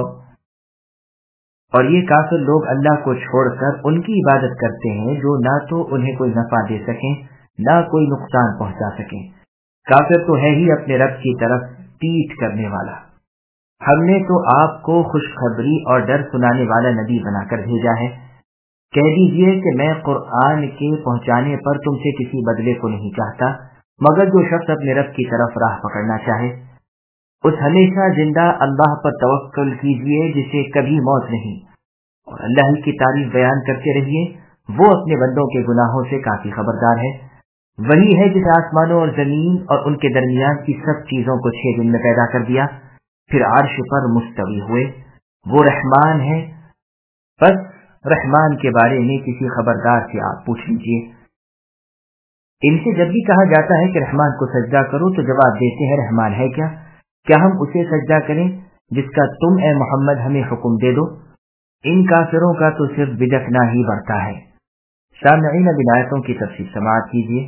[SPEAKER 1] اور یہ کافر لوگ اللہ کو چھوڑ کر ان کی عبادت کرتے ہیں جو نہ تو انہیں کوئی نفع دے سکیں نہ کوئی نقصان پہنچا سکیں۔ کافر تو ہے ہی اپنے رب کی طرف پیٹ کرنے والا۔ ہم نے تو آپ کو خوشخبری اور ڈر سنانے والا نبی بنا کر بھیجا ہے۔ کہہ دیجئے کہ میں قرآن کے پہنچانے پر تم سے کسی بدلے کو نہیں چاہتا، مگر جو شخص اپنے رب کی طرف راہ پکڑنا چاہے، اس ہمیشہ زندہ اللہ پر توکل کیجئے جسے کبھی موت نہیں، اور اللہ کی تعریف بیان کرتے رہیے، وہ اپنے بندوں کے گناہوں سے کافی خبردار ہے۔ وہی ہے جس آسمانوں اور زمین اور ان کے درمیان کی سب چیزوں کو 6 دن میں پیدا کر دیا، پھر عرش پر مستوی ہوئے۔ وہ رحمان ہے، بس رحمان کے بارے میں کسی خبردار سے آپ پوچھ لیجیے۔ ان سے جب بھی کہا جاتا ہے کہ رحمان کو سجدہ کرو تو جواب دیتے ہیں رحمان ہے کیا؟ کیا ہم اسے سجدہ کریں جس کا تم اے محمد ہمیں حکم دے دو؟ ان کافروں کا تو صرف بدعتنا ہی بڑھتا ہے۔ سامعین اب آیتوں کی تفصیل سماعت کیجیے۔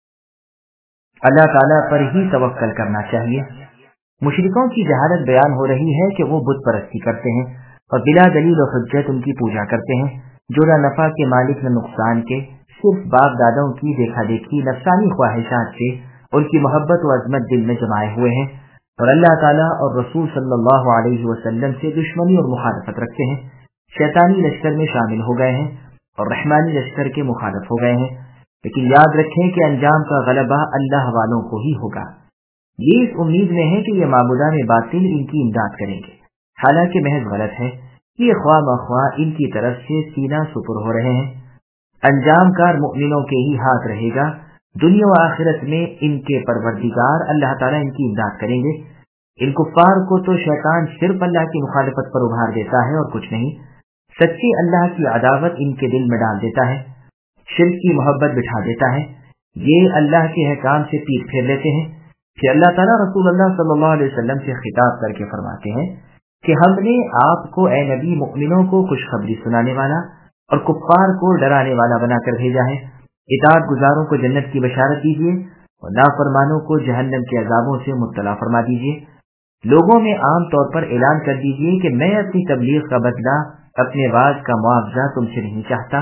[SPEAKER 1] اللہ تعالیٰ پر ہی توکل کرنا چاہیے۔ مشرکوں کی جہالت بیان ہو رہی ہے کہ وہ بت پرستی کرتے ہیں اور بلا دلیل و حجت ان کی پوجا کرتے ہیں، جو نہ نفع کے مالک نہ نقصان کے، صرف باپ دادوں کی دیکھا دیکھی نفسانی خواہشات سے ان کی محبت و عظمت دل میں جمائے ہوئے ہیں، اور اللہ تعالیٰ اور رسول صلی اللہ علیہ وسلم سے دشمنی اور مخالفت رکھتے ہیں، شیطانی لشکر میں شامل ہو گئے ہیں اور رحمانی لشکر کے مخالف ہو گئے ہیں۔ لیکن یاد رکھیں کہ انجام کا غلبہ اللہ والوں کو ہی ہوگا۔ یہ اس امید میں ہے کہ یہ معبودان باطل ان کی امداد کریں گے، حالانکہ محض غلط ہے۔ یہ خواہ مخواہ ان کی طرف سے سینہ سپر ہو رہے ہیں۔ انجام کار مؤمنوں کے ہی ہاتھ رہے گا۔ دنیا و آخرت میں ان کے پروردگار اللہ تعالیٰ ان کی امداد کریں گے۔ ان کفار کو تو شیطان صرف اللہ کی مخالفت پر ابھار دیتا ہے اور کچھ نہیں۔ سچی اللہ کی عداوت ان کے دل میں ڈال دیتا ہے، شرک کی محبت بٹھا دیتا ہے، یہ اللہ کے احکام سے پیٹ پھیر لیتے ہیں۔ پھر اللہ تعالیٰ رسول اللہ صلی اللہ علیہ وسلم سے خطاب کر کے فرماتے ہیں کہ ہم نے آپ کو اے نبی مؤمنوں کو خوشخبری سنانے والا اور کفار کو ڈرانے والا بنا کر بھیجا ہے۔ اطاعت گزاروں کو جنت کی بشارت دیجیے اور نافرمانوں کو جہنم کے عذابوں سے مبتلا فرما دیجیے۔ لوگوں میں عام طور پر اعلان کر دیجیے کہ میں اپنی تبلیغ کا بدلہ، اپنے وعظ کا معاوضہ تم سے نہیں چاہتا۔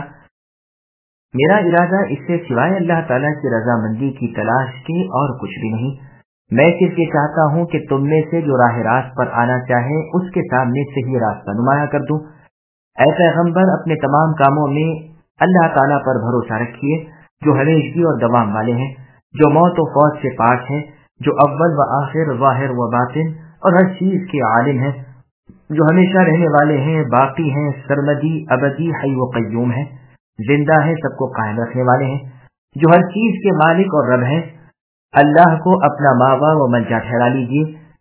[SPEAKER 1] میرا ارادہ اس سے سوائے اللہ تعالیٰ کی رضامندی کی تلاش کے اور کچھ بھی نہیں۔ میں صرف یہ چاہتا ہوں کہ تم میں سے جو راہ راست پر آنا چاہے اس کے سامنے صحیح راستہ نمایاں کر دوں۔ اے پیغمبر، اپنے تمام کاموں میں اللہ تعالیٰ پر بھروسہ رکھیے، جو ہمیشگی اور دوام والے ہیں، جو موت و فوت سے پاک ہیں، جو اول و آخر، ظاہر و باطن اور ہر چیز کے عالم ہیں، جو ہمیشہ رہنے والے ہیں، باقی ہیں، سرمدی، ابدی، حی و قیوم ہیں، زندہ ہیں، سب کو قائم رکھنے والے ہیں، جو ہر چیز کے مالک اور رب ہیں۔ اللہ کو اپنا ماوا و منجا ٹھہرا لیجیے۔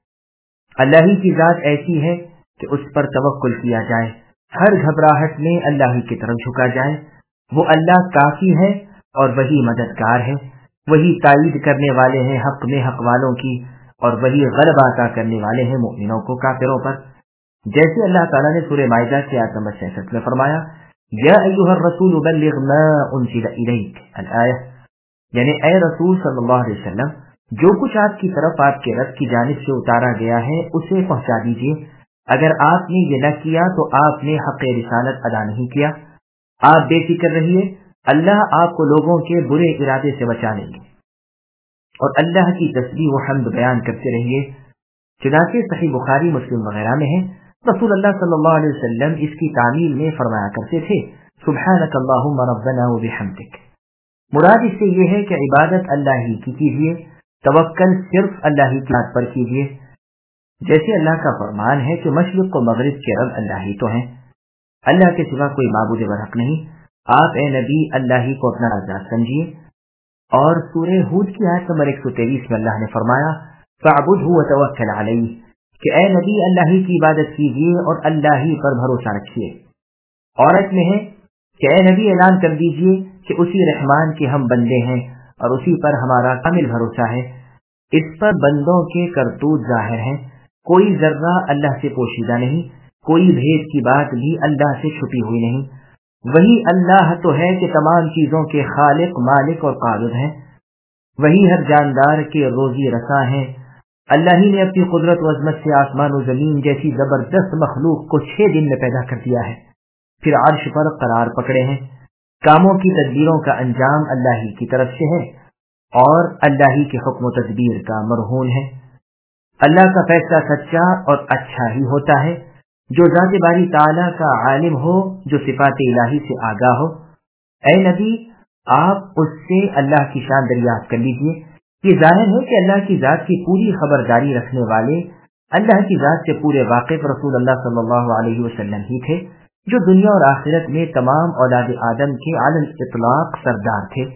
[SPEAKER 1] اللہ ہی کی ذات ایسی ہے کہ اس پر توکل کیا جائے، ہر گھبراہٹ میں اللہ ہی کی طرف جھکا جائے۔ وہ اللہ کافی ہے اور وہی مددگار ہے، وہی تائید کرنے والے ہیں حق میں حق والوں کی، اور وہی غلبہ عطا کرنے والے ہیں مؤمنوں کو کافروں پر۔ جیسے اللہ تعالیٰ نے سورہ مائدہ کی آیت نمبر 66 میں فرمایا، یا ایھا الرسول بلغ ما انزل الیک الآیہ، یعنی اے رسول صلی اللہ علیہ وسلم، جو کچھ آپ کی طرف آپ کے رب کی جانب سے اتارا گیا ہے اسے پہنچا دیجیے۔ اگر آپ نے یہ نہ کیا تو آپ نے حق رسالت ادا نہیں کیا۔ آپ بے فکر رہیے، اللہ آپ کو لوگوں کے برے ارادے سے بچا لیں گے، اور اللہ کی تسبیح و حمد بیان کرتے رہیے۔ چنانچہ صحیح بخاری، مسلم وغیرہ میں ہے، رسول اللہ صلی اللہ علیہ وسلم اس کی تعمیل میں فرمایا کرتے تھے، سبحانک اللہم ربنا و بحمدک۔ مراد اس سے یہ ہے کہ عبادت اللہ ہی کی کیجیے، توکل صرف اللہ ہی کی ذات پر کیجیے۔ جیسے اللہ کا فرمان ہے کہ مشرق و مغرب کے رب اللہ ہی تو ہیں، اللہ کے سوا کوئی معبود برحق نہیں۔ آپ اے نبی اللہ ہی کو اپنا رازدار سمجھیے۔ اور سورہ ہود کی آیت نمبر 123 میں اللہ نے فرمایا، فاعبدہ وتوکل علیہ، کہ اے نبی اللہ ہی کی عبادت کیجیے اور اللہ ہی پر بھروسہ رکھیے۔ عورت میں ہے کہ اے نبی اعلان کر دیجیے کہ اسی رحمان کے ہم بندے ہیں اور اسی پر ہمارا کامل بھروسہ ہے۔ اس پر بندوں کے کرتوت ظاہر ہیں، کوئی ذرہ اللہ سے پوشیدہ نہیں، کوئی بھید کی بات بھی اللہ سے چھپی ہوئی نہیں۔ وہی اللہ تو ہے کہ تمام چیزوں کے خالق، مالک اور قابض ہیں، وہی ہر جاندار کے روزی رساں ہیں۔ اللہ ہی نے اپنی قدرت و عظمت سے آسمان و زمین جیسی زبردست مخلوق کو 6 دن میں پیدا کر دیا ہے، پھر عرش پر قرار پکڑے ہیں۔ کاموں کی تدبیروں کا انجام اللہ ہی کی طرف سے ہے اور اللہ ہی کے حکم و تدبیر کا مرہون ہے۔ اللہ کا فیصلہ سچا اور اچھا ہی ہوتا ہے۔ جو ذات باری تعالیٰ کا عالم ہو، جو صفات الہی سے آگاہ ہو، اے نبی آپ اس سے اللہ کی شان دریافت کر لیجیے۔ یہ ظاہر ہے کہ اللہ کی ذات کی پوری خبرداری رکھنے والے، اللہ کی ذات سے پورے واقف رسول اللہ صلی اللہ علیہ وسلم ہی تھے، جو دنیا اور آخرت میں تمام اولاد آدم کے علی الاطلاق سردار تھے۔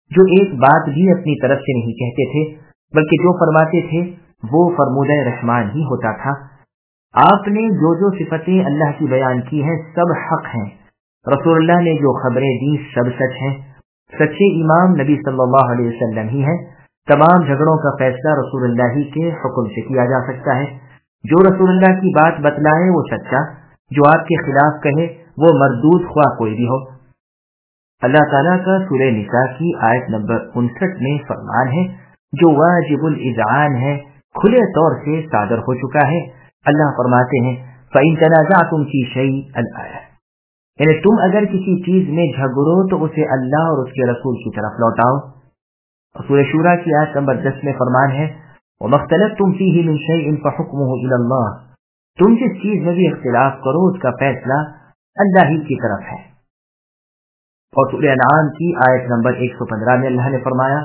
[SPEAKER 1] جو ایک بات بھی اپنی طرف سے نہیں کہتے تھے بلکہ جو فرماتے تھے وہ فرمودہ رحمان ہی ہوتا تھا۔ آپ نے جو جو صفتیں اللہ کی بیان کی ہیں سب حق ہیں، رسول اللہ نے جو خبریں دی سب سچ ہیں، سچے امام نبی صلی اللہ علیہ وسلم ہی ہیں، تمام جھگڑوں کا فیصلہ رسول اللہ ہی کے حکم سے کیا جا سکتا ہے، جو رسول اللہ کی بات بتلائے وہ سچا، جو آپ کے خلاف کہے وہ مردود خواہ کوئی بھی ہو۔ اللہ تعالیٰ کا سورہ نساء کی آیت نمبر 59 میں فرمان ہے جو واجب الاذعان ہے، کھلے طور سے صادر ہو چکا ہے۔ اللہ فرماتے ہیں فَإِن تَنَازَعْتُمْ فِي شَيْءٍ الآیہ، یعنی تم اگر کسی چیز میں جھگڑو تو اسے اللہ اور اس کے رسول کی طرف لوٹاؤ۔ سورہ شورا کی آیت نمبر 10 میں فرمان ہے وَمَا اخْتَلَفْتُمْ فِيهِ مِنْ شَيْءٍ فَحُكْمُهُ إِلَى اللَّهِ، تم جس چیز میں بھی اختلاف کرو اس کا فیصلہ اللہ ہی کی طرف ہے۔ اور سورہ انعام کی آیت نمبر 115 میں اللہ نے فرمایا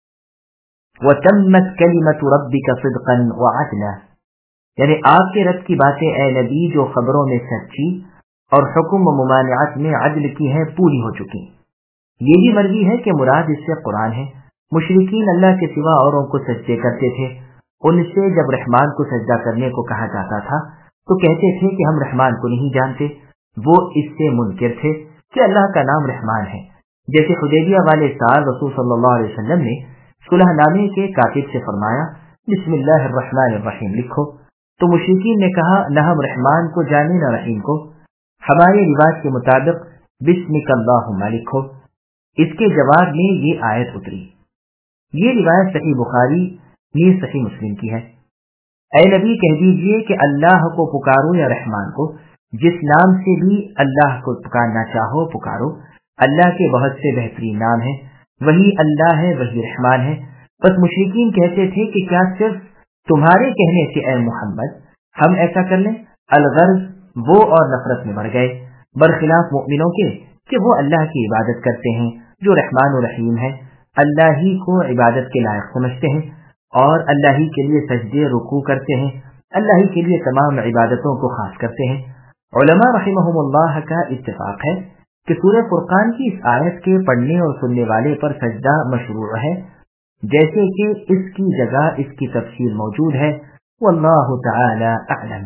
[SPEAKER 1] وَتَمَّتْ كَلِمَةُ رَبِّكَ صِدْقًا وَعَدْلًا، یعنی آپ کے رب کی باتیں اے نبی جو خبروں میں سچی اور حکم و ممانعت میں عدل کی ہیں پوری ہو چکی۔ یہ بھی مرضی ہے کہ مراد اس سے قرآن ہے۔ مشرکین اللہ کے سوا اوروں کو سجدے کرتے تھے، ان سے جب رحمان کو سجدہ کرنے کو کہا جاتا تھا تو کہتے تھے کہ ہم رحمان کو نہیں جانتے، وہ اس سے منکر تھے کہ اللہ کا نام رحمان ہے۔ جیسے حدیبیہ والے سال رسول صلی اللہ علیہ وسلم نے صلح نامے کے کاتب سے فرمایا بسم اللہ الرحمن الرحیم لکھو، تو مشرکین نے کہا نہ ہم رحمان کو جانے نہ رحیم کو، ہمارے رواج کے مطابق بسمک اللہم لکھو۔ اس کے جواب میں یہ آیت اتری۔ یہ روایت صحیح بخاری نیز صحیح مسلم کی ہے۔ اے نبی کہہ دیجئے کہ اللہ کو پکارو یا رحمان کو، جس نام سے بھی اللہ کو پکارنا چاہو پکارو، اللہ کے بہت سے بہترین نام ہیں، وہی اللہ ہے وہی رحمان ہے۔ بس مشرکین کہتے تھے کہ کیا صرف تمہارے کہنے سے اے محمد ہم ایسا کر لیں؟ الغرض وہ اور نفرت میں بڑھ گئے برخلاف مؤمنوں کے کہ وہ اللہ کی عبادت کرتے ہیں جو رحمان و رحیم ہے، اللہ ہی کو عبادت کے لائق سمجھتے ہیں اور اللہ ہی کے لیے سجدے رکوع کرتے ہیں، اللہ ہی کے لیے تمام عبادتوں کو خاص کرتے ہیں۔ علماء رحمہم اللہ کا اتفاق ہے کہ سورہ فرقان کی اس آیت کے پڑھنے اور سننے والے پر سجدہ مشروع ہے، جیسے کہ اس کی جگہ اس کی تفصیل موجود ہے۔ واللہ تعالی اعلم۔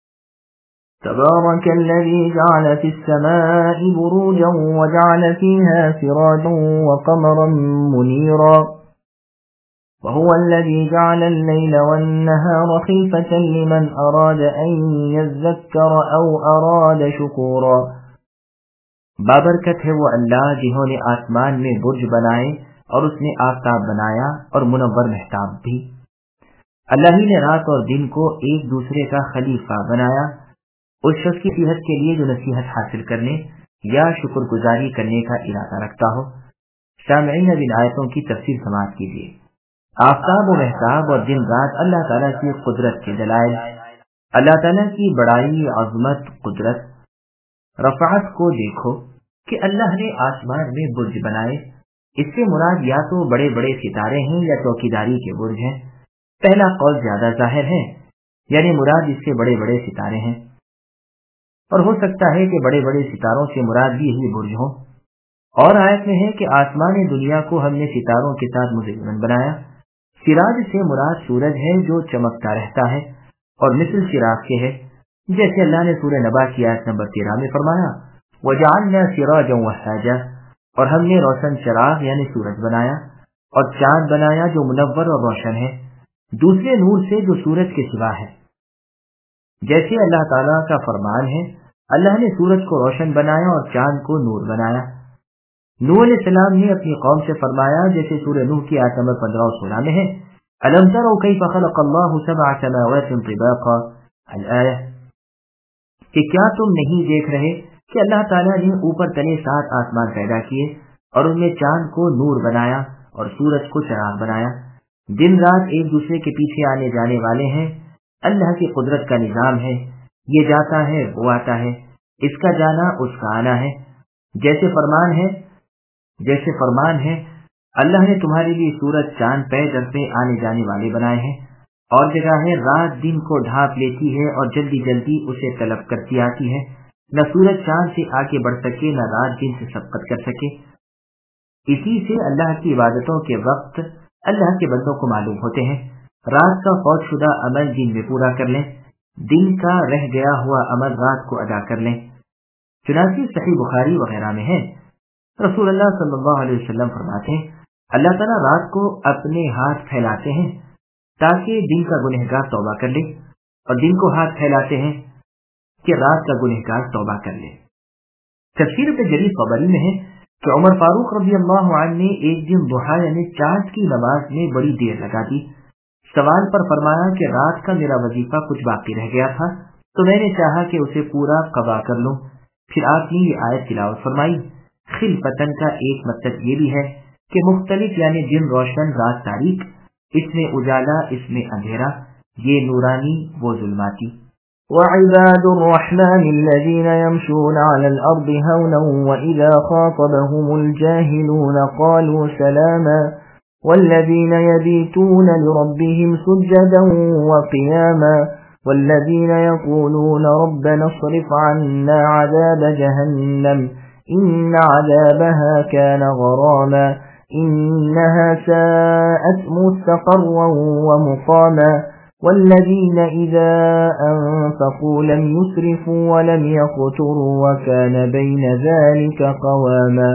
[SPEAKER 2] تبارك الذي جعل في السماء بروجا وجعل فيها سراجا وقمرا منيرا وهو الذي جعل الليل والنهار خلفة لمن أراد أن يذكر أو أراد شكورا،
[SPEAKER 1] بابرکت ہے وہ اللہ جنہوں نے آسمان میں برج بنائے اور اس نے آفتاب بنایا اور منور مہتاب بھی۔ اللہ ہی نے رات اور دن کو ایک دوسرے کا خلیفہ بنایا اس شخص کی صحت کے لیے جو نصیحت حاصل کرنے یا شکر گزاری کرنے کا ارادہ رکھتا ہو۔ سامعین اب ان آیتوں کی تفسیر سماعت کیجیے۔ آفتاب و مہتاب اور دن رات اللہ تعالیٰ کی قدرت کے دلائل، اللہ تعالیٰ کی بڑائی، عظمت، قدرت، رفعت کو دیکھو کہ اللہ نے آسمان میں برج بنائے۔ اس سے مراد یا تو بڑے بڑے ستارے ہیں یا چوکیداری کے برج ہیں۔ پہلا قول زیادہ ظاہر ہے، یعنی مراد اس سے بڑے بڑے ستارے ہیں، اور ہو سکتا ہے کہ بڑے بڑے ستاروں سے مراد بھی یہی برج ہوں۔ اور آیت میں ہے کہ آسمان دنیا کو ہم نے ستاروں کے ساتھ مزین بنایا۔ سراج سے مراد سورج ہے جو چمکتا رہتا ہے اور مثل چراغ کے ہے، جیسے اللہ نے سورہ نبا کی آیت نمبر 13 میں فرمایا وَجَعَلْنَا سِرَاجًا وَهَّاجًا، اور ہم نے روشن چراغ یعنی سورج بنایا اور چاند بنایا جو منور اور روشن ہے دوسرے نور سے جو سورج کے سوا ہے۔ جیسے اللہ تعالیٰ کا فرمان ہے اللہ نے سورج کو روشن بنایا اور چاند کو نور بنایا۔ نوح علیہ السلام نے اپنی قوم سے فرمایا جیسے سورہ نوح کی آیت نمبر 15 اور 16 میں ہے أَلَمْ تَرَوْا كَيْفَ خَلَقَ اللَّهُ سَبْعَ سَمَاوَاتٍ طِبَاقًا الآیہ، کہ کیا تم نہیں دیکھ رہے کہ اللہ تعالیٰ نے اوپر تلے 7 آسمان پیدا کیے اور ان میں چاند کو نور بنایا اور سورج کو چراغ بنایا۔ دن رات ایک دوسرے کے پیچھے آنے جانے والے ہیں، اللہ کی قدرت کا نظام ہے، یہ جاتا ہے وہ آتا ہے، اس کا جانا اس کا آنا ہے۔ جیسے فرمان ہے اللہ نے تمہارے لیے سورج چاند پہ در پہ آنے جانے والے بنائے ہیں، اور جگہ ہے رات دن کو ڈھانپ لیتی ہے اور جلدی جلدی اسے طلب کرتی آتی ہے، نہ سورج چاند سے آگے بڑھ سکے نہ رات دن سے سبقت کر سکے۔ اسی سے اللہ کی عبادتوں کے وقت اللہ کے بندوں کو معلوم ہوتے ہیں۔ رات کا فوت شدہ عمل دن میں پورا کر لیں، دن کا رہ گیا ہوا عمل رات کو ادا کر لیں۔ چنانچہ صحیح بخاری وغیرہ میں ہے، رسول اللہ صلی اللہ علیہ وسلم فرماتے ہیں اللہ تعالیٰ رات کو اپنے ہاتھ پھیلاتے ہیں تاکہ دن کا گنہگار توبہ کر لے، اور دن کو ہاتھ پھیلاتے ہیں کہ رات کا گنہگار توبہ کر لے۔ تفسیر ابن جریر طبری میں ہے کہ عمر فاروق رضی اللہ عنہ نے ایک دن ضحیٰ یعنی چاند کی نماز میں بڑی دیر لگا دی۔ سوال پر فرمایا کہ رات کا میرا وظیفہ کچھ باقی رہ گیا تھا تو میں نے چاہا کہ اسے پورا قضا کر لوں۔ پھر آپ نے یہ آیت تلاوت فرمائی۔ خلفتن کا ایک مطلب یہ بھی ہے کہ مختلف یعنی دن روشن رات تاریک، اس میں اجالا اس میں اندھیرا، یہ نورانی وہ ظلماتی۔
[SPEAKER 2] وعباد الرحمن الذين يمشون على الأرض هونا وإذا خاطبهم الجاهلون قالوا سلاما والذين يبيتون لربهم سجدا وقياما والذين يقولون ربنا اصرف عنا عذاب جهنم إن عذابها كان غراما إنها ساءت مستقرا ومقاما والذين إذا أنفقوا لم يسرفوا ولم يقتروا وكان بين ذلك قواما۔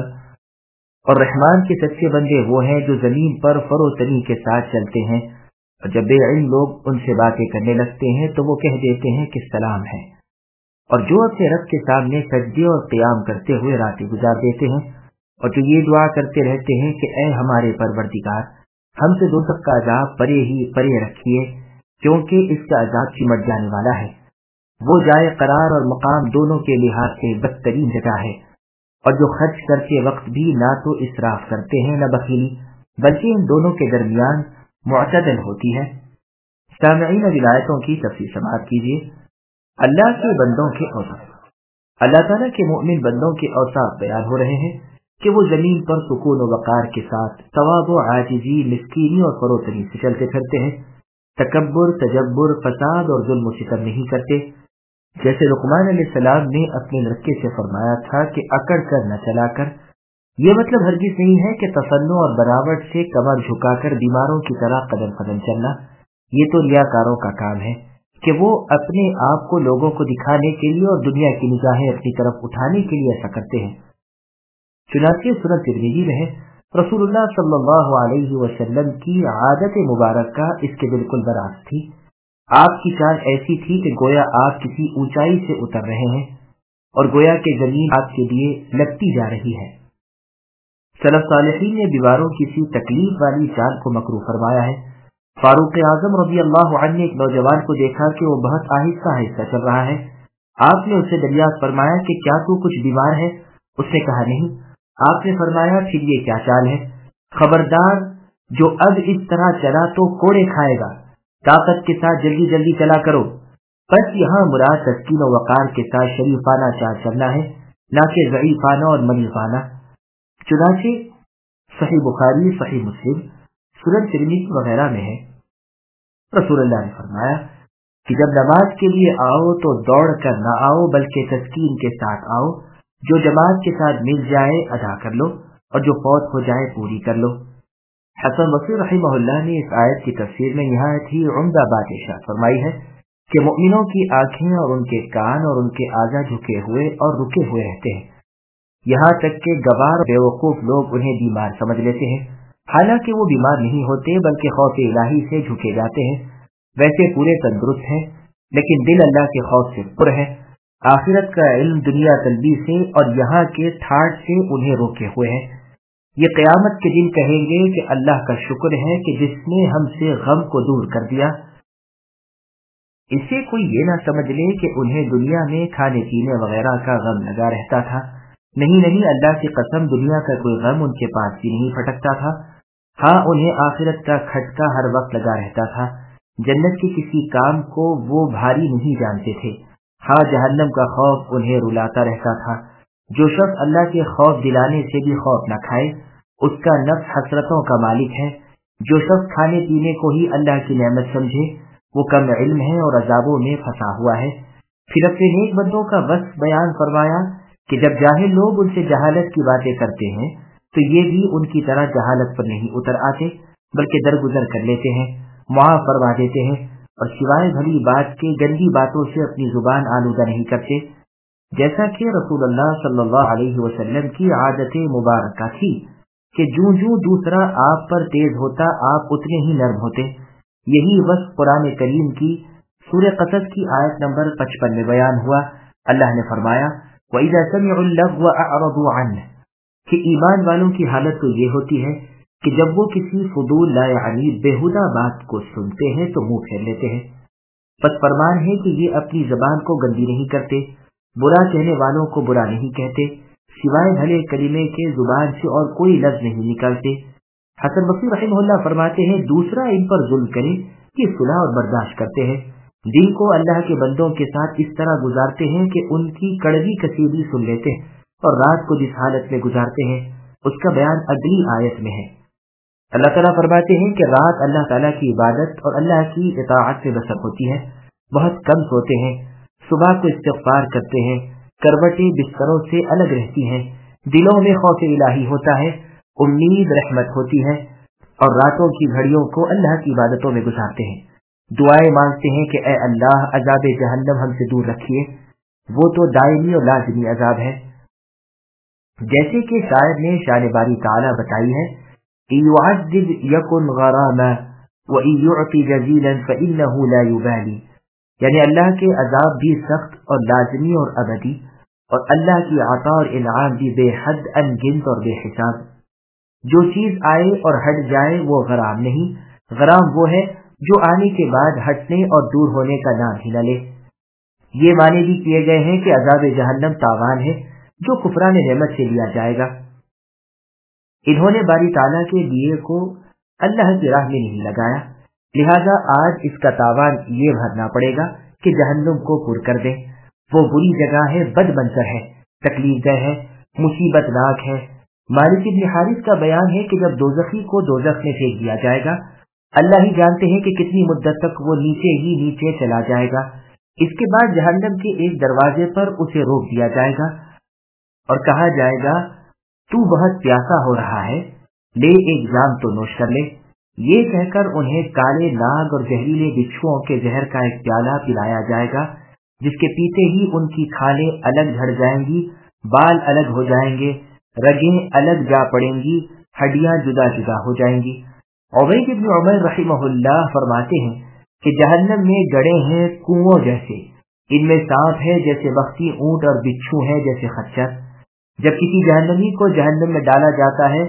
[SPEAKER 1] اور رحمان کے سچے بندے وہ ہیں جو زمین پر فروتنی کے ساتھ چلتے ہیں، اور جب بے علم لوگ ان سے باتیں کرنے لگتے ہیں تو وہ کہہ دیتے ہیں کہ سلام ہے، اور جو اپنے رب کے سامنے سجدے اور قیام کرتے ہوئے راتیں گزار دیتے ہیں، اور جو یہ دعا کرتے رہتے ہیں کہ اے ہمارے پروردگار ہم سے دوزخ کا عذاب پرے ہی پرے رکھیے کیونکہ اس کا عذاب چمٹ جانے والا ہے۔ وہ جائے قرار اور مقام دونوں کے لحاظ سے بدترین جگہ ہے، اور جو خرچ کرتے وقت بھی نہ تو اسراف کرتے ہیں نہ بخیلی، بلکہ ان دونوں کے درمیان معتدل ہوتی ہے۔ سامعین ولایتوں کی تفصیل سماعت کیجیے۔ اللہ کے بندوں کے اوصاف۔ اللہ تعالیٰ کے مومن بندوں کے اوصاف بیان ہو رہے ہیں کہ وہ زمین پر سکون و وقار کے ساتھ تواضع، عاجزی، مسکینی اور فروتنی سے چلتے پھرتے ہیں، تکبر، تجبر، فساد اور ظلم و ستم نہیں کرتے۔ جیسے لقمان علیہ السلام نے اپنے لڑکے سے فرمایا تھا کہ اکڑ کر نہ چلا کر، یہ مطلب ہرگز نہیں ہے کہ تصنع اور بناوٹ سے کمر جھکا کر بیماروں کی طرح قدم قدم چلنا۔ یہ تو ریاکاروں کا کام ہے کہ وہ اپنے آپ کو لوگوں کو دکھانے کے لیے اور دنیا کی نگاہیں اپنی طرف اٹھانے کے لیے ایسا کرتے ہیں۔ چنانچہ سنن ترمذی میں ہے رسول اللہ صلی اللہ علیہ وسلم کی عادت مبارکہ اس کے بالکل برعکس تھی۔ آپ کی چال ایسی تھی کہ گویا آپ کسی اونچائی سے اتر رہے ہیں اور گویا کہ زمین آپ کے لیے لگتی جا رہی ہے۔ سلف صالحین نے بیماروں کی سی تکلیف والی چال کو مکروہ فرمایا ہے۔ فاروق اعظم رضی اللہ عنہ نے ایک نوجوان کو دیکھا کہ وہ بہت آہستہ آہستہ چل رہا ہے۔ آپ نے اسے دریافت فرمایا کہ کیا تو کچھ بیمار ہے؟ اس نے کہا نہیں۔ آپ نے فرمایا پھر یہ کیا چال ہے؟ خبردار جو اب اس طرح چلا تو کوڑے کھائے گا، طاقت کے ساتھ جلدی جلدی چلا کرو۔ بس یہاں مراد تسکین و وقار کے ساتھ شریفانہ چال چلنا ہے، نہ کہ ضعیفانہ اور مریضانہ۔ چنانچہ صحیح بخاری، صحیح مسلم، سنن ترمذی وغیرہ میں ہے رسول اللہ نے فرمایا کہ جب نماز کے لیے آؤ تو دوڑ کر نہ آؤ بلکہ تسکین کے ساتھ آؤ، جو جماعت کے ساتھ مل جائے ادا کر لو اور جو فوت ہو جائے پوری کر لو۔ حسن بصری رحمہ اللہ نے اس آیت کی تفسیر میں نہایت ہی عمدہ بات ارشاد فرمائی ہے کہ مؤمنوں کی آنکھیں اور ان کے کان اور ان کے اعضاء جھکے ہوئے اور رکے ہوئے رہتے ہیں، یہاں تک کہ گوار بے وقوف لوگ انہیں بیمار سمجھ لیتے ہیں، حالانکہ وہ بیمار نہیں ہوتے بلکہ خوف الہی سے جھکے جاتے ہیں۔ ویسے پورے تندرست ہیں لیکن دل اللہ کے خوف سے پر ہے، آخرت کا علم دنیا طلبی سے اور یہاں کے ٹھاٹ سے انہیں روکے ہوئے ہیں۔ یہ قیامت کے دن کہیں گے کہ اللہ کا شکر ہے کہ جس نے ہم سے غم کو دور کر دیا۔ اسے کوئی یہ نہ سمجھ لے کہ انہیں دنیا میں کھانے پینے وغیرہ کا غم لگا رہتا تھا، نہیں نہیں، اللہ کی قسم دنیا کا کوئی غم ان کے پاس بھی نہیں پھٹکتا تھا۔ ہاں انہیں آخرت کا کھٹکا ہر وقت لگا رہتا تھا، جنت کے کسی کام کو وہ بھاری نہیں جانتے تھے۔ ہاں جہنم کا خوف انہیں رلاتا رہتا تھا۔ جو شخص اللہ کے خوف دلانے سے بھی خوف نہ کھائے اس کا نفس حسرتوں کا مالک ہے۔ جو شخص کھانے پینے کو ہی اللہ کی نعمت سمجھے وہ کم علم ہے اور عذابوں میں پھنسا ہوا ہے۔ پھر اپنے نیک بندوں کا وصف بیان فرمایا کہ جب جاہل لوگ ان سے جہالت کی باتیں کرتے ہیں تو یہ بھی ان کی طرح جہالت پر نہیں اتر آتے، بلکہ درگزر کر لیتے ہیں، معاف فرما دیتے ہیں، اور سوائے بھلی بات کے گندی باتوں سے اپنی زبان آلودہ نہیں کرتے، جیسا کہ رسول اللہ صلی اللہ علیہ وسلم کی عادت مبارکہ تھی کہ جوں جوں دوسرا آپ پر تیز ہوتا آپ اتنے ہی نرم ہوتے۔ یہی وصف قرآن کریم کی سورہ قصص کی آیت نمبر 55 میں بیان ہوا۔ اللہ نے فرمایا وَإِذَا سَمِعُوا اللَّغْوَ أَعْرَضُوا عَنْهُ، کہ ایمان والوں کی حالت تو یہ ہوتی ہے کہ جب وہ کسی فضول لا یعنی بےہودہ بات کو سنتے ہیں تو منہ پھیر لیتے ہیں۔ پس فرمان ہے کہ یہ اپنی زبان کو گندی نہیں کرتے، برا کہنے والوں کو برا نہیں کہتے، سوائے بھلے کلمے کے زبان سے اور کوئی لفظ نہیں نکالتے۔ حسن بصری رحمہ اللہ فرماتے ہیں دوسرا ان پر ظلم کرے یہ صلح اور برداشت کرتے ہیں، دن کو اللہ کے بندوں کے ساتھ اس طرح گزارتے ہیں کہ ان کی کڑوی کسیدی سن لیتے ہیں، اور رات کو جس حالت میں گزارتے ہیں اس کا بیان اگلی آیت میں ہے۔ اللہ تعالیٰ فرماتے ہیں کہ رات اللہ تعالیٰ کی عبادت اور اللہ کی اطاعت سے بسر ہوتی ہے، بہت کم سوتے ہیں، صبح کو استغفار کرتے ہیں، کروٹیں بستروں سے الگ رہتی ہیں، دلوں میں خوف الہی ہوتا ہے، امید رحمت ہوتی ہے، اور راتوں کی گھڑیوں کو اللہ کی عبادتوں میں گزارتے ہیں، دعائیں مانگتے ہیں کہ اے اللہ عذاب جہنم ہم سے دور رکھیے، وہ تو دائمی اور لازمی عذاب ہے۔ جیسے کہ شاعر نے شان باری تعالیٰ بتائی ہے إِن يُعَذِّبْ يَكُنْ غَرَامًا وَإِن يُعْطِ جَزِيلًا فَإِنَّهُ لَا يُبَالِي، یعنی اللہ کے عذاب بھی سخت اور لازمی اور ابدی، اور اللہ کی عطا اور انعام بھی بے حد ان گنت اور بے حساب۔ جو چیز آئے اور ہٹ جائے وہ غرام نہیں، غرام وہ ہے جو آنے کے بعد ہٹنے اور دور ہونے کا نام ہی نہ لے۔ یہ معنی بھی کیے گئے ہیں کہ عذاب جہنم تاوان ہے جو کفران نعمت سے لیا جائے گا۔ انہوں نے باری تعالیٰ کے دیے کو اللہ کی راہ میں نہیں لگایا، لہذا آج اس کا تاوان یہ بھرنا پڑے گا کہ جہنم کو پر کر دیں۔ وہ بری جگہ ہے، بد منظر ہے، تکلیف دہ ہے، مصیبت ناک ہے۔ مالک بن حارث کا بیان ہے کہ جب دوزخی کو دوزخ میں پھینک دیا جائے گا، اللہ ہی جانتے ہیں کہ کتنی مدت تک وہ نیچے ہی نیچے چلا جائے گا۔ اس کے بعد جہنم کے ایک دروازے پر اسے روک دیا جائے گا اور کہا جائے گا تو بہت پیاسا ہو رہا ہے، لے ایک جام تو نوش کر لے۔ یہ کہہ کر انہیں کالے ناگ اور زہریلے بچھوؤں کے زہر کا ایک پیالہ پلایا جائے گا، جس کے پیتے ہی ان کی کھالیں الگ جھڑ جائیں گی، بال الگ ہو جائیں گے، رگیں الگ جا پڑیں گی، ہڈیاں جدا جدا ہو جائیں گی۔ عبید بن عمر رحمہ اللہ فرماتے ہیں کہ جہنم میں گڑے ہیں کنووں جیسے، ان میں سانپ ہے جیسے بختی اونٹ اور بچھو ہے جیسے خچر۔ جب کسی جہنمی کو جہنم میں ڈالا جاتا ہے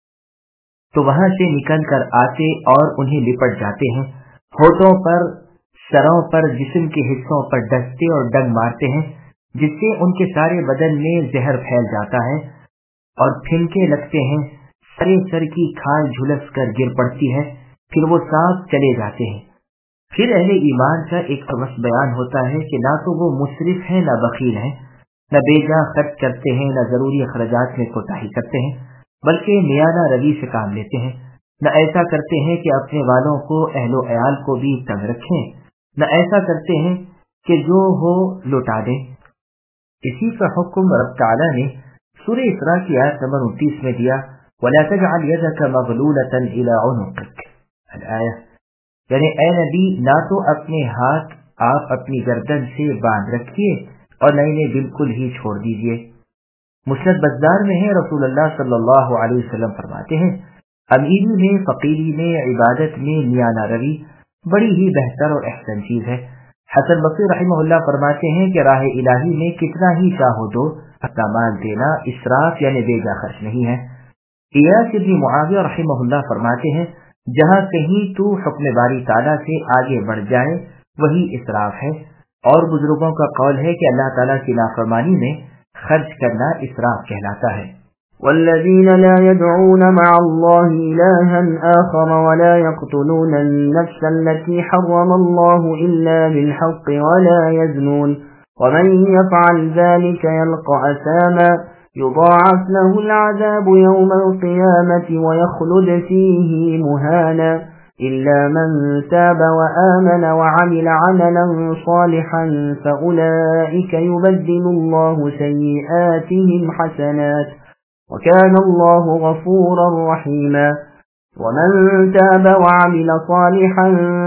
[SPEAKER 1] تو وہاں سے نکل کر آتے اور انہیں لپٹ جاتے ہیں، ہونٹوں پر، سروں پر، جسم کے حصوں پر ڈستے اور ڈنگ مارتے ہیں، جس سے ان کے سارے بدن میں زہر پھیل جاتا ہے اور پھنکے لگتے ہیں، سارے سر کی کھال جھلس کر گر پڑتی ہے، پھر وہ سانپ چلے جاتے ہیں۔ پھر اہل ایمان کا ایک وصف بیان ہوتا ہے کہ نہ تو وہ مسرف ہیں نہ بخیل ہیں، نہ بیجا خرچ کرتے ہیں، نہ ضروری اخراجات میں کوتاہی کرتے ہیں، بلکہ میانہ روی سے کام لیتے ہیں، نہ ایسا کرتے ہیں کہ اپنے والوں کو، اہل و عیال کو بھی تنگ رکھیں، نہ ایسا کرتے ہیں کہ جو ہو لوٹا دیں۔ اسی کا حکم رب تعالیٰ نے سورہ اسراء کی آیت نمبر 29 میں دیا وَلَا تَجْعَلْ يَدَكَ مَغْلُولَةً إِلَىٰ عُنُقِكَ الآیہ، یعنی اے نبی نہ تو اپنے ہاتھ آپ اپنی گردن سے باندھ رکھیے اور نہ انہیں بالکل ہی چھوڑ دیجیے۔ مسند بزار میں ہے رسول اللہ صلی اللہ علیہ وسلم فرماتے ہیں امیری میں، فقیری میں، عبادت میں میانہ روی بڑی ہی بہتر اور احسن چیز ہے۔ حسن بصری رحمہ اللہ فرماتے ہیں کہ راہ الہی میں کتنا ہی چاہو دو، اپنا مال دینا اسراف یعنی بیجا خرچ نہیں ہے۔ ایاس بن معاویہ رحمہ اللہ فرماتے ہیں جہاں کہیں تو حکم باری تعالیٰ سے آگے بڑھ جائے وہی اسراف ہے، اور بزرگوں کا قول ہے کہ اللہ تعالیٰ کی نافرمانی میں خرچ کرنا اسراف کہلاتا ہے۔
[SPEAKER 2] والذين لا يدعون مع الله إلها آخر ولا يقتلون النفس التي حرم الله إلا بالحق ولا يزنون ومن يفعل ذلك يلقى أثاما يضاعف له العذاب يوم القيامة ويخلد فيه مهانا إلا من تاب وآمن وعمل عملا صالحا فأولئك يبدل الله سيئاتهم حسنات وكان الله غفورا رحيما ومن تاب وعمل صالحا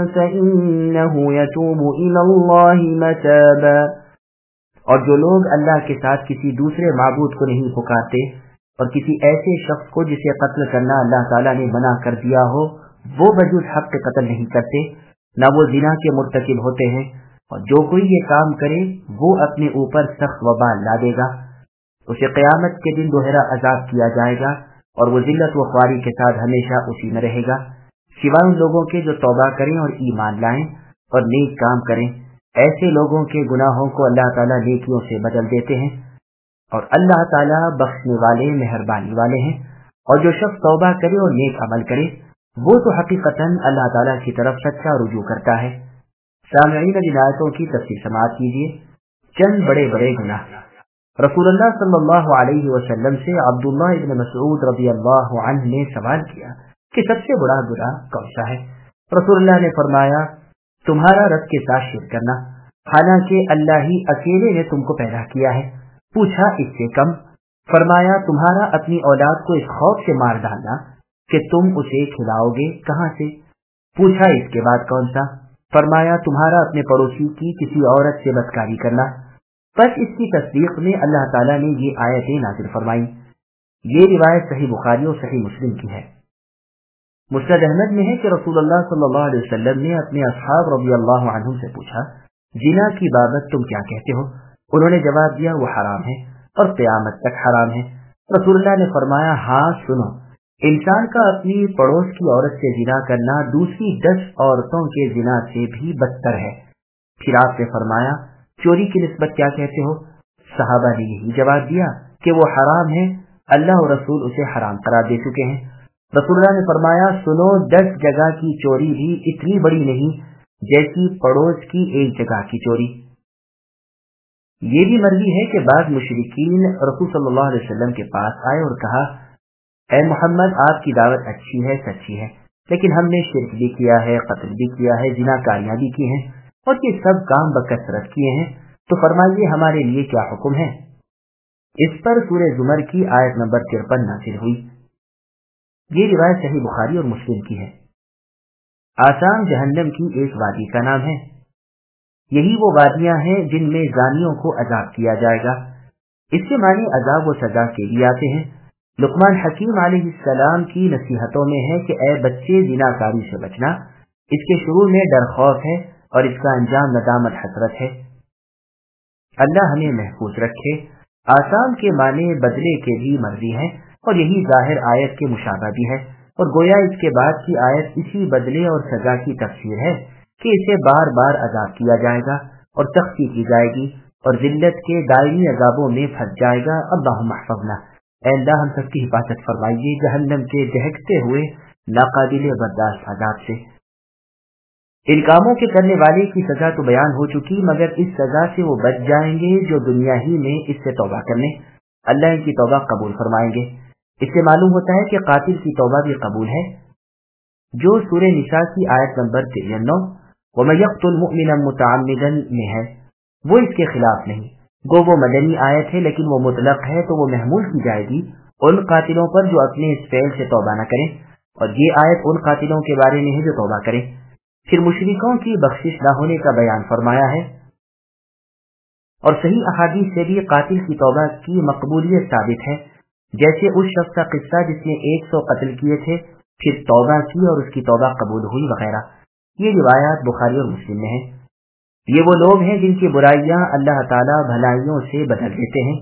[SPEAKER 2] فإنه يتوب إلى الله متابا۔ اور جو لوگ اللہ کے ساتھ کسی دوسرے معبود کو نہیں پکارتے اور کسی ایسے شخص کو جسے قتل کرنا اللہ تعالیٰ نے منع کر دیا ہو وہ بجز حق کے قتل نہیں کرتے، نہ وہ زنا کے مرتکب ہوتے ہیں، اور جو کوئی یہ کام کرے وہ اپنے اوپر سخت وبال لا دے گا، اسے قیامت کے دن دوہرا عذاب کیا جائے گا اور وہ ذلت و خواری کے ساتھ ہمیشہ اسی میں رہے گا، سوائے ان لوگوں کے جو توبہ کریں اور ایمان لائیں اور نیک کام کریں۔ ایسے لوگوں کے گناہوں کو اللہ تعالیٰ نیکیوں سے بدل دیتے ہیں، اور اللہ تعالیٰ بخشنے والے مہربانی والے ہیں۔ اور جو شخص توبہ کرے اور نیک عمل کرے وہ تو حقیقتاً اللہ تعالیٰ کی طرف سچا رجوع کرتا ہے۔ سامعین، اب آیتوں کی تفصیل سماعت کیجیے۔ چند بڑے بڑے گناہ۔ رسول اللہ صلی اللہ علیہ وسلم سے عبداللہ ابن مسعود رضی اللہ عنہ نے سوال کیا کہ سب سے بڑا گناہ کون سا ہے؟ رسول اللہ نے فرمایا، تمہارا رب کے ساتھ شرک کرنا، حالانکہ اللہ ہی اکیلے نے تم کو پیدا کیا ہے۔ پوچھا اس سے کم؟ فرمایا، تمہارا اپنی اولاد کو اس خوف سے مار ڈالنا کہ تم اسے کھلاؤ گے کہاں سے؟ پوچھا اس کے بعد کون سا؟ فرمایا، تمہارا اپنے پڑوسی کی کسی عورت سے بدکاری کرنا۔ بس اس کی تصدیق میں اللہ تعالیٰ نے یہ آیتیں نازل فرمائی۔ یہ روایت صحیح بخاری اور صحیح مسلم کی ہے۔ مسند احمد میں ہے کہ رسول اللہ صلی اللہ علیہ وسلم نے اپنے اصحاب رضی اللہ عنہم سے پوچھا، زنا کی بابت تم کیا کہتے ہو؟ انہوں نے جواب دیا، وہ حرام ہے اور قیامت تک حرام ہے۔ رسول اللہ نے فرمایا، ہاں سنو، انسان کا اپنی پڑوس کی عورت سے زنا کرنا دوسری 10 عورتوں کے زنا سے بھی بدتر ہے۔ پھر آپ نے فرمایا، چوری کی نسبت کیا کہتے ہو؟ صحابہ نے یہی جواب دیا کہ وہ حرام ہے، اللہ اور رسول اسے حرام قرار دے چکے ہیں۔ رسول اللہ نے فرمایا، سنو، 10 جگہ کی چوری بھی اتنی بڑی نہیں جیسی پڑوس کی ایک جگہ کی چوری۔ یہ بھی مرضی ہے کہ بعض مشرکین رسول صلی اللہ علیہ وسلم کے پاس آئے اور کہا، اے محمد، آپ کی دعوت اچھی ہے، سچی ہے، لیکن ہم نے شرک بھی کیا ہے، قتل بھی کیا ہے، زنا کاریاں بھی کی ہیں، اور یہ سب کام بکثرت کیے ہیں، تو فرمائیے ہمارے لیے کیا حکم ہے؟ اس پر سورہ زمر کی آیت نمبر 53 نازل ہوئی۔ یہ روایت صحیح بخاری اور مسلم کی ہے۔ آسام جہنم کی ایک وادی کا نام ہے۔ یہی وہ وادیاں ہیں جن میں زانیوں کو عذاب کیا جائے گا۔ اس کے معنی عذاب و سزا کے لیے آتے ہیں۔ لقمان حکیم علیہ السلام کی نصیحتوں میں ہے کہ اے بچے، زنا کاری سے بچنا، اس کے شروع میں ڈر خوف ہے اور اس کا انجام ندامت حسرت ہے۔ اللہ ہمیں محفوظ رکھے۔ آسام کے معنی بدلے کے بھی مرضی ہیں، اور یہی ظاہر آیت کے مشابہ بھی ہے، اور گویا اس کے بعد کی آیت اسی بدلے اور سزا کی تفسیر ہے کہ اسے بار بار عذاب کیا جائے گا اور سختی کی جائے گی اور ذلت کے دائمی عذابوں میں پھنس جائے گا۔ اللہم احفظنا، اے اللہ ہم سب کی حفاظت فرمائیے جہنم کے دہکتے ہوئے ناقابل برداشت عذاب سے۔ ان کاموں کے کرنے والے کی سزا تو بیان ہو چکی، مگر اس سزا سے وہ بچ جائیں گے جو دنیا ہی میں اس سے توبہ کر لیں، اللہ ان کی توبہ قبول فرمائیں گے۔ اس سے معلوم ہوتا ہے کہ قاتل کی توبہ بھی قبول ہے، جو سورہ نساء کی آیت نمبر 93 وَمَن يَقْتُلْ مُؤْمِنًا مُتَعَمِّدًا میں ہے، وہ اس کے خلاف نہیں۔ گو وہ مدنی آیت ہے لیکن وہ مطلق ہے، تو وہ محمول کی جائے گی ان قاتلوں پر جو اپنے اس فعل سے توبہ نہ کریں، اور یہ آیت ان قاتلوں کے بارے میں ہے جو توبہ کریں۔ پھر مشرکوں کی بخشش نہ ہونے کا بیان فرمایا ہے، اور صحیح احادیث سے بھی قاتل کی توبہ کی مقبولیت ثابت ہے، جیسے اس شخص کا قصہ جس نے 100 قتل کیے تھے، پھر توبہ کی اور اس کی توبہ قبول ہوئی وغیرہ۔ یہ روایات بخاری اور مسلم میں ہیں۔ یہ وہ لوگ ہیں جن کی برائیاں اللہ تعالی بھلائیوں سے بدل دیتے ہیں۔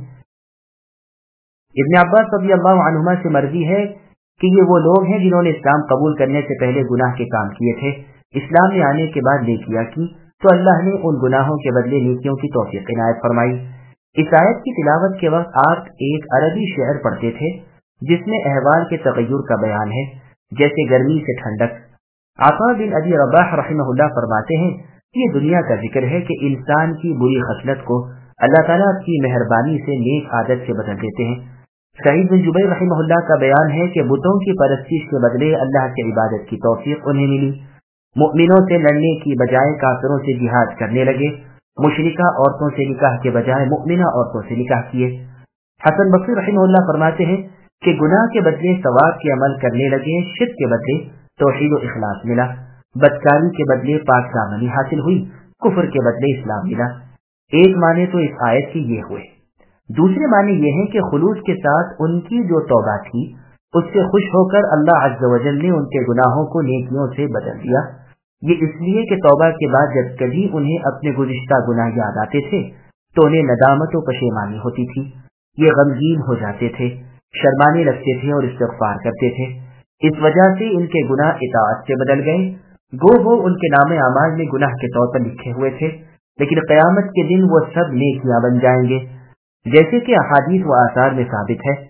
[SPEAKER 2] ابن عباس رضی اللہ عنہما سے مروی ہے کہ یہ وہ لوگ ہیں جنہوں نے اسلام قبول کرنے سے پہلے گناہ کے کام کیے تھے، اسلام میں آنے کے بعد نیکیاں کی تو اللہ نے ان گناہوں کے بدلے نیکیوں کی توفیق عنایت فرمائی۔ اس آیت کی تلاوت کے وقت آپ ایک عربی شعر پڑھتے تھے جس میں احوال کے تغیر کا بیان ہے، جیسے گرمی سے ٹھنڈک۔ عطا بن ابی رباح رحمہ اللہ فرماتے ہیں، یہ دنیا کا ذکر ہے کہ انسان کی بری خصلت کو اللہ تعالیٰ کی مہربانی سے نیک عادت سے بدل دیتے ہیں۔ سعید بن جبیر رحمہ اللہ کا بیان ہے کہ بتوں کی پرستش کے بدلے اللہ کی عبادت کی توفیق انہیں ملی، مؤمنوں سے لڑنے کی بجائے کافروں سے جہاد کرنے لگے، مشرکہ عورتوں سے نکاح کے بجائے مؤمنہ عورتوں سے نکاح کیے۔ حسن بصری رحمہ اللہ فرماتے ہیں
[SPEAKER 1] کہ گناہ کے بدلے ثواب کے عمل کرنے لگے، شرک کے بدلے توحید و اخلاص ملا، بدکاری کے بدلے پاک دامنی حاصل ہوئی، کفر کے بدلے اسلام ملا۔ ایک معنی تو اس آیت کی یہ ہوئے۔ دوسرے معنی یہ ہیں کہ خلوص کے ساتھ ان کی جو توبہ تھی اس سے خوش ہو کر اللہ عز و جل نے ان کے گناہوں کو نیکیوں سے بدل دیا۔ یہ اس لیے کہ توبہ کے بعد جب کبھی انہیں اپنے گزشتہ گناہ یاد آتے تھے تو انہیں ندامت و پشیمانی ہوتی تھی، یہ غمگین ہو جاتے تھے، شرمانے لگتے تھے اور استغفار کرتے تھے۔ اس وجہ سے ان کے گناہ اطاعت سے بدل گئے، گو وہ ان کے نام اعمال میں گناہ کے طور پر لکھے ہوئے تھے، لیکن قیامت کے دن وہ سب نیکیاں بن جائیں گے، جیسے کہ احادیث و آثار میں ثابت ہے۔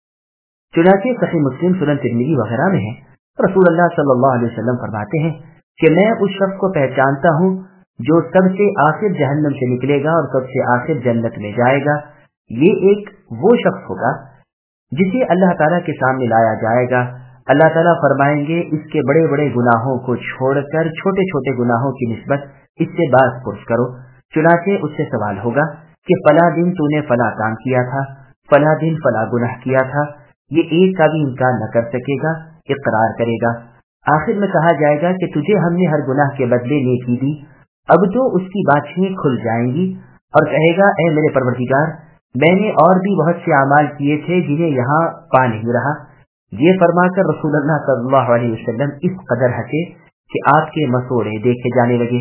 [SPEAKER 1] چنانچہ صحیح مسلم، سنن ترمذی وغیرہ میں ہے، رسول اللہ صلی اللہ علیہ وسلم فرماتے ہیں کہ میں اس شخص کو پہچانتا ہوں جو سب سے آخر جہنم سے نکلے گا اور سب سے آخر جنت میں جائے گا۔ یہ ایک وہ شخص ہوگا جسے اللہ تعالیٰ کے سامنے لایا جائے گا۔ اللہ تعالیٰ فرمائیں گے اس کے بڑے بڑے گناہوں کو چھوڑ کر چھوٹے چھوٹے گناہوں کی نسبت اس سے باز پرس کرو۔ چنانچہ اس سے سوال ہوگا کہ فلاں دن تو نے فلاں کام کیا تھا، فلاں دن فلاں گناہ کیا تھا۔ یہ ایک کا بھی انکار نہ کر سکے گا، اقرار کرے گا۔ آخر میں کہا جائے گا کہ تجھے ہم نے ہر گناہ کے بدلے نیکی دی۔ اب تو اس کی باتیں کھل جائیں گی اور کہے گا اے میرے پروردگار، میں نے اور بھی بہت سے اعمال کیے تھے جنہیں یہاں پا نہیں رہا۔ یہ فرما کر رسول اللہ صلی اللہ علیہ وسلم اس قدر ہنسے کہ آپ کے مسوڑے دیکھے جانے لگے۔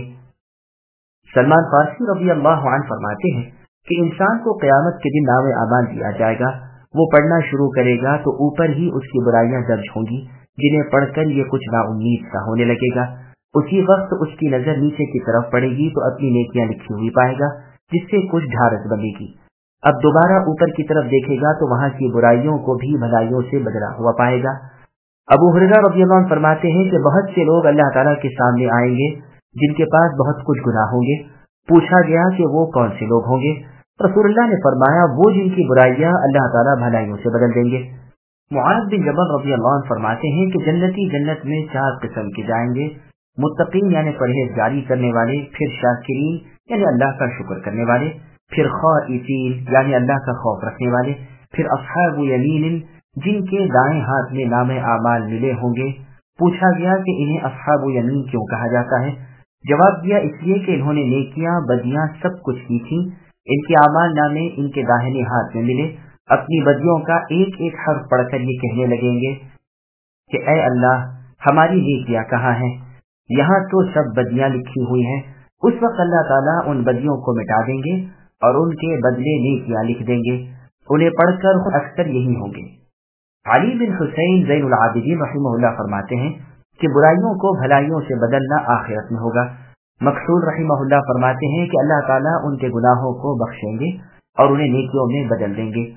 [SPEAKER 1] سلمان فارسی رضی اللہ عنہ فرماتے ہیں کہ انسان کو قیامت کے دن نام اعمال دیا جائے گا، وہ پڑھنا شروع کرے گا تو اوپر ہی اس کی برائیاں درج ہوں گی، جنہیں پڑھ کر یہ کچھ نا امید سا ہونے لگے گا۔ اسی وقت اس کی نظر نیچے کی طرف پڑے گی تو اپنی نیکیاں لکھی ہوئی پائے گا، جس سے کچھ ڈھارس بنے گی۔ اب دوبارہ اوپر کی طرف دیکھے گا تو وہاں کی برائیوں کو بھی بھلائیوں سے بدلا ہوا پائے گا۔ ابو ہریرہ رضی اللہ عنہ فرماتے ہیں کہ بہت سے لوگ اللہ تعالیٰ کے سامنے آئیں گے جن کے پاس بہت کچھ گناہ ہوں گے۔ پوچھا گیا کہ وہ کون سے لوگ ہوں گے؟ رسول اللہ نے فرمایا وہ جن کی برائیاں اللہ تعالیٰ بھلائیوں سے بدل دیں گے۔ معاذ بن جبل رضی اللہ عنہ فرماتے ہیں کہ جنتی جنت میں 4 قسم کے جائیں گے: متقین یعنی پرہیزگاری کرنے والے، پھر شاکرین یعنی اللہ کا شکر کرنے والے، پھر خائفین یعنی اللہ کا خوف رکھنے والے، پھر اصحاب یمین جن کے دائیں ہاتھ میں نام اعمال ملے ہوں گے۔ پوچھا گیا کہ انہیں اصحاب یمین کیوں کہا جاتا ہے؟ جواب دیا اس لیے کہ انہوں نے نیکیاں بدیاں سب کچھ کی تھیں، ان کے اعمال نامے ان کے داہنے ہاتھ میں ملے، اپنی بدیوں کا ایک ایک حرف پڑھ کر یہ کہنے لگیں گے کہ اے اللہ ہماری نیکیاں کہاں ہیں؟ یہاں تو سب بدیاں لکھی ہوئی ہیں۔ اس وقت اللہ تعالیٰ ان بدیوں کو مٹا دیں گے اور ان کے بدلے نیکیاں لکھ دیں گے۔ انہیں پڑھ کر اکثر یہی ہوں گے۔ علی بن حسین زین العابدین رحمہ اللہ فرماتے ہیں کہ برائیوں کو بھلائیوں سے بدلنا آخرت میں ہوگا۔ مقصود رحمہ اللہ فرماتے ہیں کہ اللہ تعالیٰ ان کے گناہوں کو بخشیں گے اور انہیں نیکیوں میں بدل دیں گے۔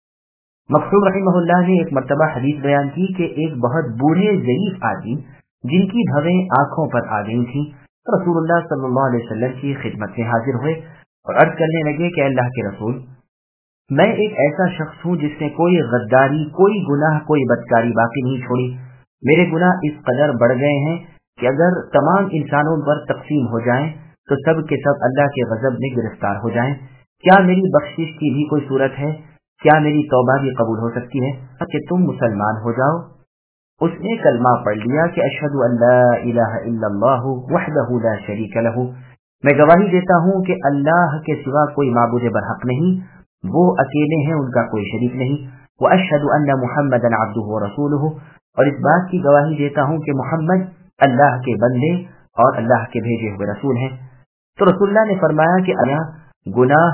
[SPEAKER 1] مقصود رحمہ اللہ نے ایک مرتبہ حدیث بیان کی کہ ایک بہت بوڑھے ضعیف آدمی جن کی بھویں آنکھوں پر آ گئی تھی رسول اللہ صلی اللہ علیہ وسلم کی خدمت میں حاضر ہوئے اور عرض کرنے لگے کہ اللہ کے رسول، میں ایک ایسا شخص ہوں جس نے کوئی غداری، کوئی گناہ، کوئی بدکاری باقی نہیں چھوڑی۔ میرے گناہ اس قدر بڑھ گئے ہیں کہ اگر تمام انسانوں پر تقسیم ہو جائیں تو سب کے سب اللہ کے غضب میں گرفتار ہو جائیں۔ کیا میری بخشش کی بھی کوئی صورت ہے؟ کیا میری توبہ بھی قبول ہو سکتی ہے کہ تم مسلمان ہو جاؤ؟ اس نے کلمہ پڑھ لیا کہ اشہد ان لا الہ الا اللہ وحدہ لا شریک لہ، میں گواہی دیتا ہوں کہ اللہ کے سوا کوئی معبود برحق نہیں، وہ اکیلے ہیں، ان کا کوئی شریک نہیں۔ واشہد ان محمدا عبدہ ورسولہ، اور اس بات کی گواہی دیتا ہوں کہ محمد اللہ کے بندے اور اللہ کے بھیجے ہوئے رسول ہیں۔ تو رسول اللہ نے فرمایا کہ گناہ،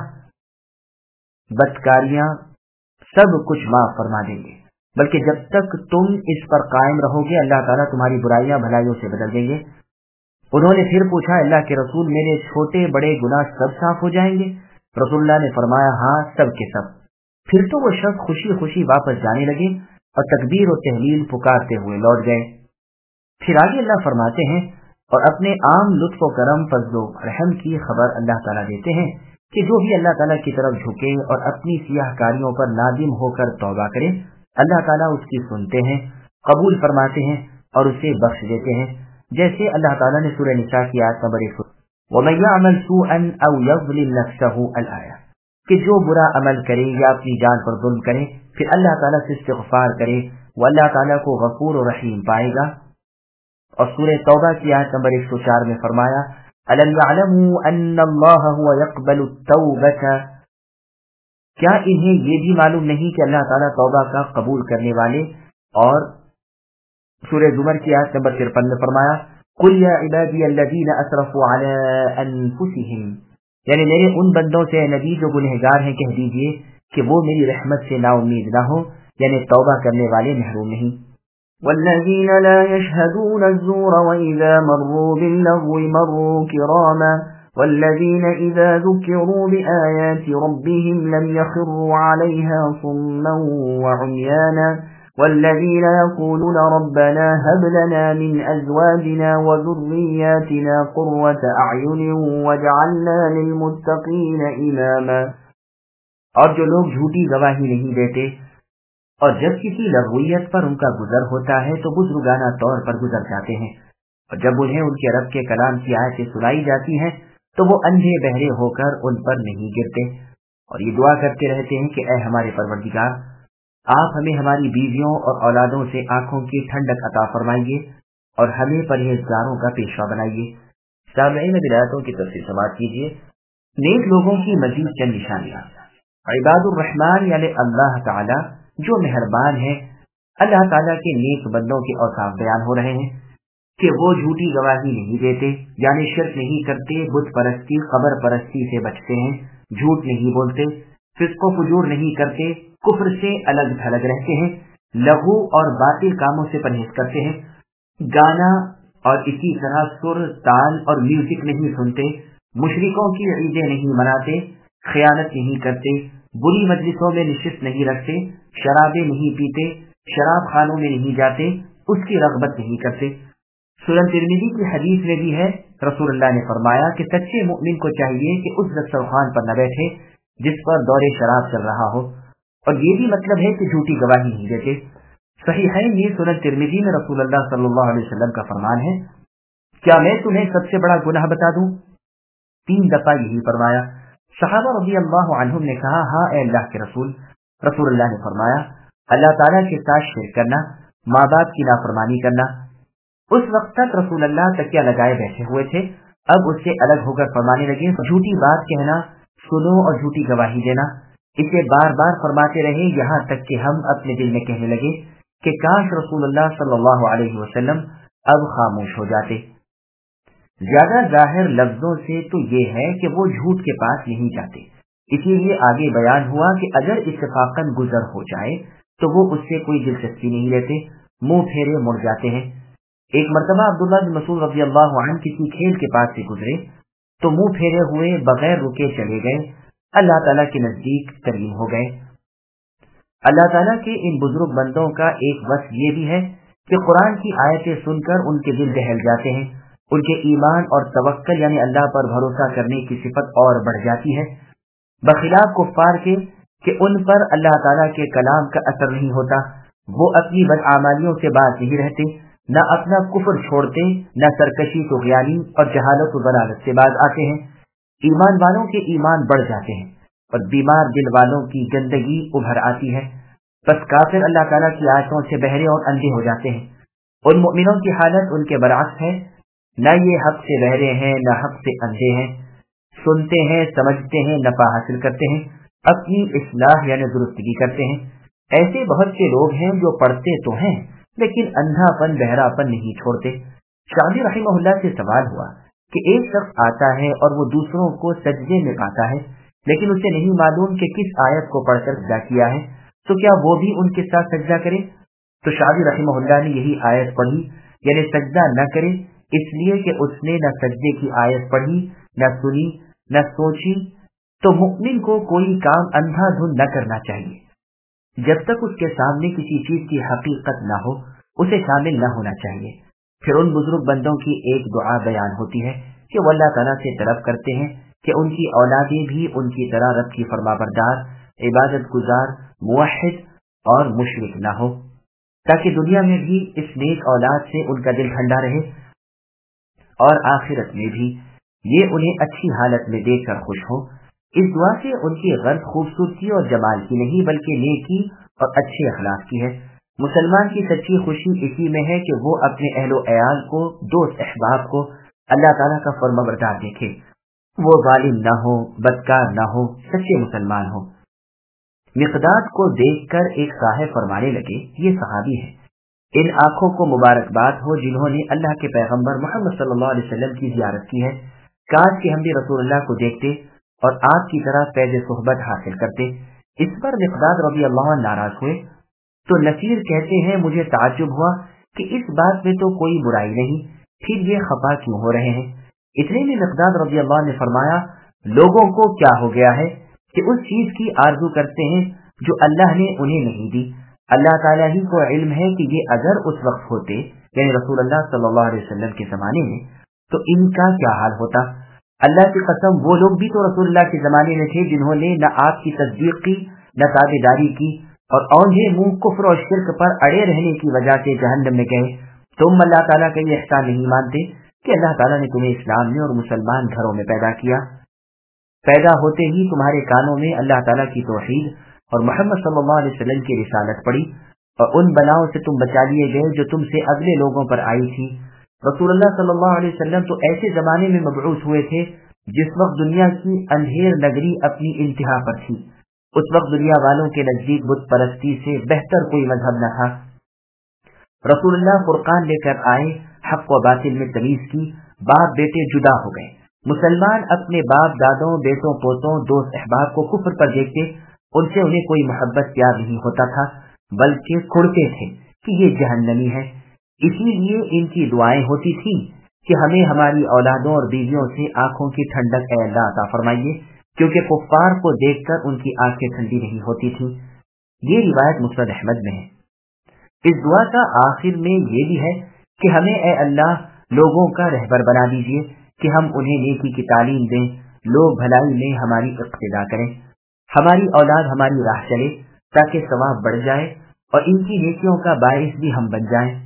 [SPEAKER 1] بدکاریاں سب کچھ معاف فرما دیں گے، بلکہ جب تک تم اس پر قائم رہو گے اللہ تعالیٰ تمہاری برائیاں بھلائیوں سے بدل دیں گے۔ انہوں نے پھر پوچھا اللہ کے رسول، میرے چھوٹے بڑے گناہ سب صاف ہو جائیں گے؟ رسول اللہ نے فرمایا ہاں، سب کے سب۔ پھر تو وہ شخص خوشی خوشی واپس جانے لگے اور تکبیر و تحلیل پکارتے ہوئے لوٹ گئے۔ پھر آگے اللہ فرماتے ہیں اور اپنے عام لطف و کرم، فضل و رحم کی خبر اللہ تعالیٰ دیتے ہیں کہ جو بھی اللہ تعالیٰ کی طرف جھکے اور اپنی سیاہ کاریوں پر نادم ہو کر توبہ کرے، اللہ تعالیٰ اس کی سنتے ہیں، قبول فرماتے ہیں اور اسے بخش دیتے ہیں، جیسے اللہ تعالیٰ نے سورہ نساء کی آیت نمبر 1 وَمَن يَعْمَلْ سُوءًا أَوْ يَظْلِمْ نَفْسَهُ الآیہ کہ جو برا عمل کرے یا اپنی جان پر ظلم کرے پھر اللہ تعالیٰ سے استغفار کرے وہ اللہ تعالیٰ کو غفور و رحیم پائے گا۔ اور سورہ توبہ کی آیت نمبر 104 میں فرمایا أَلَمْ يَعْلَمُوا أَنَّ اللَّهَ هُوَ يَقْبَلُ التَّوْبَةَ، کیا انہیں یہ بھی معلوم نہیں کہ اللہ تعالیٰ توبہ کا قبول کرنے والے؟ اور سورہ زمر کی آیت نمبر 53 میں فرمایا قُلْ يَا عِبَادِيَ الَّذِينَ أَسْرَفُوا عَلَىٰ أَنفُسِهِمْ، یعنی میرے ان بندوں سے اے نبی جو گنہگار ہیں کہہ دیجئے کہ وہ میری رحمت سے نا امید نہ ہو، یعنی توبہ کرنے والے محروم نہیں۔
[SPEAKER 2] والذين لا يشهدون الزور وإذا مروا باللغو مروا كراما والذين إذا ذكروا بآيات ربهم لم يخروا عليها صما وعميانا والذين يقولون ربنا هب لنا من أزواجنا وذرياتنا قرة أعين واجعلنا للمتقين إماما،
[SPEAKER 1] اور جو لوگ جھوٹی گواہی نہیں دیتے اور جب کسی لغویت پر ان کا گزر ہوتا ہے تو بزرگانہ طور پر گزر جاتے ہیں، اور جب انہیں ان کے رب کے کلام کی آیتیں سنائی جاتی ہیں تو وہ اندھے بہرے ہو کر ان پر نہیں گرتے، اور یہ دعا کرتے رہتے ہیں کہ اے ہمارے پروردگار، آپ ہمیں ہماری بیویوں اور اولادوں سے آنکھوں کی ٹھنڈک عطا فرمائیے اور ہمیں پرہیزگاروں کا پیشوا بنائیے۔ سامعین آیاتوں کی تفسیر سماعت کیجیے۔ نیک لوگوں کی مزید چند نشانیاں۔ عباد الرحمن یعنی اللہ تعالی جو مہربان ہے، اللہ تعالیٰ کے نیک بندوں کے اوصاف بیان ہو رہے ہیں کہ وہ جھوٹی گواہی نہیں دیتے، یعنی شرک نہیں کرتے، بت پرستی قبر پرستی سے بچتے ہیں، جھوٹ نہیں بولتے، فسق و فجور نہیں کرتے، کفر سے الگ تھلگ رہتے ہیں، لغو اور باطل کاموں سے پرہیز کرتے ہیں، گانا اور اسی طرح سر تال اور میوزک نہیں سنتے، مشرکوں کی عیدیں نہیں مناتے، خیانت نہیں کرتے، بری مجلسوں میں نشست نہیں رکھتے، شرابیں نہیں پیتے، شراب خانوں میں نہیں جاتے، اس کی رغبت نہیں کرتے۔ سنن ترمذی کی حدیث میں بھی ہے، رسول اللہ نے فرمایا کہ سچے مومن کو چاہیے کہ اس دسترخوان پر نہ بیٹھے جس پر دور شراب چل رہا ہو، اور یہ بھی مطلب ہے کہ جھوٹی گواہی نہیں دیتے۔ صحیحین یہ سنن ترمذی میں رسول اللہ صلی اللہ علیہ وسلم کا فرمان ہے، کیا میں تمہیں سب سے بڑا گناہ بتا دوں؟ 3 دفعہ یہی فرمایا۔ صحابہ رضی اللہ عنہم نے کہا ہاں اے اللہ کے رسول۔ رسول اللہ نے فرمایا اللہ تعالیٰ کے ساتھ شرک کرنا، ماں باپ کی نافرمانی کرنا۔ اس وقت تک رسول اللہ تکیہ لگائے بیٹھے ہوئے تھے، اب اس سے الگ ہو کر فرمانے لگے جھوٹی بات کہنا، سنو اور جھوٹی گواہی دینا۔ اسے بار بار فرماتے رہے یہاں تک کہ ہم اپنے دل میں کہنے لگے کہ کاش رسول اللہ صلی اللہ علیہ وسلم اب خاموش ہو جاتے۔ زیادہ ظاہر لفظوں سے تو یہ ہے کہ وہ جھوٹ کے پاس نہیں جاتے، اسی لیے آگے بیان ہوا کہ اگر اتفاقاً گزر ہو جائے تو وہ اس سے کوئی دلچسپی نہیں لیتے، منہ پھیرے مڑ جاتے ہیں۔ ایک مرتبہ عبداللہ بن مسعود رضی اللہ عنہ کسی کھیل کے پاس سے گزرے تو منہ پھیرے ہوئے بغیر رکے چلے گئے، اللہ تعالیٰ کے نزدیک کریم ہو گئے۔ اللہ تعالیٰ کے ان بزرگ بندوں کا ایک وصف یہ بھی ہے کہ قرآن کی آیتیں سن کر ان کے دل دہل جاتے ہیں، ان کے ایمان اور توکل یعنی اللہ پر بھروسہ کرنے کی صفت اور بڑھ جاتی ہے، بخلاف کفار کے کہ ان پر اللہ تعالیٰ کے کلام کا اثر نہیں ہوتا، وہ اپنی بدعمالیوں سے باز نہیں رہتے، نہ اپنا کفر چھوڑتے، نہ سرکشی طغیانی اور جہالت و ضلالت سے باز آتے ہیں۔ ایمان والوں کے ایمان بڑھ جاتے ہیں اور بیمار دل والوں کی گندگی ابھر آتی ہے، بس کافر اللہ تعالیٰ کی آیتوں سے بہرے اور اندھے ہو جاتے ہیں۔ ان مؤمنوں کی حالت ان کے برعکس ہے، نہ یہ حق سے بہرے ہیں نہ حق سے اندھے ہیں، سنتے ہیں، سمجھتے ہیں، نفع حاصل کرتے ہیں، اپنی اصلاح یعنی درستگی کرتے ہیں۔ ایسے بہت سے لوگ ہیں جو پڑھتے تو ہیں لیکن اندھا پن بہرا پن نہیں چھوڑتے۔ شاذلی رحمہ اللہ سے سوال ہوا کہ ایک شخص آتا ہے اور وہ دوسروں کو سجدے میں پاتا ہے لیکن اسے نہیں معلوم کہ کس آیت کو پڑھ کر سجدہ کیا ہے، تو کیا وہ بھی ان کے ساتھ سجدہ کرے؟ تو شاذلی رحمہ اللہ نے یہی آیت پڑھی، یعنی سجدہ نہ کرے، اس لیے کہ اس نے نہ سجدے کی آیت پڑھی، نہ سنی، نہ سوچی۔ تو مؤمن کو کوئی کام اندھا دھند نہ کرنا چاہیے، جب تک اس کے سامنے کسی چیز کی حقیقت نہ ہو اسے شامل نہ ہونا چاہیے۔ پھر ان بزرگ بندوں کی ایک دعا بیان ہوتی ہے کہ وہ اللہ تعالیٰ سے طلب کرتے ہیں کہ ان کی اولادیں بھی ان کی طرح رب کی فرما بردار، عبادت گزار، موحد اور مشرک نہ ہو، تاکہ دنیا میں بھی اس نیک اولاد سے ان کا دل ٹھنڈا رہے اور آخرت میں بھی یہ انہیں اچھی حالت میں دیکھ کر خوش ہو۔ اس دعا سے ان کی غرض خوبصورتی اور جمال کی نہیں بلکہ نیکی اور اچھے اخلاق کی ہے۔ مسلمان کی سچی خوشی اسی میں ہے کہ وہ اپنے اہل و عیال کو، دوست احباب کو اللہ تعالیٰ کا فرمانبردار دیکھے، وہ ظالم نہ ہو، بدکار نہ ہو، سچے مسلمان ہو۔ مقداد کو دیکھ کر ایک صاحب فرمانے لگے، یہ صحابی ہے، ان آنکھوں کو مبارکباد ہو جنہوں نے اللہ کے پیغمبر محمد صلی اللہ علیہ وسلم کی زیارت کی ہے، کاش کہ ہم بھی رسول اللہ کو دیکھتے اور آپ کی طرح فیض صحبت حاصل کرتے۔ اس پر مقداد رضی اللہ عنہ ناراض ہوئے تو نصیر کہتے ہیں، مجھے تعجب ہوا کہ اس بات میں تو کوئی برائی نہیں، پھر یہ خفا کیوں ہو رہے ہیں؟ اتنے میں مقداد رضی اللہ عنہ نے فرمایا، لوگوں کو کیا ہو گیا ہے کہ اس چیز کی آرزو کرتے ہیں جو اللہ نے انہیں نہیں دی۔ اللہ تعالیٰ ہی کو علم ہے کہ یہ اگر اس وقت ہوتے، یعنی رسول اللہ صلی اللہ علیہ وسلم کے زمانے میں، تو ان کا کیا حال ہوتا۔ اللہ کی قسم وہ لوگ بھی تو رسول اللہ کے زمانے میں تھے جنہوں نے نہ آپ کی تصدیق کی نہ تابعداری کی، اور اونجے منہ کفر اور شرک پر اڑے رہنے کی وجہ سے جہنم میں گئے۔ تم اللہ تعالیٰ کا یہ احسان نہیں مانتے کہ اللہ تعالیٰ نے تمہیں اسلام میں اور مسلمان گھروں میں پیدا کیا؟ پیدا ہوتے ہی تمہارے کانوں میں اللہ تعالیٰ کی توحید اور محمد صلی اللہ علیہ وسلم کی رسالت پڑی، اور ان بلاؤں سے تم بچا لیے گئے جو تم سے اگلے لوگوں پر آئی تھی۔ رسول اللہ صلی اللہ علیہ وسلم تو ایسے زمانے میں مبعوث ہوئے تھے جس وقت دنیا کی اندھیر نگری اپنی انتہا پر تھی، اس وقت دنیا والوں کے نزدیک بت پرستی سے بہتر کوئی مذہب نہ تھا۔ رسول اللہ فرقان لے کر آئے، حق و باطل میں تمیز کی، باپ بیٹے جدا ہو گئے۔ مسلمان اپنے باپ دادوں، بیٹوں پوتوں، دوست احباب کو کفر پر دیکھتے، ان سے انہیں کوئی محبت پیار نہیں ہوتا تھا، بلکہ کھڑتے تھے کہ یہ جہنمی ہے۔ اسی لیے ان کی دعائیں ہوتی تھیں کہ ہمیں ہماری اولادوں اور بیویوں سے آنکھوں کی ٹھنڈک اے اللہ عطا فرمائیے، کیونکہ کفار کو دیکھ کر ان کی آنکھیں ٹھنڈی نہیں ہوتی تھیں۔ یہ روایت مسند احمد میں ہے۔ اس دعا کا آخر میں یہ بھی ہے کہ ہمیں اے اللہ لوگوں کا رہبر بنا دیجیے کہ ہم انہیں نیکی کی تعلیم دیں، لوگ بھلائی میں ہماری اقتدا کریں، ہماری اولاد ہماری راہ چلے تاکہ ثواب بڑھ جائے اور ان کی نیکیوں کا باعث بھی ہم بن جائیں۔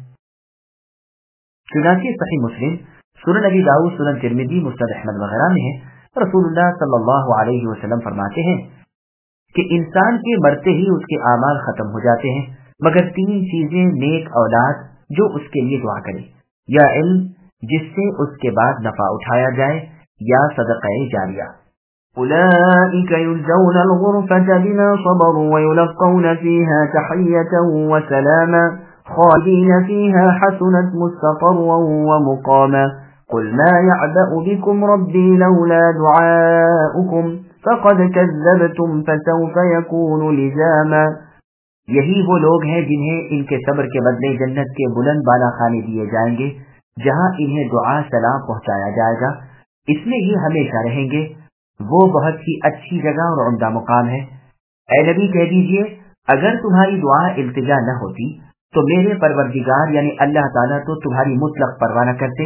[SPEAKER 1] چنانچہ صحیح مسلم، سنن نبی داؤد، سنن ترمذی، مسند احمد وغیرہ میں ہے، رسول اللہ صلی اللہ علیہ وسلم فرماتے ہیں کہ انسان کے مرتے ہی اس کے اعمال ختم ہو جاتے ہیں مگر تین چیزیں، نیک اولاد جو اس کے لیے دعا کرے، یا علم جس سے اس کے بعد نفع اٹھایا جائے، یا صدقہ جاریہ۔
[SPEAKER 2] أولئك يجزون الغرفة بما صبروا ويلقون فيها تحية وسلاما خالدين فيها حسنت مستقرا ومقاما قل ما يعبأ بكم ربي لولا دعاؤكم فقد كذبتم فسوف يكون لزاما۔
[SPEAKER 1] یہی وہ لوگ ہیں جنہیں ان کے صبر کے بدلے جنت کے بلند بالا خانے دیے جائیں گے، جہاں انہیں دعا سلام پہنچایا جائے گا، اس میں یہ ہمیشہ رہیں گے، وہ بہت ہی اچھی جگہ اور عمدہ مقام ہے۔ اے نبی کہہ دیجئے، اگر تمہاری دعا التجا نہ ہوتی تو میرے پروردگار یعنی اللہ تعالیٰ تو تمہاری مطلق پرواہ نہ کرتے۔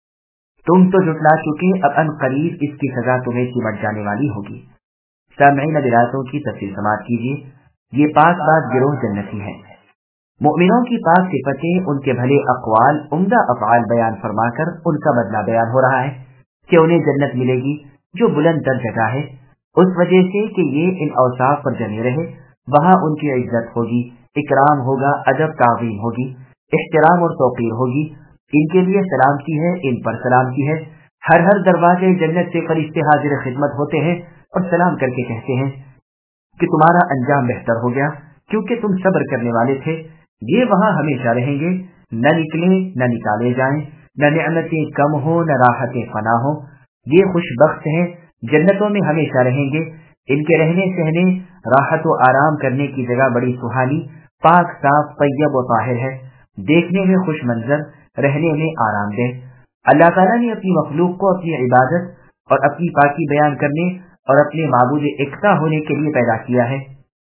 [SPEAKER 1] تم تو جھٹلا چکے، اب ان قریب اس کی سزا تمہیں سمٹ جانے والی ہوگی۔ سامعین براتوں کی تفصیل سماعت کیجیے۔ یہ پاک باز گروہ جنتی ہیں۔ مومنوں کی پاک صفتیں، ان کے بھلے اقوال، عمدہ افعال بیان فرما کر ان کا بدلہ بیان ہو رہا ہے کہ انہیں جنت ملے گی جو بلند در جگہ ہے، اس وجہ سے کہ یہ ان اوصاف پر جمے رہے، وہاں ان کی عزت ہوگی، اکرام ہوگا، ادب تعظیم ہوگی، احترام اور توقیر ہوگی، ان کے لیے سلامتی ہے، ان پر سلامتی ہے۔ ہر دروازے جنت سے فرشتے حاضر خدمت ہوتے ہیں اور سلام کر کے کہتے ہیں کہ تمہارا انجام بہتر ہو گیا کیونکہ تم صبر کرنے والے تھے۔ یہ وہاں ہمیشہ رہیں گے، نہ نکلیں نہ نکالے جائیں، نہ نعمتیں کم ہو نہ راحتیں فنا ہو۔ یہ خوش بخت ہیں، جنتوں میں ہمیشہ رہیں گے۔ ان کے رہنے سہنے، راحت و آرام کرنے کی جگہ بڑی سہانی، پاک صاف، طیب و طاہر ہے، دیکھنے میں خوش منظر، رہنے میں آرام دہ۔ اللہ تعالیٰ نے اپنی مخلوق کو اپنی عبادت اور اپنی پاکی بیان کرنے اور اپنے معبود یکتا ہونے کے لیے پیدا کیا ہے۔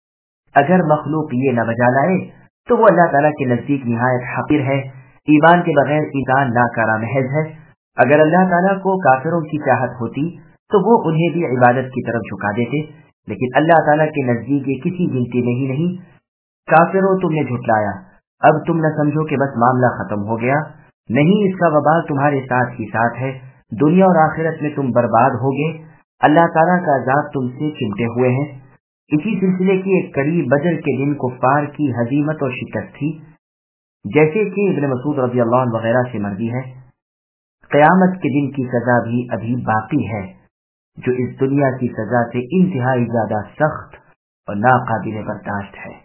[SPEAKER 1] اگر مخلوق یہ نہ بجا لائے تو وہ اللہ تعالیٰ کے نزدیک نہایت حقیر ہے، ایمان کے بغیر ایمان ناکارہ محض ہے۔ اگر اللہ تعالیٰ کو کافروں کی چاہت ہوتی تو وہ انہیں بھی عبادت کی طرف جھکا دیتے، لیکن اللہ تعالیٰ کے نزدیک یہ کسی گنتی میں ہی نہیں۔ کافروں، تم نے جھٹلایا، اب تم نہ سمجھو کہ بس معاملہ ختم ہو گیا، نہیں، اس کا وبال تمہارے ساتھ ہی ساتھ ہے، دنیا اور آخرت میں تم برباد ہوگے۔ اللہ تعالیٰ کا عذاب تم سے چمٹے ہوئے ہیں۔ اسی سلسلے کی ایک کڑی بدر کے دن کفار کی ہزیمت اور شکست تھی، جیسے کہ ابن مسعود رضی اللہ عنہ وغیرہ سے مروی ہے۔ قیامت کے دن کی سزا بھی ابھی باقی ہے، جو اس دنیا کی سزا سے انتہائی زیادہ سخت اور ناقابل برداشت ہے۔